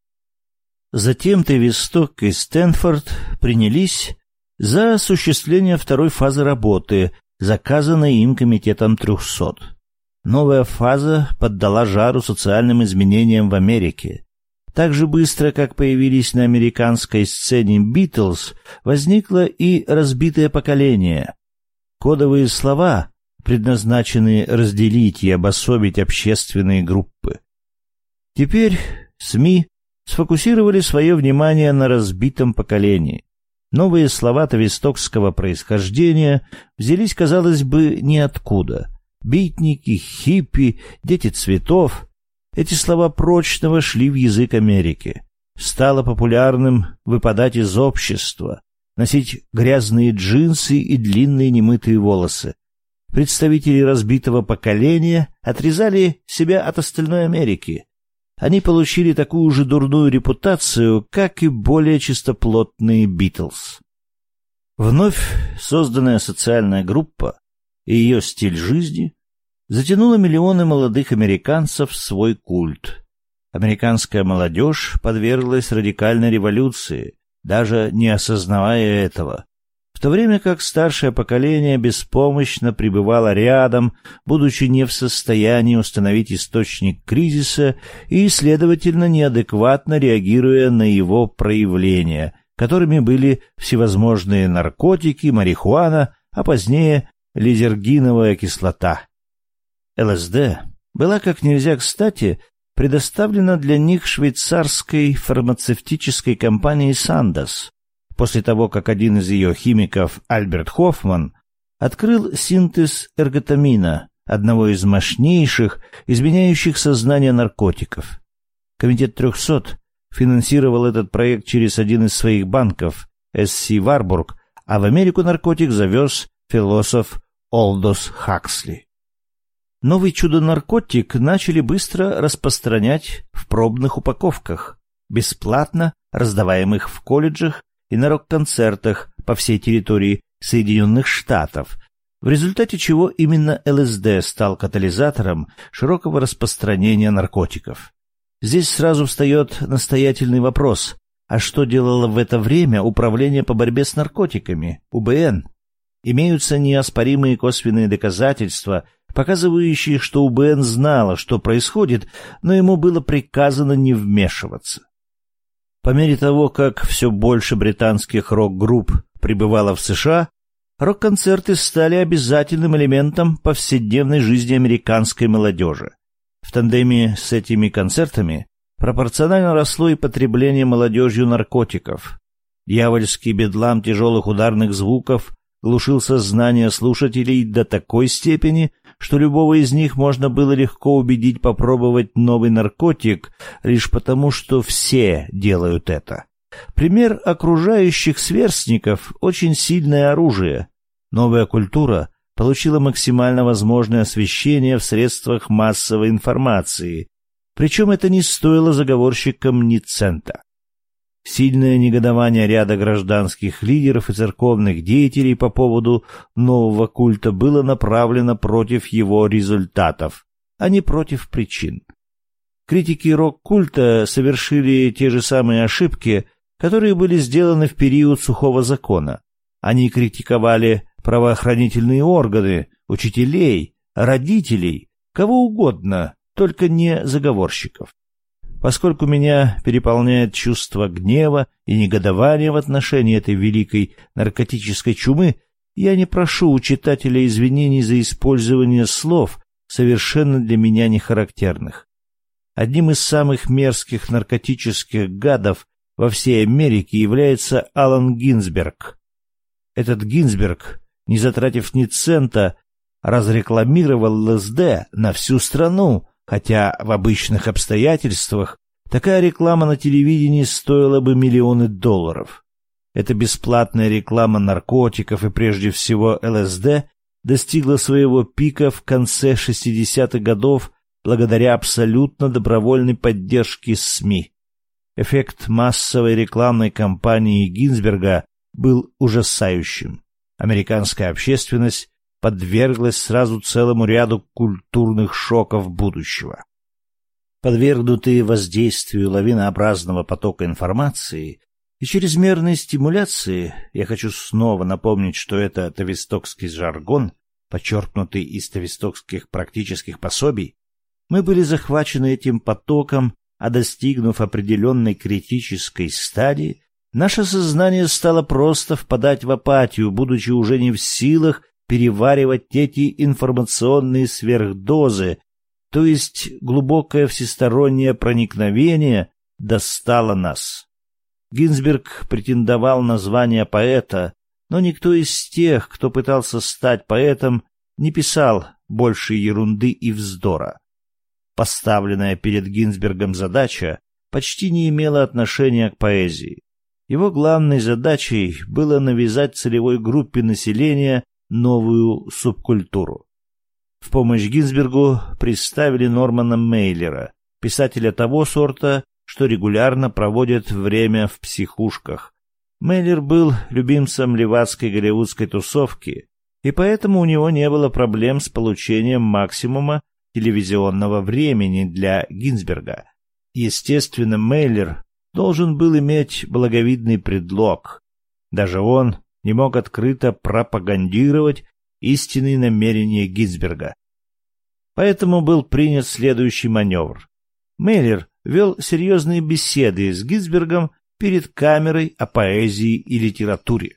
Затем Тависток и Стэнфорд принялись за осуществление второй фазы работы, заказанной им Комитетом 300. Новая фаза поддала жару социальным изменениям в Америке. Так же быстро, как появились на американской сцене «Битлз», возникло и разбитое поколение. Кодовые слова, предназначенные разделить и обособить общественные группы. Теперь СМИ сфокусировали свое внимание на разбитом поколении. Новые слова тавистокского происхождения взялись, казалось бы, ниоткуда. Битники, хиппи, дети цветов. Эти слова прочно вошли в язык Америки. Стало популярным выпадать из общества, носить грязные джинсы и длинные немытые волосы. Представители разбитого поколения отрезали себя от остальной Америки. Они получили такую же дурную репутацию, как и более чистоплотные «Битлз». Вновь созданная социальная группа и ее стиль жизни затянула миллионы молодых американцев в свой культ. Американская молодежь подверглась радикальной революции, даже не осознавая этого. В в то время как старшее поколение беспомощно пребывало рядом, будучи не в состоянии установить источник кризиса и, следовательно, неадекватно реагируя на его проявления, которыми были всевозможные наркотики, марихуана, а позднее лизергиновая кислота. ЛСД была как нельзя кстати предоставлена для них швейцарской фармацевтической компанией Sandoz, после того, как один из ее химиков, Альберт Хоффман, открыл синтез эрготамина, одного из мощнейших, изменяющих сознание наркотиков. Комитет 300 финансировал этот проект через один из своих банков, С.С. Варбург, а в Америку наркотик завез философ Олдос Хаксли. Новый чудо-наркотик начали быстро распространять в пробных упаковках, бесплатно раздаваемых в колледжах и на рок-концертах по всей территории Соединенных Штатов, в результате чего именно ЛСД стал катализатором широкого распространения наркотиков. Здесь сразу встает настоятельный вопрос: а что делало в это время Управление по борьбе с наркотиками, УБН? Имеются неоспоримые косвенные доказательства, показывающие, что УБН знало, что происходит, но ему было приказано не вмешиваться. По мере того, как все больше британских рок-групп прибывало в США, рок-концерты стали обязательным элементом повседневной жизни американской молодежи. В тандеме с этими концертами пропорционально росло и потребление молодежью наркотиков. Дьявольский бедлам тяжелых ударных звуков глушил сознание слушателей до такой степени, что любого из них можно было легко убедить попробовать новый наркотик лишь потому, что все делают это. Пример окружающих сверстников — очень сильное оружие. Новая культура получила максимально возможное освещение в средствах массовой информации, причем это не стоило заговорщикам ни цента. Сильное негодование ряда гражданских лидеров и церковных деятелей по поводу нового культа было направлено против его результатов, а не против причин. Критики рок-культа совершили те же самые ошибки, которые были сделаны в период сухого закона. Они критиковали правоохранительные органы, учителей, родителей, кого угодно, только не заговорщиков. Поскольку меня переполняет чувство гнева и негодования в отношении этой великой наркотической чумы, я не прошу у читателя извинений за использование слов, совершенно для меня не характерных. Одним из самых мерзких наркотических гадов во всей Америке является Аллен Гинзберг. Этот Гинзберг, не затратив ни цента, разрекламировал ЛСД на всю страну, хотя в обычных обстоятельствах такая реклама на телевидении стоила бы миллионы долларов. Эта бесплатная реклама наркотиков и прежде всего ЛСД достигла своего пика в конце 60-х годов благодаря абсолютно добровольной поддержке СМИ. Эффект массовой рекламной кампании Гинзберга был ужасающим. Американская общественность подверглась сразу целому ряду культурных шоков будущего. Подвергнутые воздействию лавинообразного потока информации и чрезмерной стимуляции, я хочу снова напомнить, что это тавистокский жаргон, почерпнутый из тавистокских практических пособий, мы были захвачены этим потоком, а достигнув определенной критической стадии, наше сознание стало просто впадать в апатию, будучи уже не в силах переваривать эти информационные сверхдозы, то есть глубокое всестороннее проникновение достало нас. Гинзберг претендовал на звание поэта, но никто из тех, кто пытался стать поэтом, не писал больше ерунды и вздора. Поставленная перед Гинзбергом задача почти не имела отношения к поэзии. Его главной задачей было навязать целевой группе населения новую субкультуру. В помощь Гинзбергу представили Нормана Мейлера, писателя того сорта, что регулярно проводит время в психушках. Мейлер был любимцем левацкой голливудской тусовки, и поэтому у него не было проблем с получением максимума телевизионного времени для Гинзберга. Естественно, Мейлер должен был иметь благовидный предлог. Даже он, не мог открыто пропагандировать истинные намерения Гинзберга. Поэтому был принят следующий маневр. Мейлер вел серьезные беседы с Гинзбергом перед камерой о поэзии и литературе.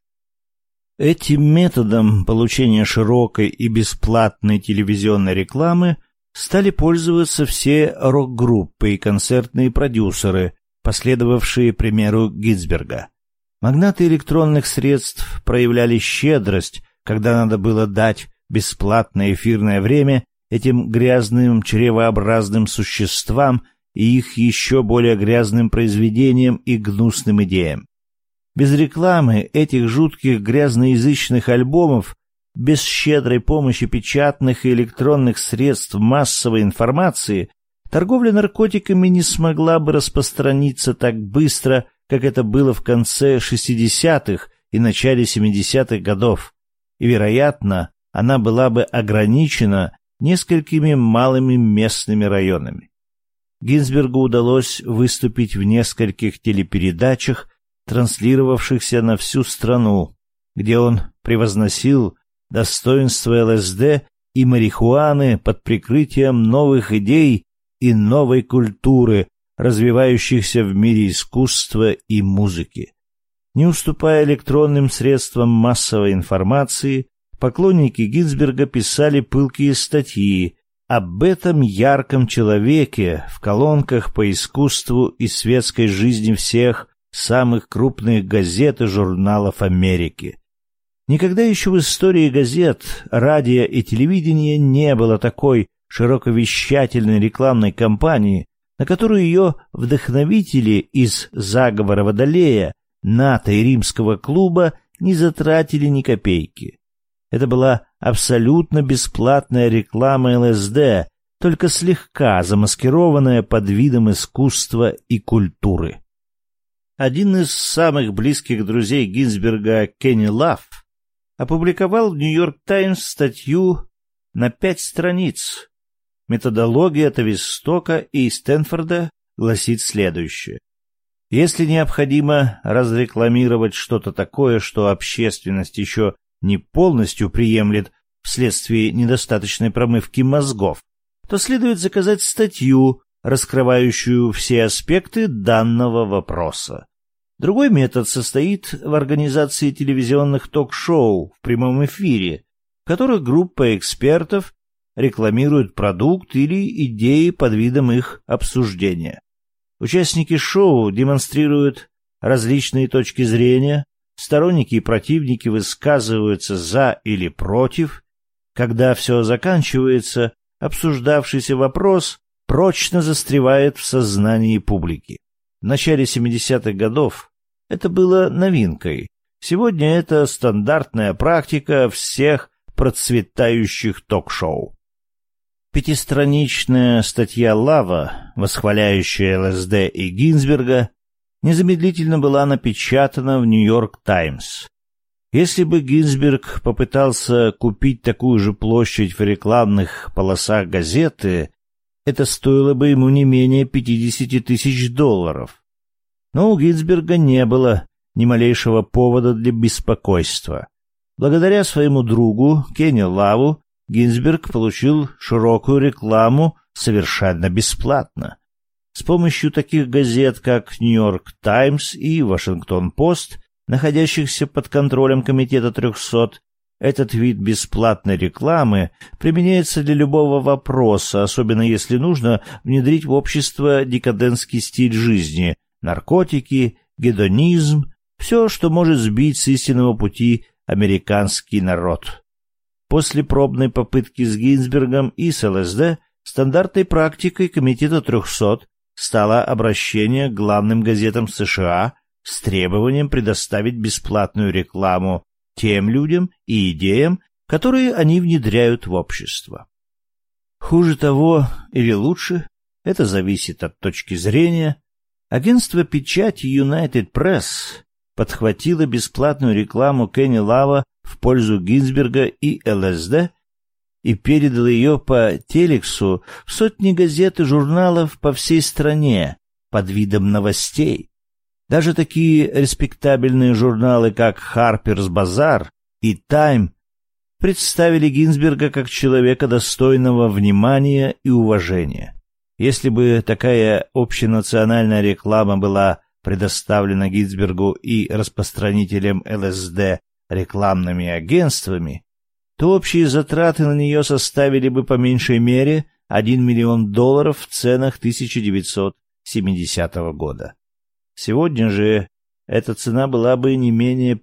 Этим методом получения широкой и бесплатной телевизионной рекламы стали пользоваться все рок-группы и концертные продюсеры, последовавшие примеру Гинзберга. Магнаты электронных средств проявляли щедрость, когда надо было дать бесплатное эфирное время этим грязным чревообразным существам и их еще более грязным произведениям и гнусным идеям. Без рекламы этих жутких грязноязычных альбомов, без щедрой помощи печатных и электронных средств массовой информации, торговля наркотиками не смогла бы распространиться так быстро, как это было в конце 60-х и начале 70-х годов, и, вероятно, она была бы ограничена несколькими малыми местными районами. Гинзбергу удалось выступить в нескольких телепередачах, транслировавшихся на всю страну, где он превозносил достоинства ЛСД и марихуаны под прикрытием новых идей и новой культуры, развивающихся в мире искусства и музыки. Не уступая электронным средствам массовой информации, поклонники Гинзберга писали пылкие статьи об этом ярком человеке в колонках по искусству и светской жизни всех самых крупных газет и журналов Америки. Никогда еще в истории газет, радио и телевидения не было такой широковещательной рекламной кампании, на которую ее вдохновители из «Заговора Водолея», НАТО и Римского клуба не затратили ни копейки. Это была абсолютно бесплатная реклама ЛСД, только слегка замаскированная под видом искусства и культуры. Один из самых близких друзей Гинзберга, Кенни Лав, опубликовал в «Нью-Йорк Таймс» статью на 5 страниц. Методология Тавистока и Стэнфорда гласит следующее. Если необходимо разрекламировать что-то такое, что общественность еще не полностью приемлет вследствие недостаточной промывки мозгов, то следует заказать статью, раскрывающую все аспекты данного вопроса. Другой метод состоит в организации телевизионных ток-шоу в прямом эфире, в которых группа экспертов рекламирует продукт или идеи под видом их обсуждения. Участники шоу демонстрируют различные точки зрения, сторонники и противники высказываются за или против. Когда все заканчивается, обсуждавшийся вопрос прочно застревает в сознании публики. В начале 70-х годов это было новинкой. Сегодня это стандартная практика всех процветающих ток-шоу. Пятистраничная статья Лава, восхваляющая ЛСД и Гинзберга, незамедлительно была напечатана в «Нью-Йорк Таймс». Если бы Гинзберг попытался купить такую же площадь в рекламных полосах газеты, это стоило бы ему не менее $50 тысяч. Но у Гинзберга не было ни малейшего повода для беспокойства. Благодаря своему другу Кенни Лаву Гинзберг получил широкую рекламу совершенно бесплатно. С помощью таких газет, как «Нью-Йорк Таймс» и «Вашингтон-Пост», находящихся под контролем Комитета 300, этот вид бесплатной рекламы применяется для любого вопроса, особенно если нужно внедрить в общество декадентский стиль жизни, наркотики, гедонизм, все, что может сбить с истинного пути американский народ. После пробной попытки с Гинзбергом и с ЛСД стандартной практикой Комитета 300 стало обращение к главным газетам США с требованием предоставить бесплатную рекламу тем людям и идеям, которые они внедряют в общество. Хуже того или лучше, это зависит от точки зрения, агентство печати United Press подхватило бесплатную рекламу Кенни Лава в пользу Гинзберга и ЛСД и передало ее по телексу в сотни газет и журналов по всей стране под видом новостей. Даже такие респектабельные журналы, как Harper's Bazaar и Time, представили Гинзбурга как человека, достойного внимания и уважения. Если бы такая общенациональная реклама была предоставлена Гинзбургу и распространителям ЛСД рекламными агентствами, то общие затраты на нее составили бы по меньшей мере $1 миллион в ценах 1970 года. Сегодня же эта цена была бы не менее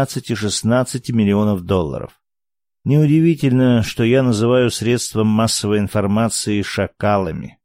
15-16 миллионов долларов. Неудивительно, что я называю средства массовой информации шакалами.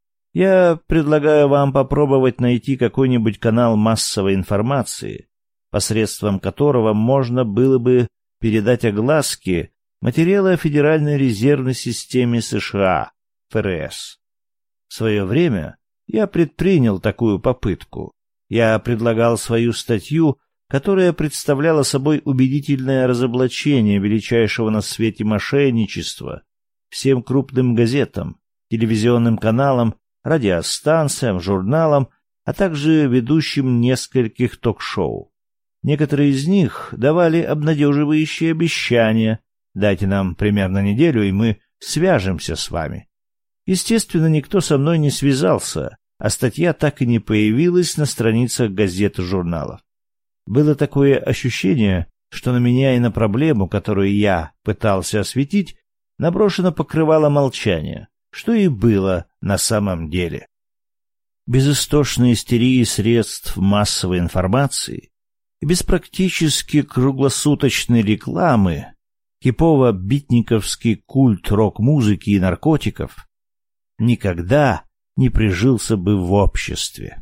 Я предлагаю вам попробовать найти какой-нибудь канал массовой информации, посредством которого можно было бы передать огласке материалы о Федеральной резервной системе США, ФРС. В свое время я предпринял такую попытку. Я предлагал свою статью, которая представляла собой убедительное разоблачение величайшего на свете мошенничества всем крупным газетам, телевизионным каналам, радиостанциям, журналам, а также ведущим нескольких ток-шоу. Некоторые из них давали обнадеживающие обещания: «Дайте нам примерно неделю, и мы свяжемся с вами». Естественно, никто со мной не связался, а статья так и не появилась на страницах газет и журналов. Было такое ощущение, что на меня и на проблему, которую я пытался осветить, наброшено покрывало молчания, что и было на самом деле. Без истошной истерии средств массовой информации и без практически круглосуточной рекламы, хипово-битниковский культ рок-музыки и наркотиков никогда не прижился бы в обществе.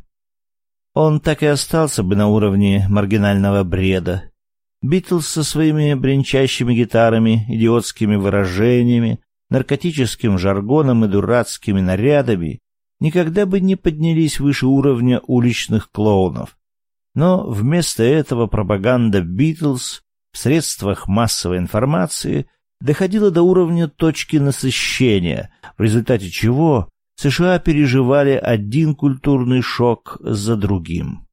Он так и остался бы на уровне маргинального бреда. Битлз со своими бренчащими гитарами, идиотскими выражениями, наркотическим жаргоном и дурацкими нарядами никогда бы не поднялись выше уровня уличных клоунов. Но вместо этого пропаганда Битлз в средствах массовой информации доходила до уровня точки насыщения, в результате чего США переживали один культурный шок за другим.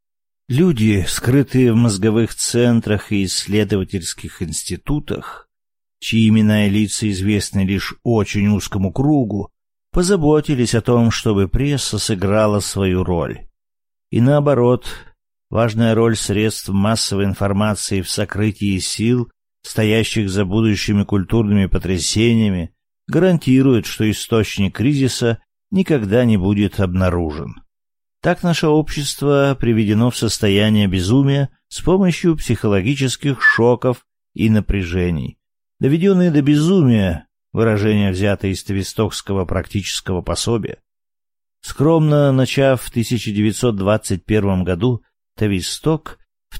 Люди, скрытые в мозговых центрах и исследовательских институтах, чьи имена и лица известны лишь очень узкому кругу, позаботились о том, чтобы пресса сыграла свою роль. И наоборот, важная роль средств массовой информации в сокрытии сил, стоящих за будущими культурными потрясениями, гарантирует, что источник кризиса никогда не будет обнаружен. Так наше общество приведено в состояние безумия с помощью психологических шоков и напряжений. Доведенные до безумия, выражение взято из тавистокского практического пособия. Скромно начав в 1921 году, Тависток в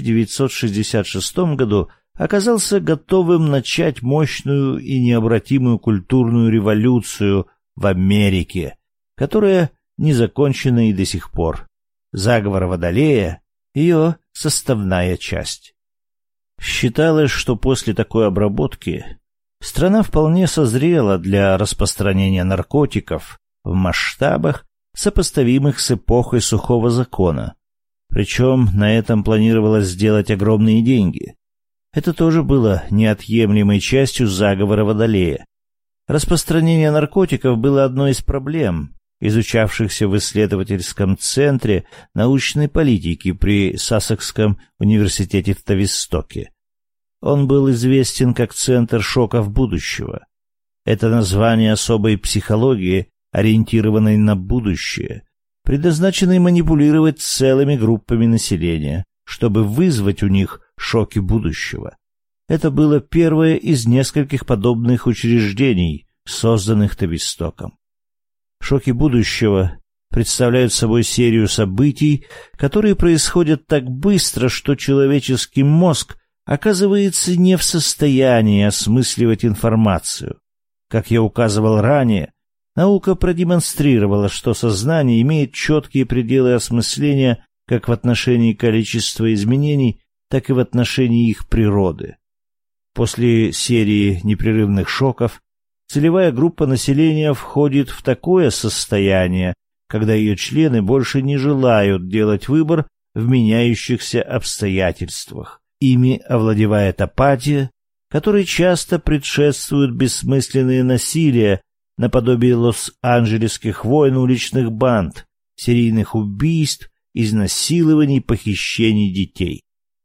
1966 году оказался готовым начать мощную и необратимую культурную революцию в Америке, которая не закончена и до сих пор. Заговор Водолея — ее составная часть. Считалось, что после такой обработки страна вполне созрела для распространения наркотиков в масштабах, сопоставимых с эпохой сухого закона. Причем на этом планировалось сделать огромные деньги. Это тоже было неотъемлемой частью заговора Водолея. Распространение наркотиков было одной из проблем, изучавшихся в исследовательском центре научной политики при Сассекском университете в Тавистоке. Он был известен как Центр шоков будущего. Это название особой психологии, ориентированной на будущее, предназначенной манипулировать целыми группами населения, чтобы вызвать у них шоки будущего. Это было первое из нескольких подобных учреждений, созданных Тавистоком. Шоки будущего представляют собой серию событий, которые происходят так быстро, что человеческий мозг оказывается не в состоянии осмысливать информацию. Как я указывал ранее, наука продемонстрировала, что сознание имеет четкие пределы осмысления как в отношении количества изменений, так и в отношении их природы. После серии непрерывных шоков целевая группа населения входит в такое состояние, когда ее члены больше не желают делать выбор в меняющихся обстоятельствах. Ими овладевает апатия, которой часто предшествуют бессмысленные насилия наподобие лос-анджелесских войн уличных банд, серийных убийств, изнасилований, похищений детей.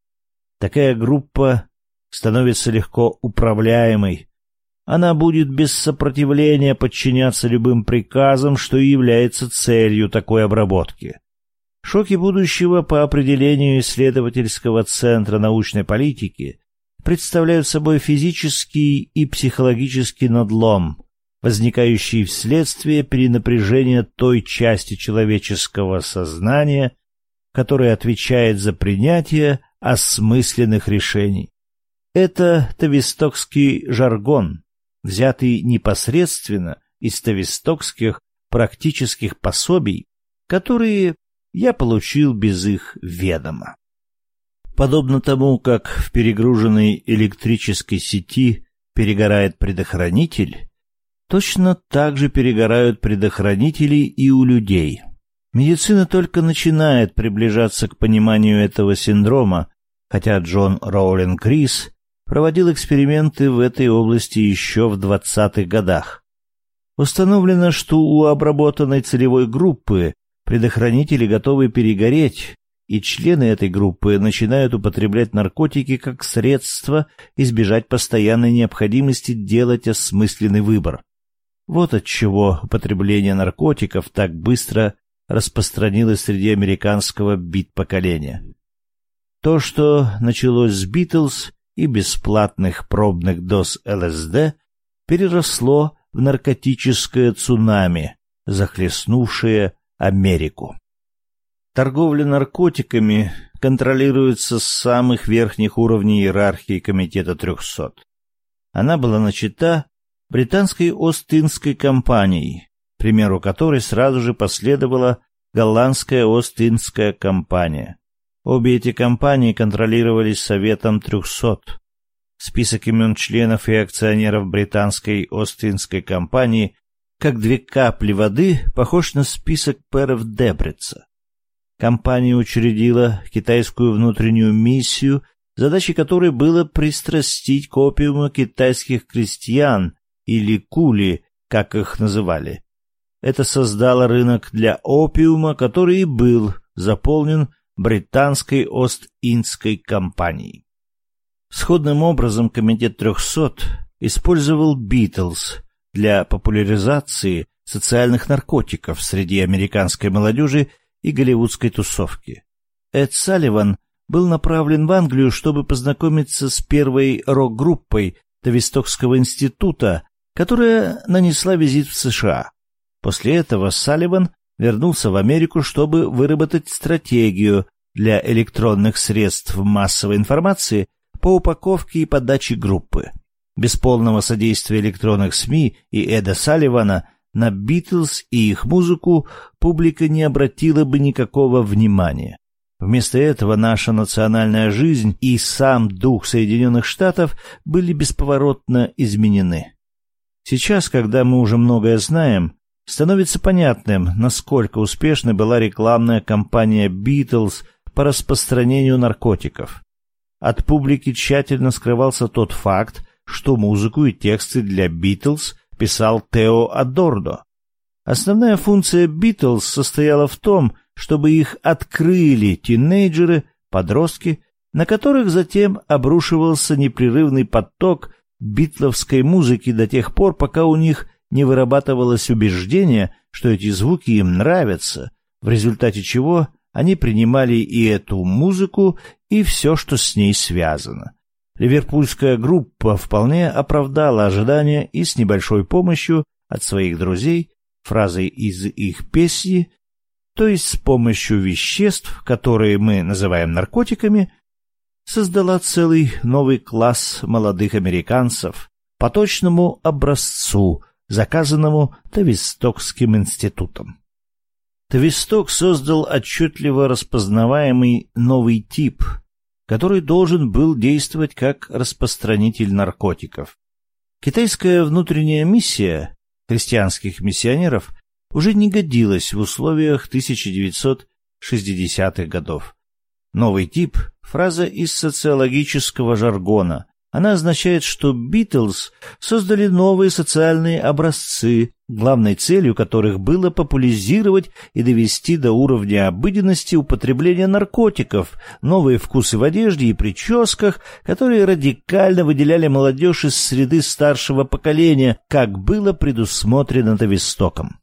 Такая группа становится легко управляемой. Она будет без сопротивления подчиняться любым приказам, что и является целью такой обработки. Шоки будущего по определению исследовательского центра научной политики представляют собой физический и психологический надлом, возникающий вследствие перенапряжения той части человеческого сознания, которая отвечает за принятие осмысленных решений. Это тавистокский жаргон, взятый непосредственно из тавистокских практических пособий, которые я получил без их ведома. Подобно тому, как в перегруженной электрической сети перегорает предохранитель, точно так же перегорают предохранители и у людей. Медицина только начинает приближаться к пониманию этого синдрома, хотя Джон Роулинг Рис проводил эксперименты в этой области еще в 20-х годах. Установлено, что у обработанной целевой группы предохранители готовы перегореть, и члены этой группы начинают употреблять наркотики как средство избежать постоянной необходимости делать осмысленный выбор. Вот отчего употребление наркотиков так быстро распространилось среди американского бит-поколения. То, что началось с Битлз и бесплатных пробных доз ЛСД, переросло в наркотическое цунами, захлестнувшее Америку. Торговля наркотиками контролируется с самых верхних уровней иерархии Комитета 300. Она была начата британской Ост-Индской компанией, к примеру которой сразу же последовала голландская Ост-Индская компания. Обе эти компании контролировались Советом 300. Список имен членов и акционеров британской Ост-Индской компании, как две капли воды, похож на список пэров Дебрица. Компания учредила китайскую внутреннюю миссию, задачей которой было пристрастить к опиуму китайских крестьян, или кули, как их называли. Это создало рынок для опиума, который и был заполнен британской Ост-Индской компанией. Сходным образом Комитет 300 использовал Битлз для популяризации социальных наркотиков среди американской молодежи и голливудской тусовки. Эд Салливан был направлен в Англию, чтобы познакомиться с первой рок-группой Тавистокского института, которая нанесла визит в США. После этого Салливан вернулся в Америку, чтобы выработать стратегию для электронных средств массовой информации по упаковке и подаче группы. Без полного содействия электронных СМИ и Эда Салливана на Битлз и их музыку публика не обратила бы никакого внимания. Вместо этого наша национальная жизнь и сам дух Соединенных Штатов были бесповоротно изменены. Сейчас, когда мы уже многое знаем, становится понятным, насколько успешной была рекламная кампания Битлз по распространению наркотиков. От публики тщательно скрывался тот факт, что музыку и тексты для Битлз писал Тео Адорно. Основная функция Битлз состояла в том, чтобы их открыли тинейджеры, подростки, на которых затем обрушивался непрерывный поток битловской музыки до тех пор, пока у них не вырабатывалось убеждение, что эти звуки им нравятся, в результате чего они принимали и эту музыку, и все, что с ней связано. Ливерпульская группа вполне оправдала ожидания и с небольшой помощью от своих друзей, фразой из их песни, то есть с помощью веществ, которые мы называем наркотиками, создала целый новый класс молодых американцев по точному образцу, заказанному Тавистокским институтом. Тависток создал отчетливо распознаваемый новый тип, который должен был действовать как распространитель наркотиков. Китайская внутренняя миссия христианских миссионеров уже не годилась в условиях 1960-х годов. Новый тип — фраза из социологического жаргона. Она означает, что Битлз создали новые социальные образцы, главной целью которых было популяризировать и довести до уровня обыденности употребление наркотиков, новые вкусы в одежде и прическах, которые радикально выделяли молодежь из среды старшего поколения, как было предусмотрено Тавистоком.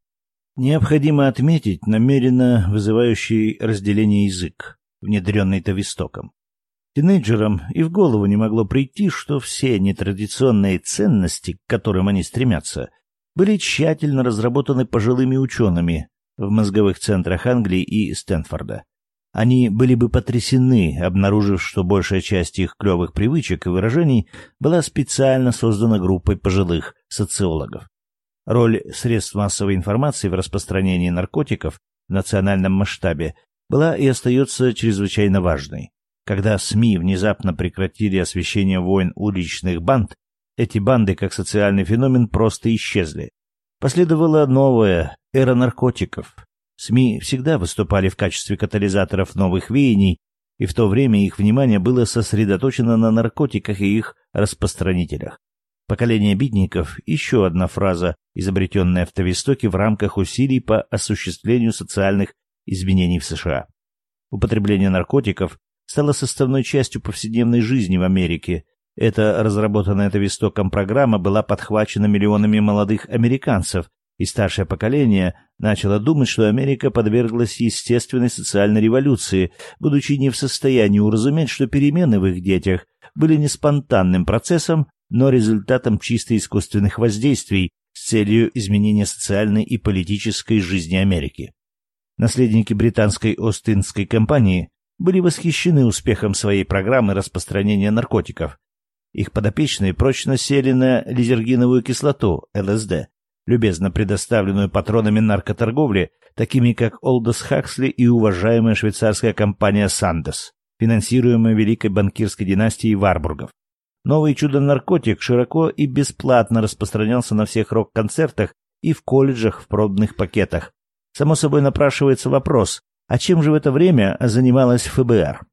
Необходимо отметить намеренно вызывающий разделение язык, внедренный Тавистоком. Тинейджерам и в голову не могло прийти, что все нетрадиционные ценности, к которым они стремятся, были тщательно разработаны пожилыми учеными в мозговых центрах Англии и Стэнфорда. Они были бы потрясены, обнаружив, что большая часть их клевых привычек и выражений была специально создана группой пожилых социологов. Роль средств массовой информации в распространении наркотиков в национальном масштабе была и остается чрезвычайно важной. Когда СМИ внезапно прекратили освещение войн уличных банд, эти банды, как социальный феномен, просто исчезли. Последовала новая эра наркотиков. СМИ всегда выступали в качестве катализаторов новых веяний, и в то время их внимание было сосредоточено на наркотиках и их распространителях. Поколение битников — еще одна фраза, изобретенная в Тавистоке в рамках усилий по осуществлению социальных изменений в США. Употребление наркотиков стала составной частью повседневной жизни в Америке. Эта разработанная Тавистоком программа была подхвачена миллионами молодых американцев, и старшее поколение начало думать, что Америка подверглась естественной социальной революции, будучи не в состоянии уразуметь, что перемены в их детях были не спонтанным процессом, но результатом чисто искусственных воздействий с целью изменения социальной и политической жизни Америки. Наследники британской Ост-Индской компании были восхищены успехом своей программы распространения наркотиков. Их подопечные прочно сели на лизергиновую кислоту, ЛСД, любезно предоставленную патронами наркоторговли, такими как Олдос Хаксли и уважаемая швейцарская компания Сандес, финансируемая великой банкирской династией Варбургов. Новый чудо-наркотик широко и бесплатно распространялся на всех рок-концертах и в колледжах в пробных пакетах. Само собой напрашивается вопрос, а чем же в это время занималась ФБР?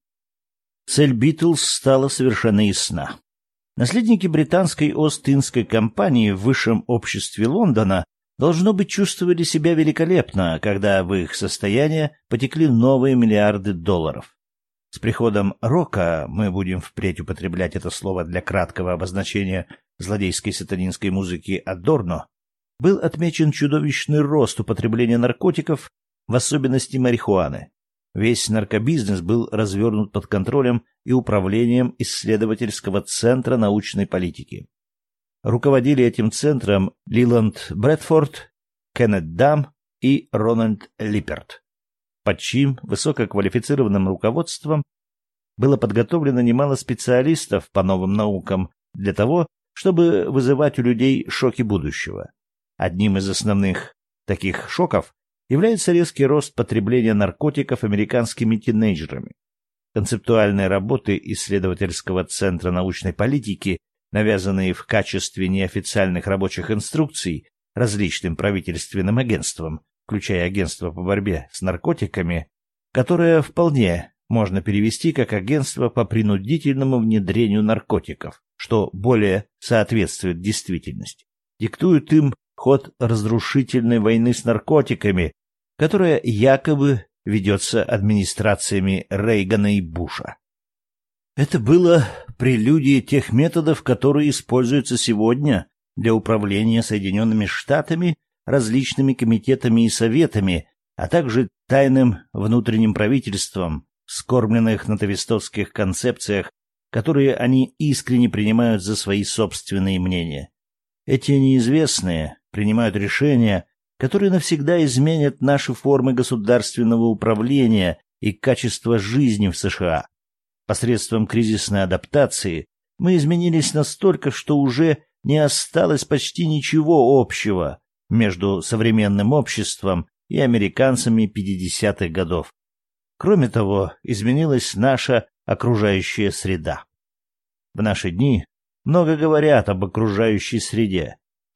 Цель Битлз стала совершенно ясна. Наследники британской Ост-Индской компании в высшем обществе Лондона, должно быть, чувствовали себя великолепно, когда в их состояние потекли новые миллиарды долларов. С приходом рока, мы будем впредь употреблять это слово для краткого обозначения злодейской сатанинской музыки Адорно, был отмечен чудовищный рост употребления наркотиков, в особенности марихуаны. Весь наркобизнес был развернут под контролем и управлением исследовательского центра научной политики. Руководили этим центром Лиланд Брэдфорд, Кеннет Дам и Рональд Липперт, под чьим высококвалифицированным руководством было подготовлено немало специалистов по новым наукам для того, чтобы вызывать у людей шоки будущего. Одним из основных таких шоков является резкий рост потребления наркотиков американскими тинейджерами. Концептуальные работы исследовательского центра научной политики, навязанные в качестве неофициальных рабочих инструкций различным правительственным агентствам, включая агентство по борьбе с наркотиками, которое вполне можно перевести как агентство по принудительному внедрению наркотиков, что более соответствует действительности, диктуют им ход разрушительной войны с наркотиками, которая якобы ведется администрациями Рейгана и Буша. Это было прелюдией тех методов, которые используются сегодня для управления Соединенными Штатами, различными комитетами и советами, а также тайным внутренним правительством, скормленных на тавистовских концепциях, которые они искренне принимают за свои собственные мнения. Эти неизвестные принимают решения, которые навсегда изменят наши формы государственного управления и качество жизни в США. Посредством кризисной адаптации мы изменились настолько, что уже не осталось почти ничего общего между современным обществом и американцами 50-х годов. Кроме того, изменилась наша окружающая среда. В наши дни много говорят об окружающей среде,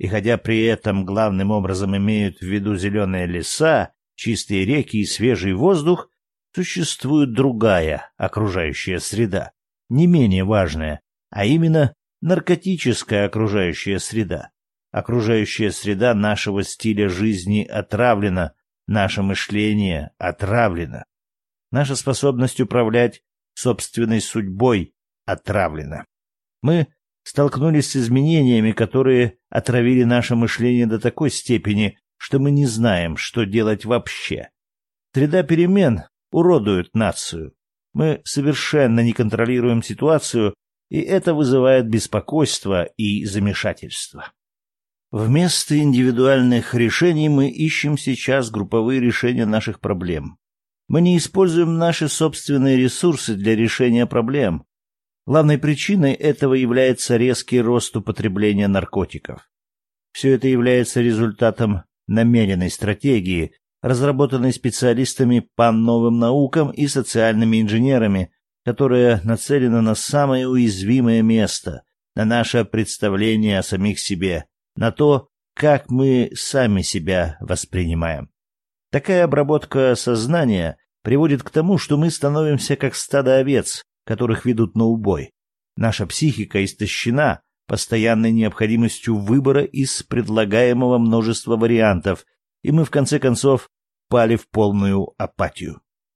и хотя при этом главным образом имеют в виду зеленые леса, чистые реки и свежий воздух, существует другая окружающая среда, не менее важная, а именно наркотическая окружающая среда. Окружающая среда нашего стиля жизни отравлена, наше мышление отравлено. Наша способность управлять собственной судьбой отравлена. Мы столкнулись с изменениями, которые отравили наше мышление до такой степени, что мы не знаем, что делать вообще. Среда перемен уродует нацию. Мы совершенно не контролируем ситуацию, и это вызывает беспокойство и замешательство. Вместо индивидуальных решений мы ищем сейчас групповые решения наших проблем. Мы не используем наши собственные ресурсы для решения проблем. Главной причиной этого является резкий рост употребления наркотиков. Все это является результатом намеренной стратегии, разработанной специалистами по новым наукам и социальными инженерами, которая нацелена на самое уязвимое место, на наше представление о самих себе, на то, как мы сами себя воспринимаем. Такая обработка сознания приводит к тому, что мы становимся как стадо овец, которых ведут на убой. Наша психика истощена постоянной необходимостью выбора из предлагаемого множества вариантов, и мы в конце концов впали в полную апатию.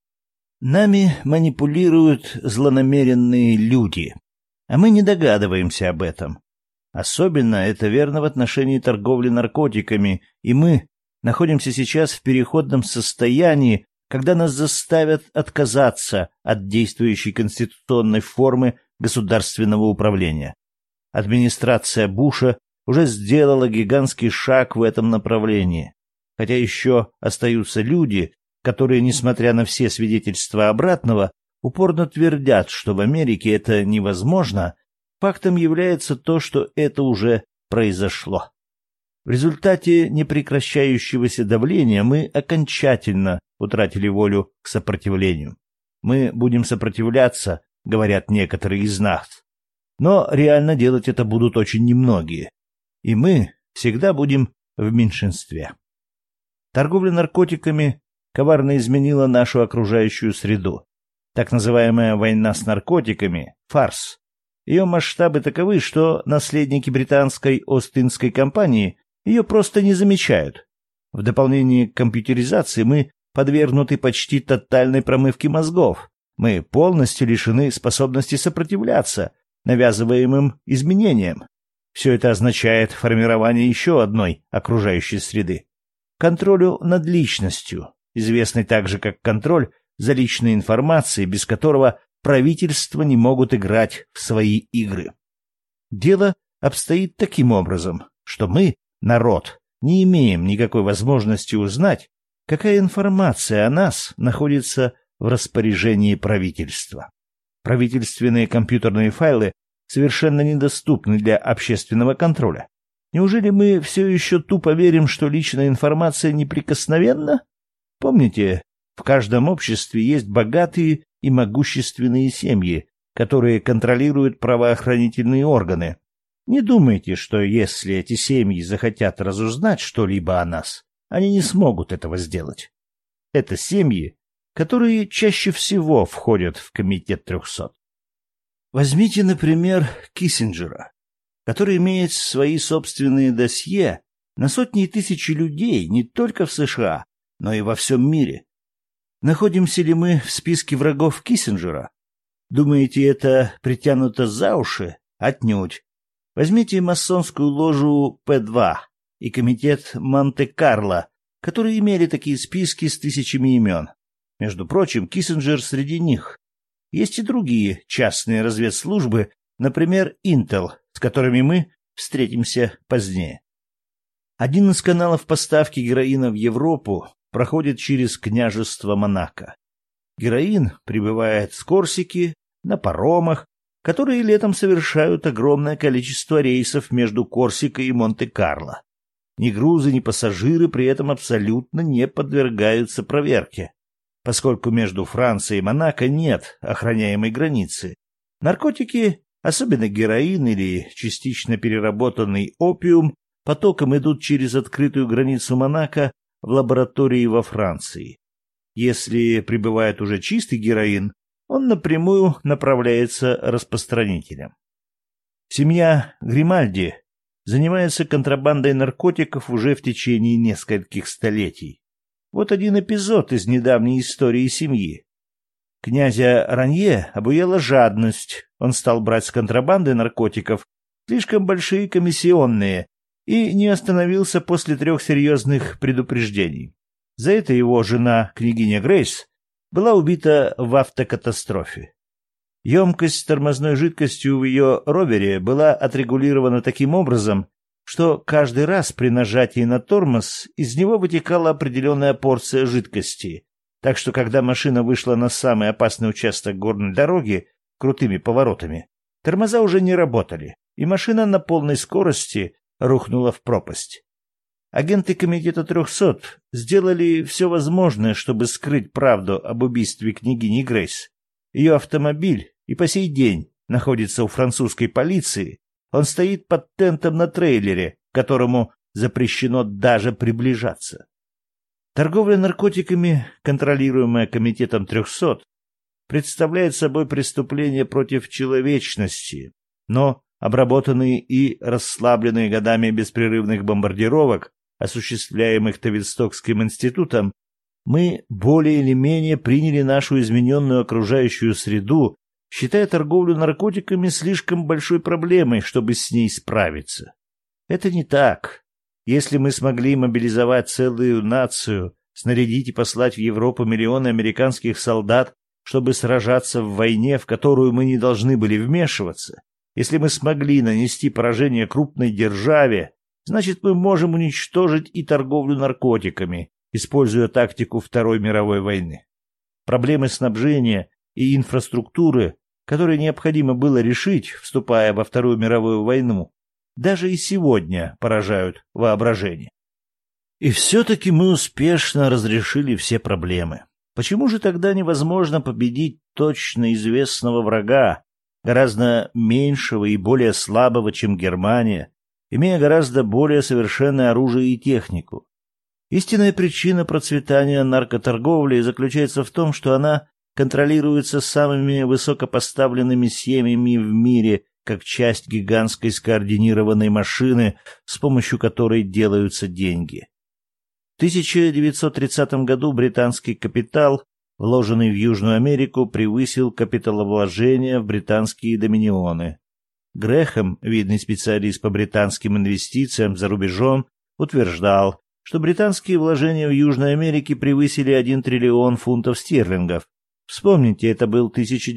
Нами манипулируют злонамеренные люди, а мы не догадываемся об этом. Особенно это верно в отношении торговли наркотиками, и мы находимся сейчас в переходном состоянии, когда нас заставят отказаться от действующей конституционной формы государственного управления. Администрация Буша уже сделала гигантский шаг в этом направлении. Хотя еще остаются люди, которые, несмотря на все свидетельства обратного, упорно твердят, что в Америке это невозможно, фактом является то, что это уже произошло. В результате непрекращающегося давления мы окончательно утратили волю к сопротивлению. Мы будем сопротивляться, говорят некоторые из нас, но реально делать это будут очень немногие, и мы всегда будем в меньшинстве. Торговля наркотиками коварно изменила нашу окружающую среду. Так называемая война с наркотиками – фарс. Ее масштабы таковы, что наследники британской Ост-Индской компании ее просто не замечают. В дополнение к компьютеризации мы подвергнуты почти тотальной промывке мозгов. Мы полностью лишены способности сопротивляться навязываемым изменениям. Все это означает формирование еще одной окружающей среды – контролю над личностью, известной также как контроль за личной информацией, без которого правительства не могут играть в свои игры. Дело обстоит таким образом, что мы, народ, не имеем никакой возможности узнать, какая информация о нас находится в распоряжении правительства. Правительственные компьютерные файлы совершенно недоступны для общественного контроля. Неужели мы все еще тупо верим, что личная информация неприкосновенна? Помните, в каждом обществе есть богатые и могущественные семьи, которые контролируют правоохранительные органы. Не думайте, что если эти семьи захотят разузнать что-либо о нас, они не смогут этого сделать. Это семьи, которые чаще всего входят в комитет 300. Возьмите, например, Киссинджера, который имеет свои собственные досье на сотни тысяч людей не только в США, но и во всем мире. Находимся ли мы в списке врагов Киссинджера? Думаете, это притянуто за уши? Отнюдь. Возьмите масонскую ложу П2 и комитет Монте-Карло, которые имели такие списки с тысячами имен. Между прочим, Киссинджер среди них. Есть и другие частные разведслужбы, например, Intel, с которыми мы встретимся позднее. Один из каналов поставки героина в Европу проходит через княжество Монако. Героин прибывает с Корсики на паромах, которые летом совершают огромное количество рейсов между Корсикой и Монте-Карло. Ни грузы, ни пассажиры при этом абсолютно не подвергаются проверке, поскольку между Францией и Монако нет охраняемой границы. Наркотики, особенно героин или частично переработанный опиум, потоком идут через открытую границу Монако в лаборатории во Франции. Если прибывает уже чистый героин, он напрямую направляется распространителям. Семья Гримальди занимается контрабандой наркотиков уже в течение нескольких столетий. Вот один эпизод из недавней истории семьи. Князя Ранье обуяла жадность. Он стал брать с контрабанды наркотиков слишком большие комиссионные и не остановился после 3 серьезных предупреждений. За это его жена, княгиня Грейс, была убита в автокатастрофе. Емкость с тормозной жидкостью в ее ровере была отрегулирована таким образом, что каждый раз при нажатии на тормоз из него вытекала определенная порция жидкости, так что когда машина вышла на самый опасный участок горной дороги крутыми поворотами, тормоза уже не работали, и машина на полной скорости рухнула в пропасть. Агенты комитета 300 сделали все возможное, чтобы скрыть правду об убийстве княгини Грейс. Ее автомобиль и по сей день находится у французской полиции. Он стоит под тентом на трейлере, к которому запрещено даже приближаться. Торговля наркотиками, контролируемая комитетом 300, представляет собой преступление против человечности, но обработанные и расслабленные годами беспрерывных бомбардировок, осуществляемых Тавидстокским институтом, мы более или менее приняли нашу измененную окружающую среду, считая торговлю наркотиками слишком большой проблемой, чтобы с ней справиться. Это не так. Если мы смогли мобилизовать целую нацию, снарядить и послать в Европу миллионы американских солдат, чтобы сражаться в войне, в которую мы не должны были вмешиваться, если мы смогли нанести поражение крупной державе, значит, мы можем уничтожить и торговлю наркотиками, используя тактику Второй мировой войны. Проблемы снабжения и инфраструктуры, которые необходимо было решить, вступая во Вторую мировую войну, даже и сегодня поражают воображение. И все-таки мы успешно разрешили все проблемы. Почему же тогда невозможно победить точно известного врага, гораздо меньшего и более слабого, чем Германия, имея гораздо более совершенное оружие и технику? Истинная причина процветания наркоторговли заключается в том, что она контролируется самыми высокопоставленными семьями в мире, как часть гигантской скоординированной машины, с помощью которой делаются деньги. В 1930 году британский капитал, вложенный в Южную Америку, превысил капиталовложения в британские доминионы. Грэхэм, видный специалист по британским инвестициям за рубежом, утверждал, что британские вложения в Южной Америке превысили 1 триллион фунтов стерлингов. Вспомните, это был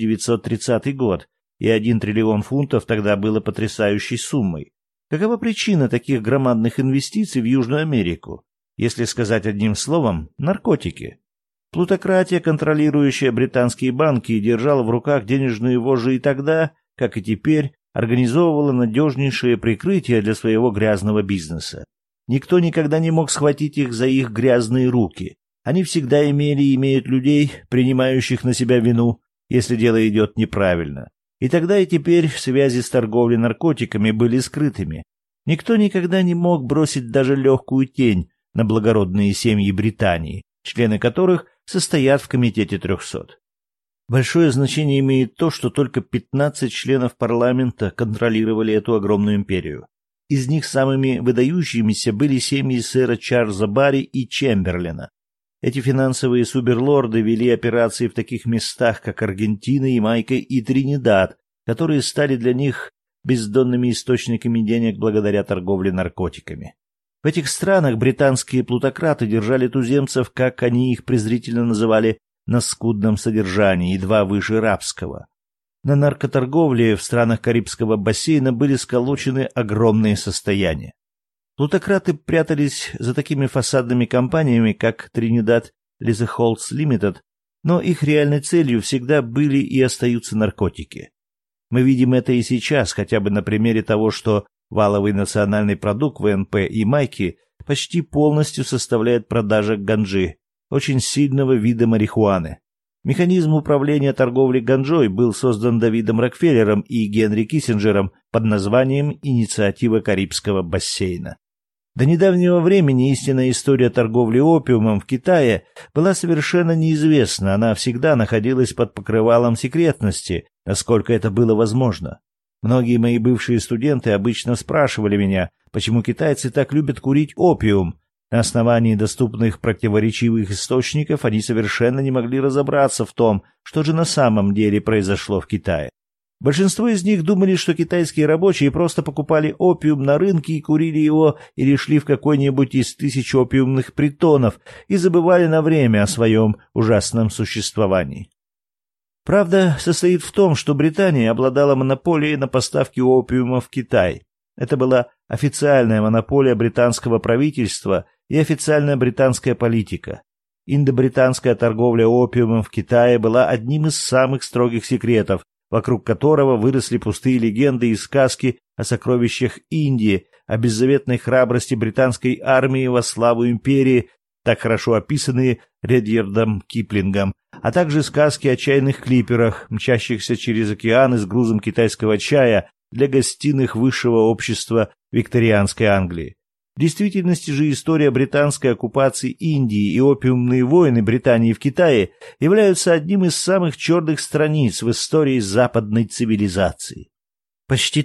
1930 год, и 1 триллион фунтов тогда было потрясающей суммой. Какова причина таких громадных инвестиций в Южную Америку? Если сказать одним словом, наркотики. Плутократия, контролирующая британские банки, держала в руках денежные вожжи и тогда, как и теперь, организовывала надежнейшее прикрытие для своего грязного бизнеса. Никто никогда не мог схватить их за их грязные руки. Они всегда имели и имеют людей, принимающих на себя вину, если дело идет неправильно. И тогда и теперь связи с торговлей наркотиками были скрытыми. Никто никогда не мог бросить даже легкую тень на благородные семьи Британии, члены которых состоят в комитете 300. Большое значение имеет то, что только 15 членов парламента контролировали эту огромную империю. Из них самыми выдающимися были семьи сэра Чарльза Барри и Чемберлена. Эти финансовые суперлорды вели операции в таких местах, как Аргентина, Ямайка и Тринидад, которые стали для них бездонными источниками денег благодаря торговле наркотиками. В этих странах британские плутократы держали туземцев, как они их презрительно называли, на скудном содержании, едва выше рабского. На наркоторговле в странах Карибского бассейна были сколочены огромные состояния. Плутократы прятались за такими фасадными компаниями, как Trinidad Leaseholds Limited, но их реальной целью всегда были и остаются наркотики. Мы видим это и сейчас, хотя бы на примере того, что валовый национальный продукт ВНП и Майки почти полностью составляет продажа ганджи, очень сильного вида марихуаны. Механизм управления торговлей ганджой был создан Давидом Рокфеллером и Генри Киссинджером под названием «Инициатива Карибского бассейна». До недавнего времени истинная история торговли опиумом в Китае была совершенно неизвестна, она всегда находилась под покрывалом секретности, насколько это было возможно. Многие мои бывшие студенты обычно спрашивали меня, почему китайцы так любят курить опиум. На основании доступных противоречивых источников они совершенно не могли разобраться в том, что же на самом деле произошло в Китае. Большинство из них думали, что китайские рабочие просто покупали опиум на рынке и курили его или шли в какой-нибудь из 1000 опиумных притонов и забывали на время о своем ужасном существовании. Правда состоит в том, что Британия обладала монополией на поставки опиума в Китай. Это была официальная монополия британского правительства и официальная британская политика. Индобританская торговля опиумом в Китае была одним из самых строгих секретов, вокруг которого выросли пустые легенды и сказки о сокровищах Индии, о беззаветной храбрости британской армии во славу империи, так хорошо описанные Редьярдом Киплингом, а также сказки о чайных клиперах, мчащихся через океаны с грузом китайского чая для гостиных высшего общества викторианской Англии. В действительности же история британской оккупации Индии и опиумные войны Британии в Китае являются одним из самых черных страниц в истории западной цивилизации. Почти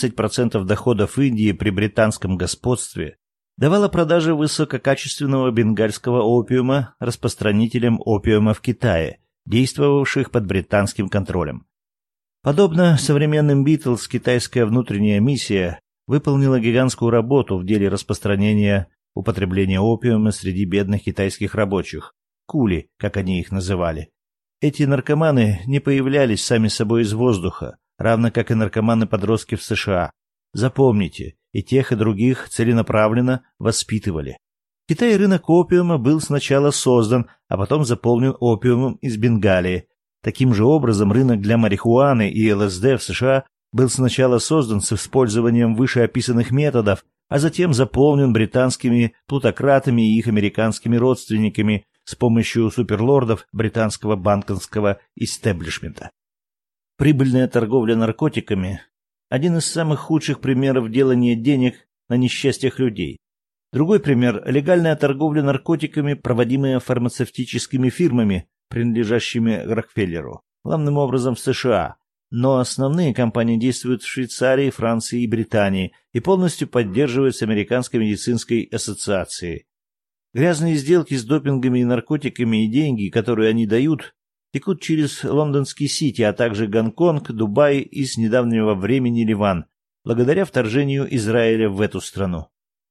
13% доходов Индии при британском господстве давала продажа высококачественного бенгальского опиума распространителям опиума в Китае, действовавших под британским контролем. Подобно современным Битлз, китайская внутренняя миссия выполнила гигантскую работу в деле распространения употребления опиума среди бедных китайских рабочих, кули, как они их называли. Эти наркоманы не появлялись сами собой из воздуха, равно как и наркоманы-подростки в США. Запомните, и тех, и других целенаправленно воспитывали. В Китае рынок опиума был сначала создан, а потом заполнен опиумом из Бенгалии. Таким же образом, рынок для марихуаны и ЛСД в США был сначала создан с использованием вышеописанных методов, а затем заполнен британскими плутократами и их американскими родственниками с помощью суперлордов британского банковского истеблишмента. Прибыльная торговля наркотиками – один из самых худших примеров делания денег на несчастьях людей. Другой пример – легальная торговля наркотиками, проводимая фармацевтическими фирмами, принадлежащими Рокфеллеру, главным образом в США. Но основные компании действуют в Швейцарии, Франции и Британии и полностью поддерживаются Американской медицинской ассоциацией. Грязные сделки с допингами и наркотиками и деньги, которые они дают, текут через лондонский Сити, а также Гонконг, Дубай и с недавнего времени Ливан, благодаря вторжению Израиля в эту страну.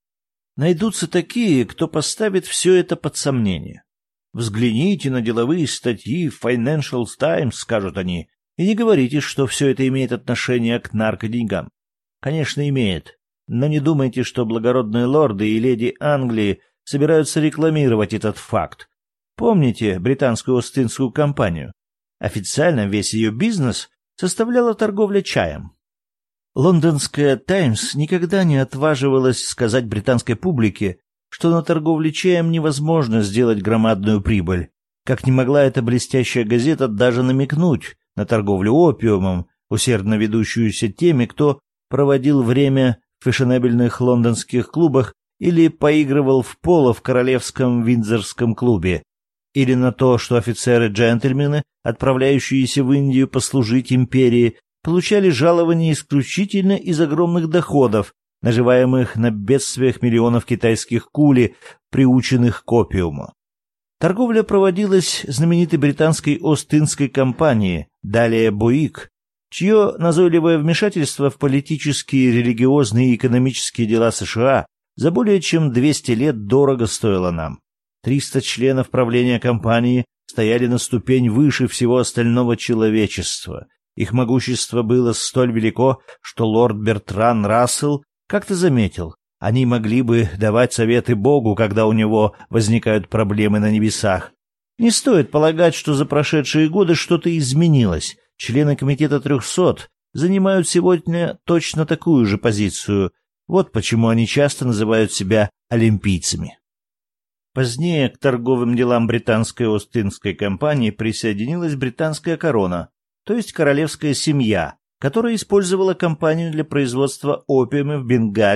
Найдутся такие, кто поставит все это под сомнение. «Взгляните на деловые статьи в Financial Times», — скажут они, и не говорите, что все это имеет отношение к наркоденьгам. Конечно, имеет. Но не думайте, что благородные лорды и леди Англии собираются рекламировать этот факт. Помните британскую Остинскую компанию? Официально весь ее бизнес составляла торговля чаем. Лондонская «Таймс» никогда не отваживалась сказать британской публике, что на торговле чаем невозможно сделать громадную прибыль, как не могла эта блестящая газета даже намекнуть на торговлю опиумом, усердно ведущуюся теми, кто проводил время в фешенебельных лондонских клубах или поигрывал в поло в королевском Виндзорском клубе, или на то, что офицеры-джентльмены, отправляющиеся в Индию послужить империи, получали жалования исключительно из огромных доходов, наживаемых на бедствиях миллионов китайских кули, приученных к опиуму. Торговля проводилась знаменитой британской Остинской компанией, далее Буик, чье назойливое вмешательство в политические, религиозные и экономические дела США за более чем 200 лет дорого стоило нам. 300 членов правления компании стояли на ступень выше всего остального человечества. Их могущество было столь велико, что лорд Бертран Рассел как-то заметил, они могли бы давать советы Богу, когда у него возникают проблемы на небесах. Не стоит полагать, что за прошедшие годы что-то изменилось. Члены комитета 300 занимают сегодня точно такую же позицию. Вот почему они часто называют себя олимпийцами. Позднее к торговым делам британской Остинской компании присоединилась британская корона, то есть королевская семья, которая использовала компанию для производства опиума в Бенгалии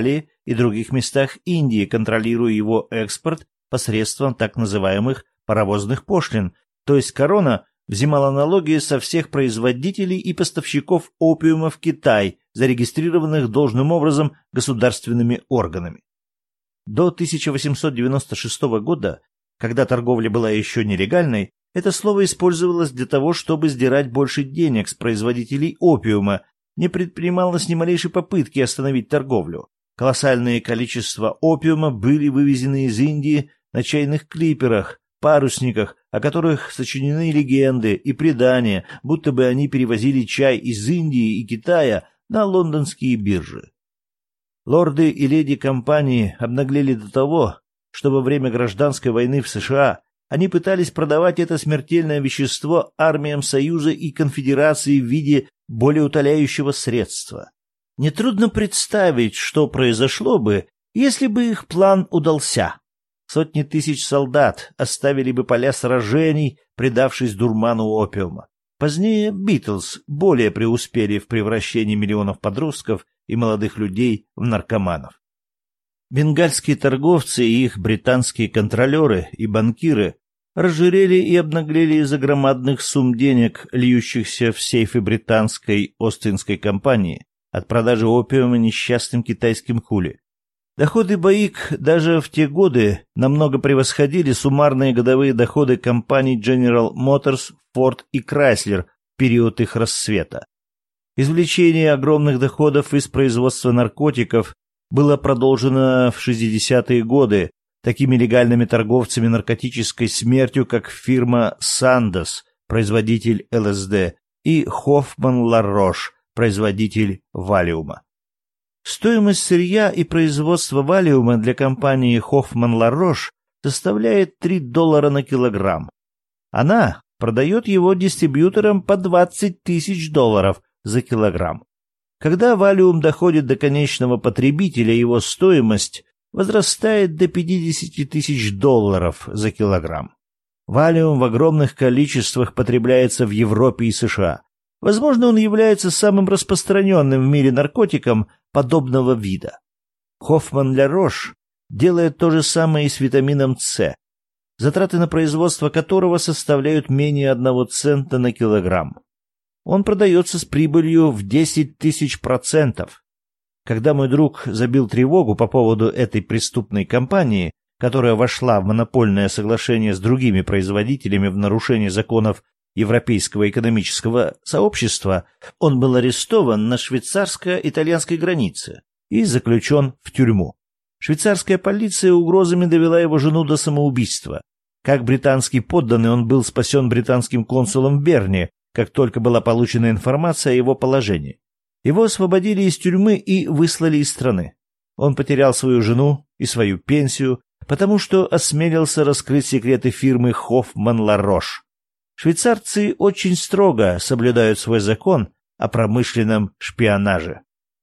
и других местах Индии, контролируя его экспорт посредством так называемых паровозных пошлин, то есть корона взимала налоги со всех производителей и поставщиков опиума в Китай, зарегистрированных должным образом государственными органами. До 1896 года, когда торговля была еще нелегальной, это слово использовалось для того, чтобы сдирать больше денег с производителей опиума, не предпринималось ни малейшей попытки остановить торговлю. Колоссальные количества опиума были вывезены из Индии на чайных клиперах, парусниках, о которых сочинены легенды и предания, будто бы они перевозили чай из Индии и Китая на лондонские биржи. Лорды и леди компании обнаглели до того, что во время гражданской войны в США они пытались продавать это смертельное вещество армиям Союза и Конфедерации в виде болеутоляющего средства. Нетрудно представить, что произошло бы, если бы их план удался. Сотни тысяч солдат оставили бы поля сражений, предавшись дурману опиума. Позднее Битлз более преуспели в превращении миллионов подростков и молодых людей в наркоманов. Бенгальские торговцы и их британские контролеры и банкиры разжирели и обнаглели из-за громадных сумм денег, льющихся в сейфы британской Остинской компании от продажи опиума несчастным китайским хули. Доходы БАИК даже в те годы намного превосходили суммарные годовые доходы компаний General Motors, Ford и Chrysler в период их расцвета. Извлечение огромных доходов из производства наркотиков было продолжено в 60-е годы такими легальными торговцами наркотической смертью, как фирма Sandoz, производитель ЛСД, и Hoffmann-La Roche, производитель валиума. Стоимость сырья и производства валиума для компании Hoffmann-La Roche составляет $3 на килограмм. Она продает его дистрибьюторам по $20 тысяч за килограмм. Когда валиум доходит до конечного потребителя, его стоимость возрастает до $50 тысяч за килограмм. Валиум в огромных количествах потребляется в Европе и США. Возможно, он является самым распространенным в мире наркотиком подобного вида. Hoffmann-La Roche делает то же самое и с витамином С, затраты на производство которого составляют менее 1 цента на килограмм. Он продается с прибылью в 10 000%. Когда мой друг забил тревогу по поводу этой преступной компании, которая вошла в монопольное соглашение с другими производителями в нарушение законов Европейского экономического сообщества, он был арестован на швейцарско-итальянской границе и заключен в тюрьму. Швейцарская полиция угрозами довела его жену до самоубийства. Как британский подданный он был спасен британским консулом в Берне, как только была получена информация о его положении. Его освободили из тюрьмы и выслали из страны. Он потерял свою жену и свою пенсию, потому что осмелился раскрыть секреты фирмы Hoffmann-La Roche. Швейцарцы очень строго соблюдают свой закон о промышленном шпионаже.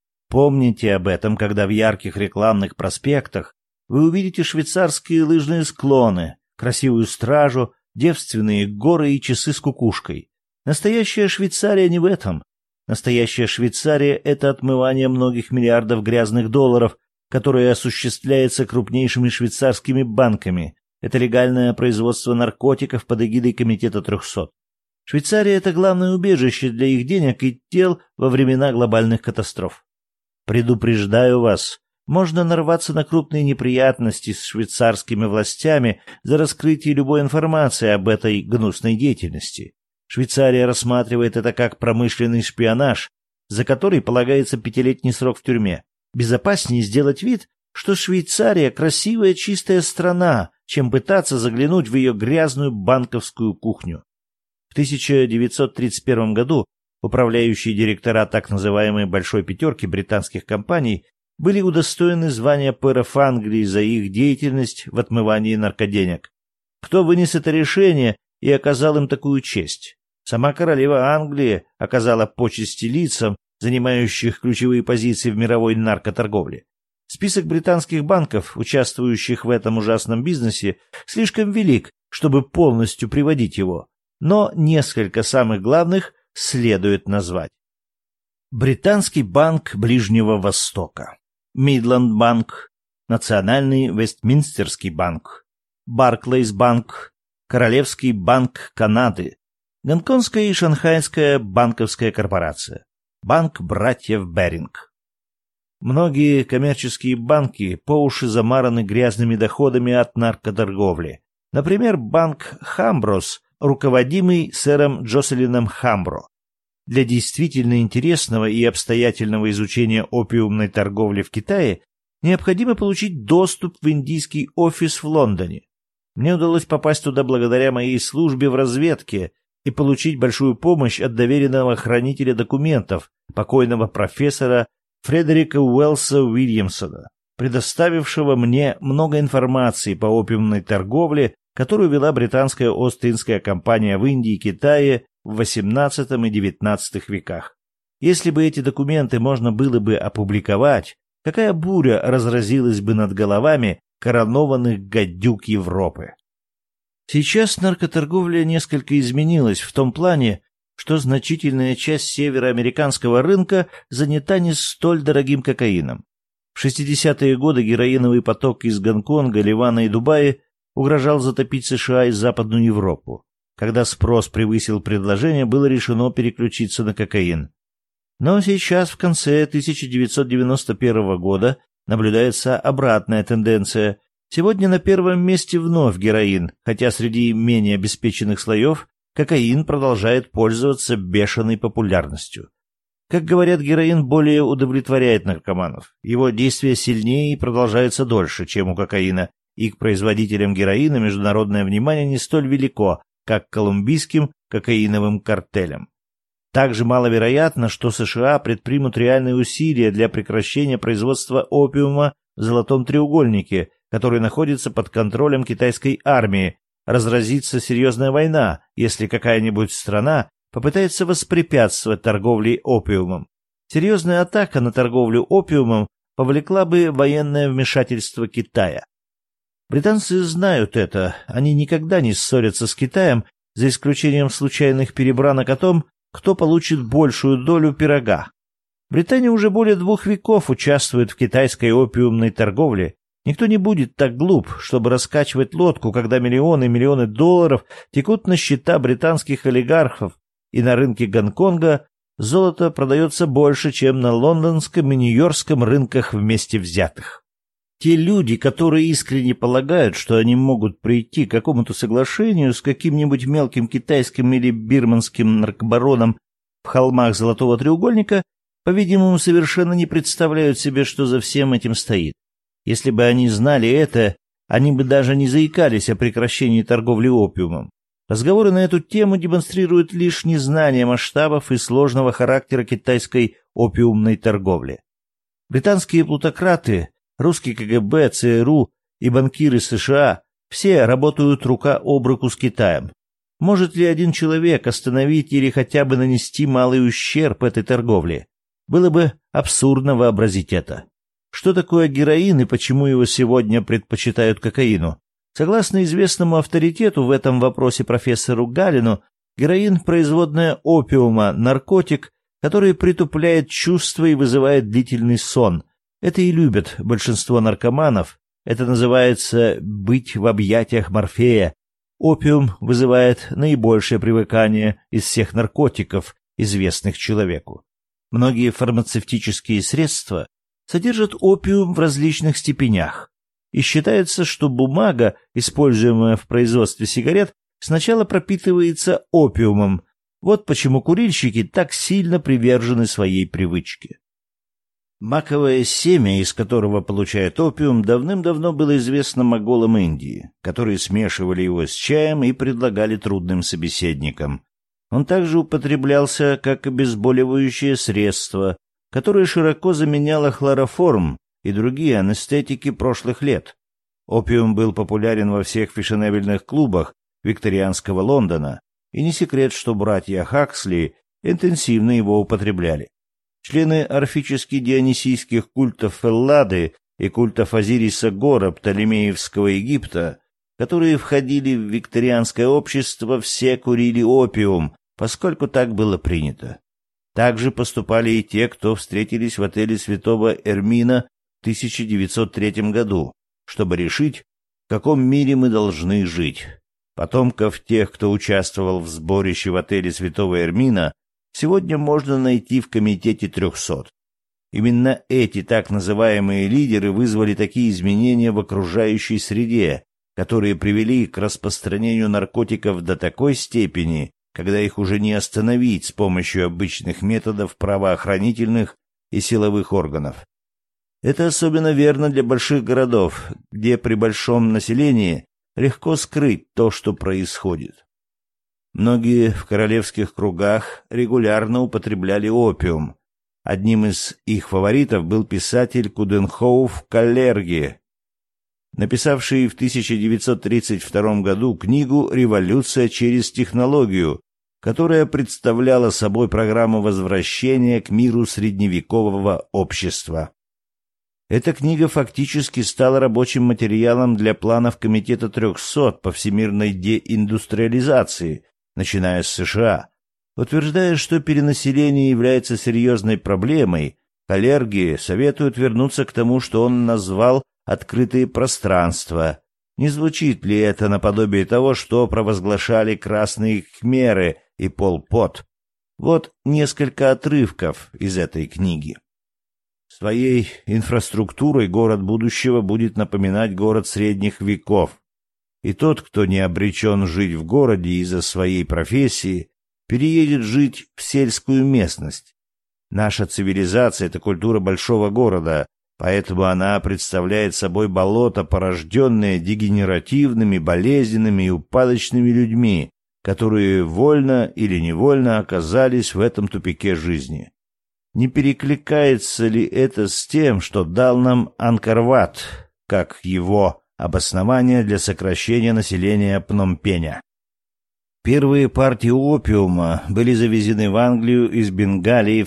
Помните об этом, когда в ярких рекламных проспектах вы увидите швейцарские лыжные склоны, красивую стражу, девственные горы и часы с кукушкой. Настоящая Швейцария не в этом. Настоящая Швейцария — это отмывание многих миллиардов грязных долларов, которое осуществляется крупнейшими швейцарскими банками. Это легальное производство наркотиков под эгидой Комитета 300. Швейцария — это главное убежище для их денег и тел во времена глобальных катастроф. Предупреждаю вас, можно нарваться на крупные неприятности с швейцарскими властями за раскрытие любой информации об этой гнусной деятельности. Швейцария рассматривает это как промышленный шпионаж, за который полагается 5-летний срок в тюрьме. Безопаснее сделать вид, что Швейцария — красивая чистая страна, чем пытаться заглянуть в ее грязную банковскую кухню. В 1931 году управляющие директора так называемой «большой пятерки» британских компаний были удостоены звания пэров Англии за их деятельность в отмывании наркоденег. Кто вынес это решение и оказал им такую честь? Сама королева Англии оказала почести лицам, занимающих ключевые позиции в мировой наркоторговле. Список британских банков, участвующих в этом ужасном бизнесе, слишком велик, чтобы полностью приводить его, но несколько самых главных следует назвать. Британский банк Ближнего Востока. Мидланд банк, Национальный Вестминстерский банк, Барклейс банк, Королевский банк Канады, Гонконгская и Шанхайская банковская корпорация, банк братьев Беринг. Многие коммерческие банки по уши замараны грязными доходами от наркоторговли. Например, банк Хамброс, руководимый сэром Джоселином Хамбро. Для действительно интересного и обстоятельного изучения опиумной торговли в Китае необходимо получить доступ в индийский офис в Лондоне. Мне удалось попасть туда благодаря моей службе в разведке и получить большую помощь от доверенного хранителя документов, покойного профессора Фредерика Уэллса Уильямсона, предоставившего мне много информации по опиумной торговле, которую вела британская Ост-Индская компания в Индии и Китае в XVIII и XIX веках. Если бы эти документы можно было бы опубликовать, какая буря разразилась бы над головами коронованных гадюк Европы. Сейчас наркоторговля несколько изменилась в том плане, что значительная часть североамериканского рынка занята не столь дорогим кокаином. В 60-е годы героиновый поток из Гонконга, Ливана и Дубая угрожал затопить США и Западную Европу. Когда спрос превысил предложение, было решено переключиться на кокаин. Но сейчас, в конце 1991 года, наблюдается обратная тенденция. Сегодня на первом месте вновь героин, хотя среди менее обеспеченных слоев кокаин продолжает пользоваться бешеной популярностью. Как говорят, героин более удовлетворяет наркоманов. Его действие сильнее и продолжается дольше, чем у кокаина, и к производителям героина международное внимание не столь велико, как к колумбийским кокаиновым картелям. Также маловероятно, что США предпримут реальные усилия для прекращения производства опиума в Золотом треугольнике, который находится под контролем китайской армии. Разразится серьезная война, если какая-нибудь страна попытается воспрепятствовать торговле опиумом. Серьезная атака на торговлю опиумом повлекла бы военное вмешательство Китая. Британцы знают это, они никогда не ссорятся с Китаем, за исключением случайных перебранок о том, кто получит большую долю пирога. Британия уже более 2 веков участвует в китайской опиумной торговле. Никто не будет так глуп, чтобы раскачивать лодку, когда миллионы и миллионы долларов текут на счета британских олигархов, и на рынке Гонконга золото продается больше, чем на лондонском и нью-йоркском рынках вместе взятых. Те люди, которые искренне полагают, что они могут прийти к какому-то соглашению с каким-нибудь мелким китайским или бирманским наркобароном в холмах Золотого треугольника, по-видимому, совершенно не представляют себе, что за всем этим стоит. Если бы они знали это, они бы даже не заикались о прекращении торговли опиумом. Разговоры на эту тему демонстрируют лишь незнание масштабов и сложного характера китайской опиумной торговли. Британские плутократы, русский КГБ, ЦРУ и банкиры США все работают рука об руку с Китаем. Может ли один человек остановить или хотя бы нанести малый ущерб этой торговле? Было бы абсурдно вообразить это. Что такое героин и почему его сегодня предпочитают кокаину? Согласно известному авторитету в этом вопросе профессору Галину, героин – производная опиума, наркотик, который притупляет чувства и вызывает длительный сон. Это и любят большинство наркоманов. Это называется «быть в объятиях Морфея». Опиум вызывает наибольшее привыкание из всех наркотиков, известных человеку. Многие фармацевтические средства содержат опиум в различных степенях. И считается, что бумага, используемая в производстве сигарет, сначала пропитывается опиумом. Вот почему курильщики так сильно привержены своей привычке. Маковое семя, из которого получают опиум, давным-давно было известно моголам Индии, которые смешивали его с чаем и предлагали трудным собеседникам. Он также употреблялся как обезболивающее средство, которое широко заменяло хлороформ и другие анестетики прошлых лет. Опиум был популярен во всех фешенебельных клубах викторианского Лондона, и не секрет, что братья Хаксли интенсивно его употребляли. Члены орфически-дионисийских культов Эллады и культов Азириса Гора Птолемеевского Египта, которые входили в викторианское общество, все курили опиум, поскольку так было принято. Также поступали и те, кто встретились в отеле святого Эрмина 1903 году, чтобы решить, в каком мире мы должны жить. Потомков тех, кто участвовал в сборище в отеле Святого Эрмина, сегодня можно найти в комитете 300. Именно эти так называемые лидеры вызвали такие изменения в окружающей среде, которые привели к распространению наркотиков до такой степени, когда их уже не остановить с помощью обычных методов правоохранительных и силовых органов. Это особенно верно для больших городов, где при большом населении легко скрыть то, что происходит. Многие в королевских кругах регулярно употребляли опиум. Одним из их фаворитов был писатель Куденхоуф Каллерги, написавший в 1932 году книгу «Революция через технологию», которая представляла собой программу возвращения к миру средневекового общества. Эта книга фактически стала рабочим материалом для планов Комитета 300 по всемирной деиндустриализации, начиная с США. Утверждая, что перенаселение является серьезной проблемой, Каллерги советуют вернуться к тому, что он назвал «открытые пространства». Не звучит ли это наподобие того, что провозглашали красные кхмеры и Пол Пот? Вот несколько отрывков из этой книги. Своей инфраструктурой город будущего будет напоминать город средних веков. И тот, кто не обречен жить в городе из-за своей профессии, переедет жить в сельскую местность. Наша цивилизация — это культура большого города, поэтому она представляет собой болото, порожденное дегенеративными, болезненными и упадочными людьми, которые вольно или невольно оказались в этом тупике жизни. Не перекликается ли это с тем, что дал нам Анкор-Ват, как его обоснование для сокращения населения Пномпеня? Первые партии опиума были завезены в Англию из Бенгалии в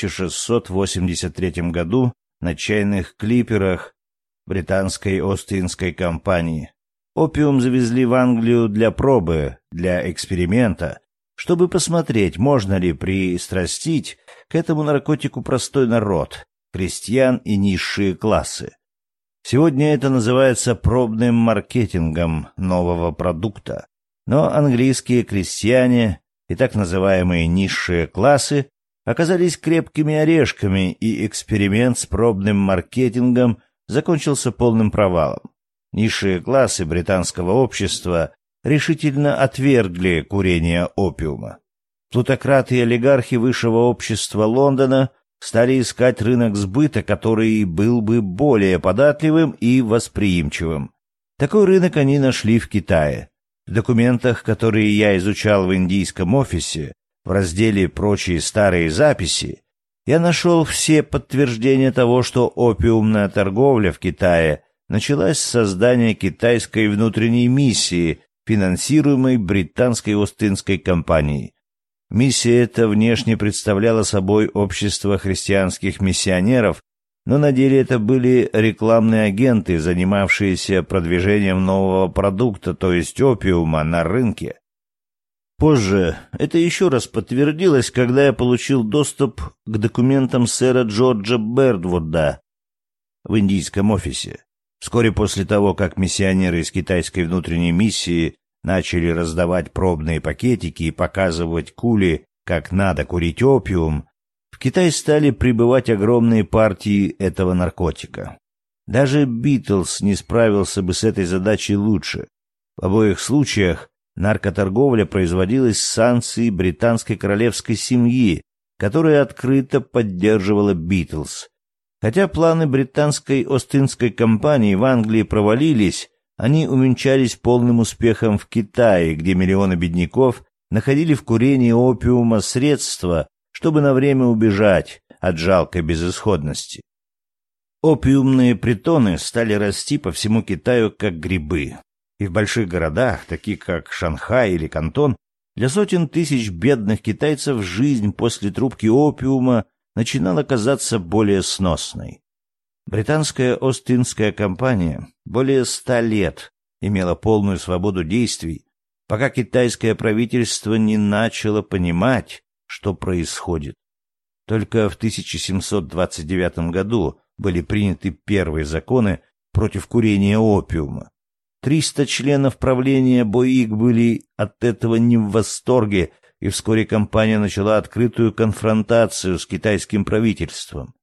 1683 году на чайных клиперах британской Ост-Индской компании. Опиум завезли в Англию для пробы, для эксперимента, чтобы посмотреть, можно ли пристрастить к этому наркотику простой народ, крестьян и низшие классы. Сегодня это называется пробным маркетингом нового продукта. Но английские крестьяне и так называемые низшие классы оказались крепкими орешками, и эксперимент с пробным маркетингом закончился полным провалом. Низшие классы британского общества решительно отвергли курение опиума. Плутократы и олигархи высшего общества Лондона стали искать рынок сбыта, который был бы более податливым и восприимчивым. Такой рынок они нашли в Китае. В документах, которые я изучал в индийском офисе, в разделе «Прочие старые записи», я нашел все подтверждения того, что опиумная торговля в Китае началась с создания китайской внутренней миссии, финансируемой британской Ост-Индской компанией. Миссия эта внешне представляла собой общество христианских миссионеров, но на деле это были рекламные агенты, занимавшиеся продвижением нового продукта, то есть опиума, на рынке. Позже это еще раз подтвердилось, когда я получил доступ к документам сэра Джорджа Бердвуда в индийском офисе. Вскоре после того, как миссионеры из китайской внутренней миссии начали раздавать пробные пакетики и показывать кули, как надо курить опиум, в Китай стали прибывать огромные партии этого наркотика. Даже Битлз не справился бы с этой задачей лучше. В обоих случаях наркоторговля производилась с санкций британской королевской семьи, которая открыто поддерживала Битлз. Хотя планы британской Ост-Индской компании в Англии провалились, они увенчались полным успехом в Китае, где миллионы бедняков находили в курении опиума средства, чтобы на время убежать от жалкой безысходности. Опиумные притоны стали расти по всему Китаю как грибы. И в больших городах, таких как Шанхай или Кантон, для сотен тысяч бедных китайцев жизнь после трубки опиума начинала казаться более сносной. Британская Ост-Индская компания более 100 лет имела полную свободу действий, пока китайское правительство не начало понимать, что происходит. Только в 1729 году были приняты первые законы против курения опиума. 300 членов правления БОИК были от этого не в восторге, и вскоре компания начала открытую конфронтацию с китайским правительством.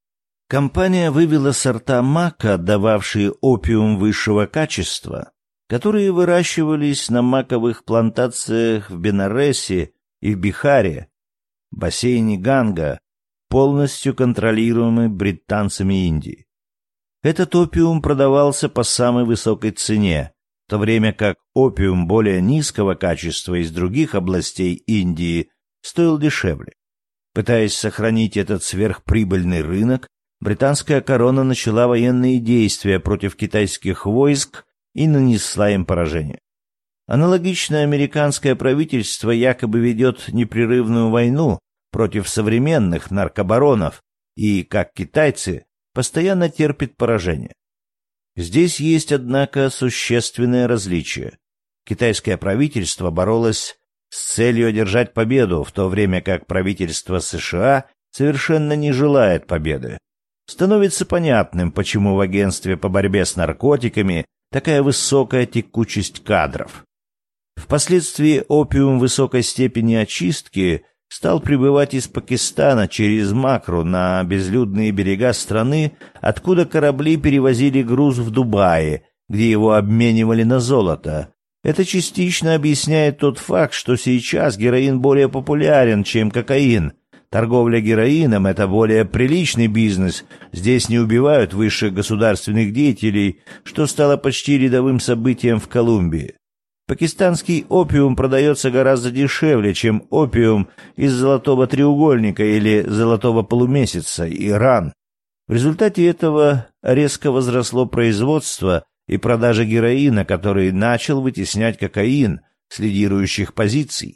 Компания вывела сорта мака, дававшие опиум высшего качества, которые выращивались на маковых плантациях в Бенаресе и в Бихаре, бассейне Ганга, полностью контролируемый британцами Индии. Этот опиум продавался по самой высокой цене, в то время как опиум более низкого качества из других областей Индии стоил дешевле. Пытаясь сохранить этот сверхприбыльный рынок, британская корона начала военные действия против китайских войск и нанесла им поражение. Аналогично американское правительство якобы ведет непрерывную войну против современных наркобаронов и, как китайцы, постоянно терпит поражение. Здесь есть, однако, существенное различие. Китайское правительство боролось с целью одержать победу, в то время как правительство США совершенно не желает победы. Становится понятным, почему в агентстве по борьбе с наркотиками такая высокая текучесть кадров. Впоследствии опиум высокой степени очистки стал прибывать из Пакистана через Макру на безлюдные берега страны, откуда корабли перевозили груз в Дубае, где его обменивали на золото. Это частично объясняет тот факт, что сейчас героин более популярен, чем кокаин. Торговля героином – это более приличный бизнес, здесь не убивают высших государственных деятелей, что стало почти рядовым событием в Колумбии. Пакистанский опиум продается гораздо дешевле, чем опиум из Золотого треугольника или Золотого полумесяца, Иран. В результате этого резко возросло производство и продажа героина, который начал вытеснять кокаин с лидирующих позиций.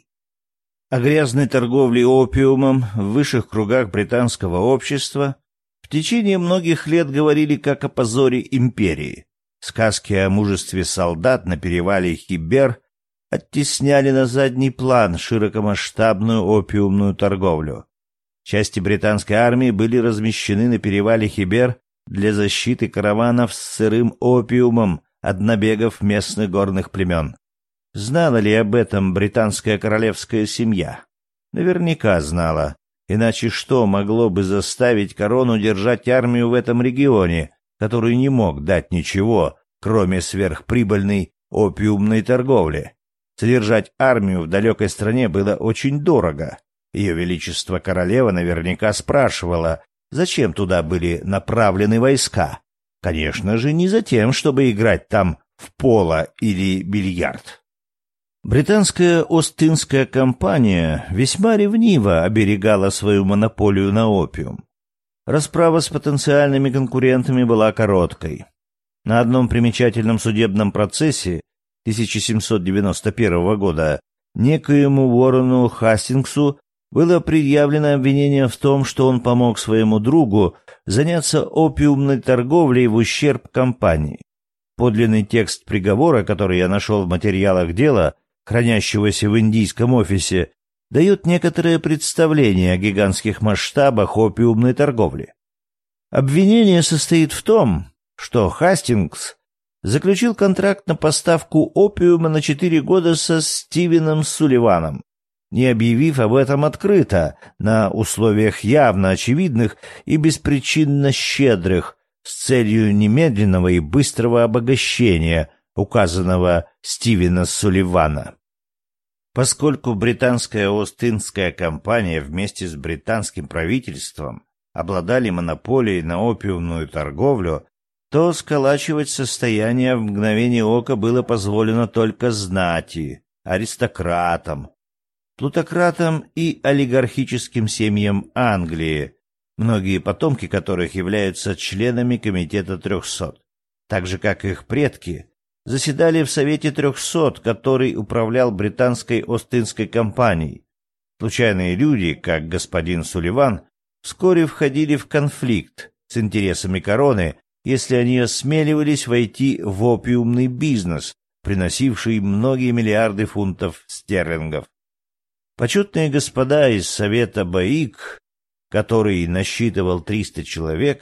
О грязной торговле опиумом в высших кругах британского общества в течение многих лет говорили как о позоре империи. Сказки о мужестве солдат на перевале Хибер оттесняли на задний план широкомасштабную опиумную торговлю. Части британской армии были размещены на перевале Хибер для защиты караванов с сырым опиумом от набегов местных горных племен. Знала ли об этом британская королевская семья? Наверняка знала. Иначе что могло бы заставить корону держать армию в этом регионе, который не мог дать ничего, кроме сверхприбыльной опиумной торговли? Содержать армию в далекой стране было очень дорого. Ее Величество Королева наверняка спрашивала, зачем туда были направлены войска. Конечно же, не за тем, чтобы играть там в поло или бильярд. Британская Ост-Индская компания весьма ревниво оберегала свою монополию на опиум. Расправа с потенциальными конкурентами была короткой. На одном примечательном судебном процессе 1791 года некоему Уоррену Хастингсу было предъявлено обвинение в том, что он помог своему другу заняться опиумной торговлей в ущерб компании. Подлинный текст приговора, который я нашел в материалах дела, хранящегося в индийском офисе, дает некоторое представление о гигантских масштабах опиумной торговли. Обвинение состоит в том, что Хастингс заключил контракт на поставку опиума на 4 года со Стивеном Сулливаном, не объявив об этом открыто, на условиях явно очевидных и беспричинно щедрых, с целью немедленного и быстрого обогащения указанного Стивена Сулливана. Поскольку британская Ост-Индская компания вместе с британским правительством обладали монополией на опиумную торговлю, то сколачивать состояние в мгновение ока было позволено только знати, аристократам, плутократам и олигархическим семьям Англии, многие потомки которых являются членами Комитета 300, так же как их предки заседали в Совете 300, который управлял британской Ост-Индской компанией. Случайные люди, как господин Сулливан, вскоре входили в конфликт с интересами короны, если они осмеливались войти в опиумный бизнес, приносивший многие миллиарды фунтов стерлингов. Почетные господа из Совета БОИК, который насчитывал 300 человек,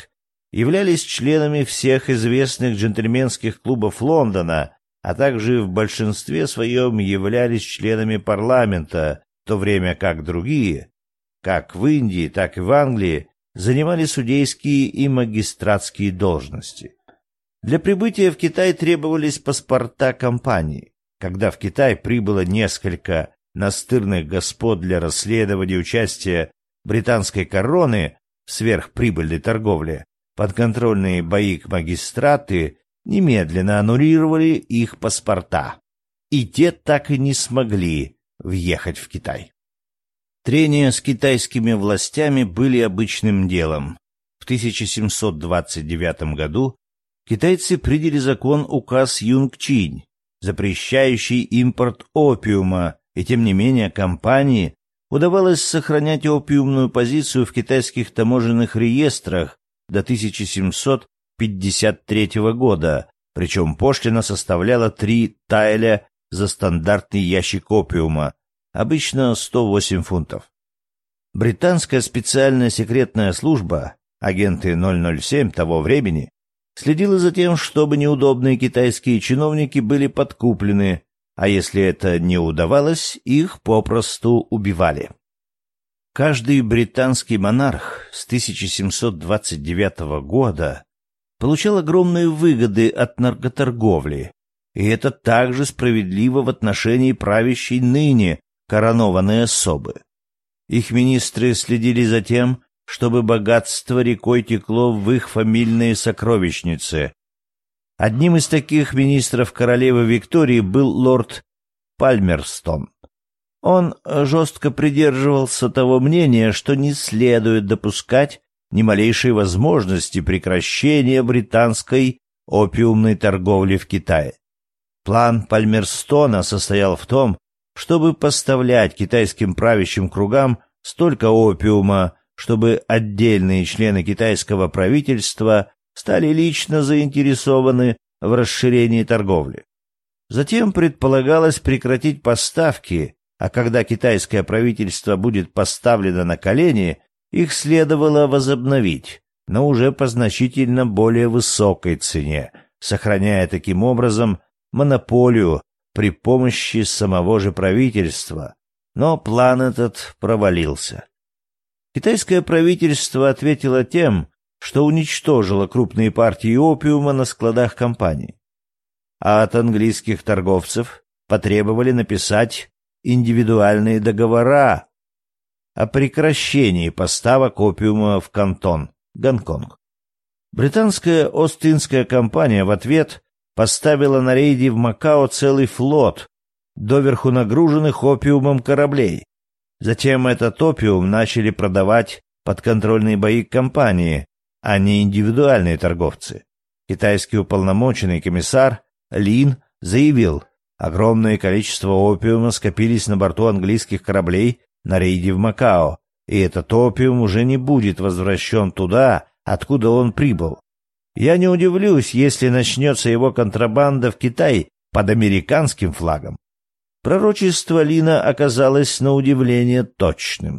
являлись членами всех известных джентльменских клубов Лондона, а также в большинстве своем являлись членами парламента, в то время как другие, как в Индии, так и в Англии, занимали судейские и магистратские должности. Для прибытия в Китай требовались паспорта компании. Когда в Китай прибыло несколько настырных господ для расследования участия британской короны в сверхприбыльной торговле, подконтрольные боик-магистраты немедленно аннулировали их паспорта, и те так и не смогли въехать в Китай. Трения с китайскими властями были обычным делом. В 1729 году китайцы приняли указ Юнг-Чинь, запрещающий импорт опиума, и тем не менее компании удавалось сохранять опиумную позицию в китайских таможенных реестрах до 1753 года, причем пошлина составляла 3 тайля за стандартный ящик опиума, обычно 108 фунтов. Британская специальная секретная служба, агенты 007 того времени, следила за тем, чтобы неудобные китайские чиновники были подкуплены, а если это не удавалось, их попросту убивали. Каждый британский монарх с 1729 года получал огромные выгоды от наркоторговли, и это также справедливо в отношении правящей ныне коронованной особы. Их министры следили за тем, чтобы богатство рекой текло в их фамильные сокровищницы. Одним из таких министров королевы Виктории был лорд Пальмерстон. Он жестко придерживался того мнения, что не следует допускать ни малейшей возможности прекращения британской опиумной торговли в Китае. План Пальмерстона состоял в том, чтобы поставлять китайским правящим кругам столько опиума, чтобы отдельные члены китайского правительства стали лично заинтересованы в расширении торговли. Затем предполагалось прекратить поставки, а когда китайское правительство будет поставлено на колени, их следовало возобновить, но уже по значительно более высокой цене, сохраняя таким образом монополию при помощи самого же правительства, но план этот провалился. Китайское правительство ответило тем, что уничтожило крупные партии опиума на складах компании, а от английских торговцев потребовали написать индивидуальные договора о прекращении поставок опиума в Кантон, Гонконг. Британская Ост-Индская компания в ответ поставила на рейде в Макао целый флот доверху нагруженных опиумом кораблей. Затем этот опиум начали продавать подконтрольные боик-компании, а не индивидуальные торговцы. Китайский уполномоченный комиссар Лин заявил, огромное количество опиума скопились на борту английских кораблей на рейде в Макао, и этот опиум уже не будет возвращен туда, откуда он прибыл. Я не удивлюсь, если начнется его контрабанда в Китай под американским флагом. Пророчество Лина оказалось на удивление точным.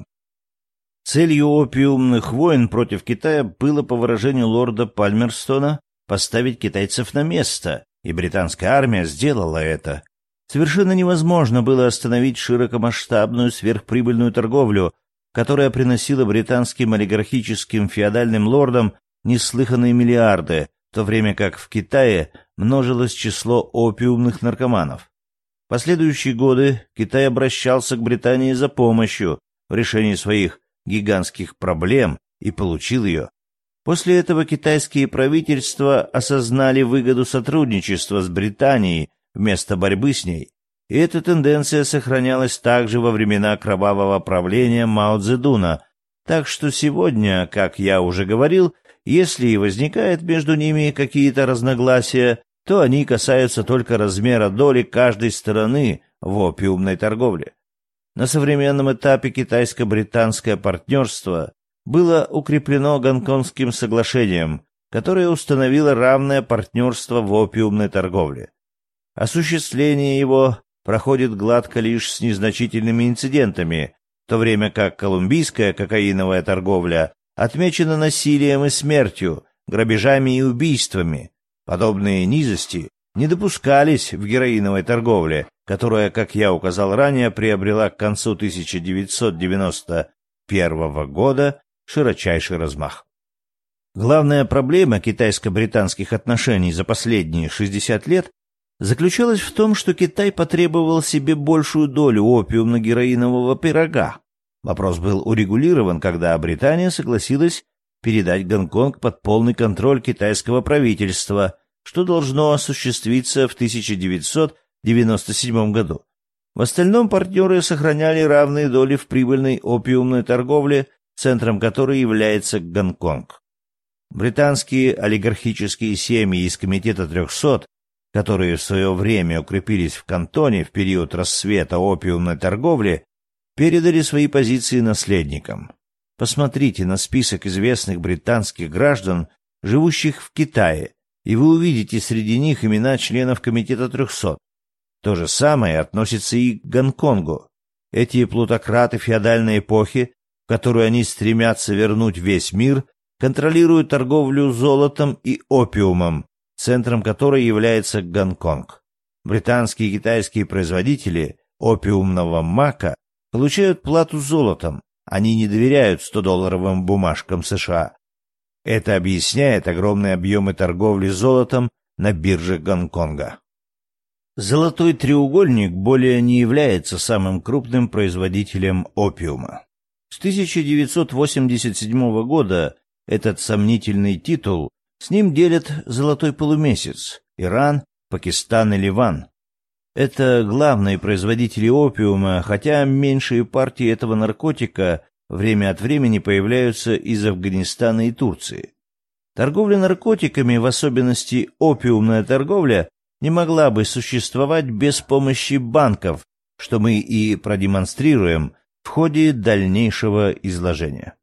Целью опиумных войн против Китая было, по выражению лорда Пальмерстона, поставить китайцев на место, и британская армия сделала это. Совершенно невозможно было остановить широкомасштабную сверхприбыльную торговлю, которая приносила британским олигархическим феодальным лордам неслыханные миллиарды, в то время как в Китае множилось число опиумных наркоманов. В последующие годы Китай обращался к Британии за помощью в решении своих гигантских проблем и получил ее. После этого китайские правительства осознали выгоду сотрудничества с Британией вместо борьбы с ней, и эта тенденция сохранялась также во времена кровавого правления Мао Цзэдуна, так что сегодня, как я уже говорил, если и возникает между ними какие-то разногласия, то они касаются только размера доли каждой стороны в опиумной торговле. На современном этапе китайско-британское партнерство было укреплено Гонконгским соглашением, которое установило равное партнерство в опиумной торговле. Осуществление его проходит гладко лишь с незначительными инцидентами, в то время как колумбийская кокаиновая торговля отмечена насилием и смертью, грабежами и убийствами. Подобные низости не допускались в героиновой торговле, которая, как я указал ранее, приобрела к концу 1991 года широчайший размах. Главная проблема китайско-британских отношений за последние 60 лет заключалась в том, что Китай потребовал себе большую долю опиумно-героинового пирога. Вопрос был урегулирован, когда Британия согласилась передать Гонконг под полный контроль китайского правительства, что должно осуществиться в 1997 году. В остальном партнеры сохраняли равные доли в прибыльной опиумной торговле, центром которой является Гонконг. Британские олигархические семьи из Комитета 300, которые в свое время укрепились в Кантоне в период расцвета опиумной торговли, передали свои позиции наследникам. Посмотрите на список известных британских граждан, живущих в Китае, и вы увидите среди них имена членов Комитета 300. То же самое относится и к Гонконгу. Эти плутократы феодальной эпохи, в которую они стремятся вернуть весь мир, контролируют торговлю золотом и опиумом, центром которой является Гонконг. Британские и китайские производители опиумного мака получают плату золотом, они не доверяют 100-долларовым бумажкам США. Это объясняет огромные объемы торговли золотом на бирже Гонконга. Золотой треугольник более не является самым крупным производителем опиума. С 1987 года этот сомнительный титул с ним делят золотой полумесяц, Иран, Пакистан и Ливан. Это главные производители опиума, хотя меньшие партии этого наркотика время от времени появляются из Афганистана и Турции. Торговля наркотиками, в особенности опиумная торговля, не могла бы существовать без помощи банков, что мы и продемонстрируем в ходе дальнейшего изложения.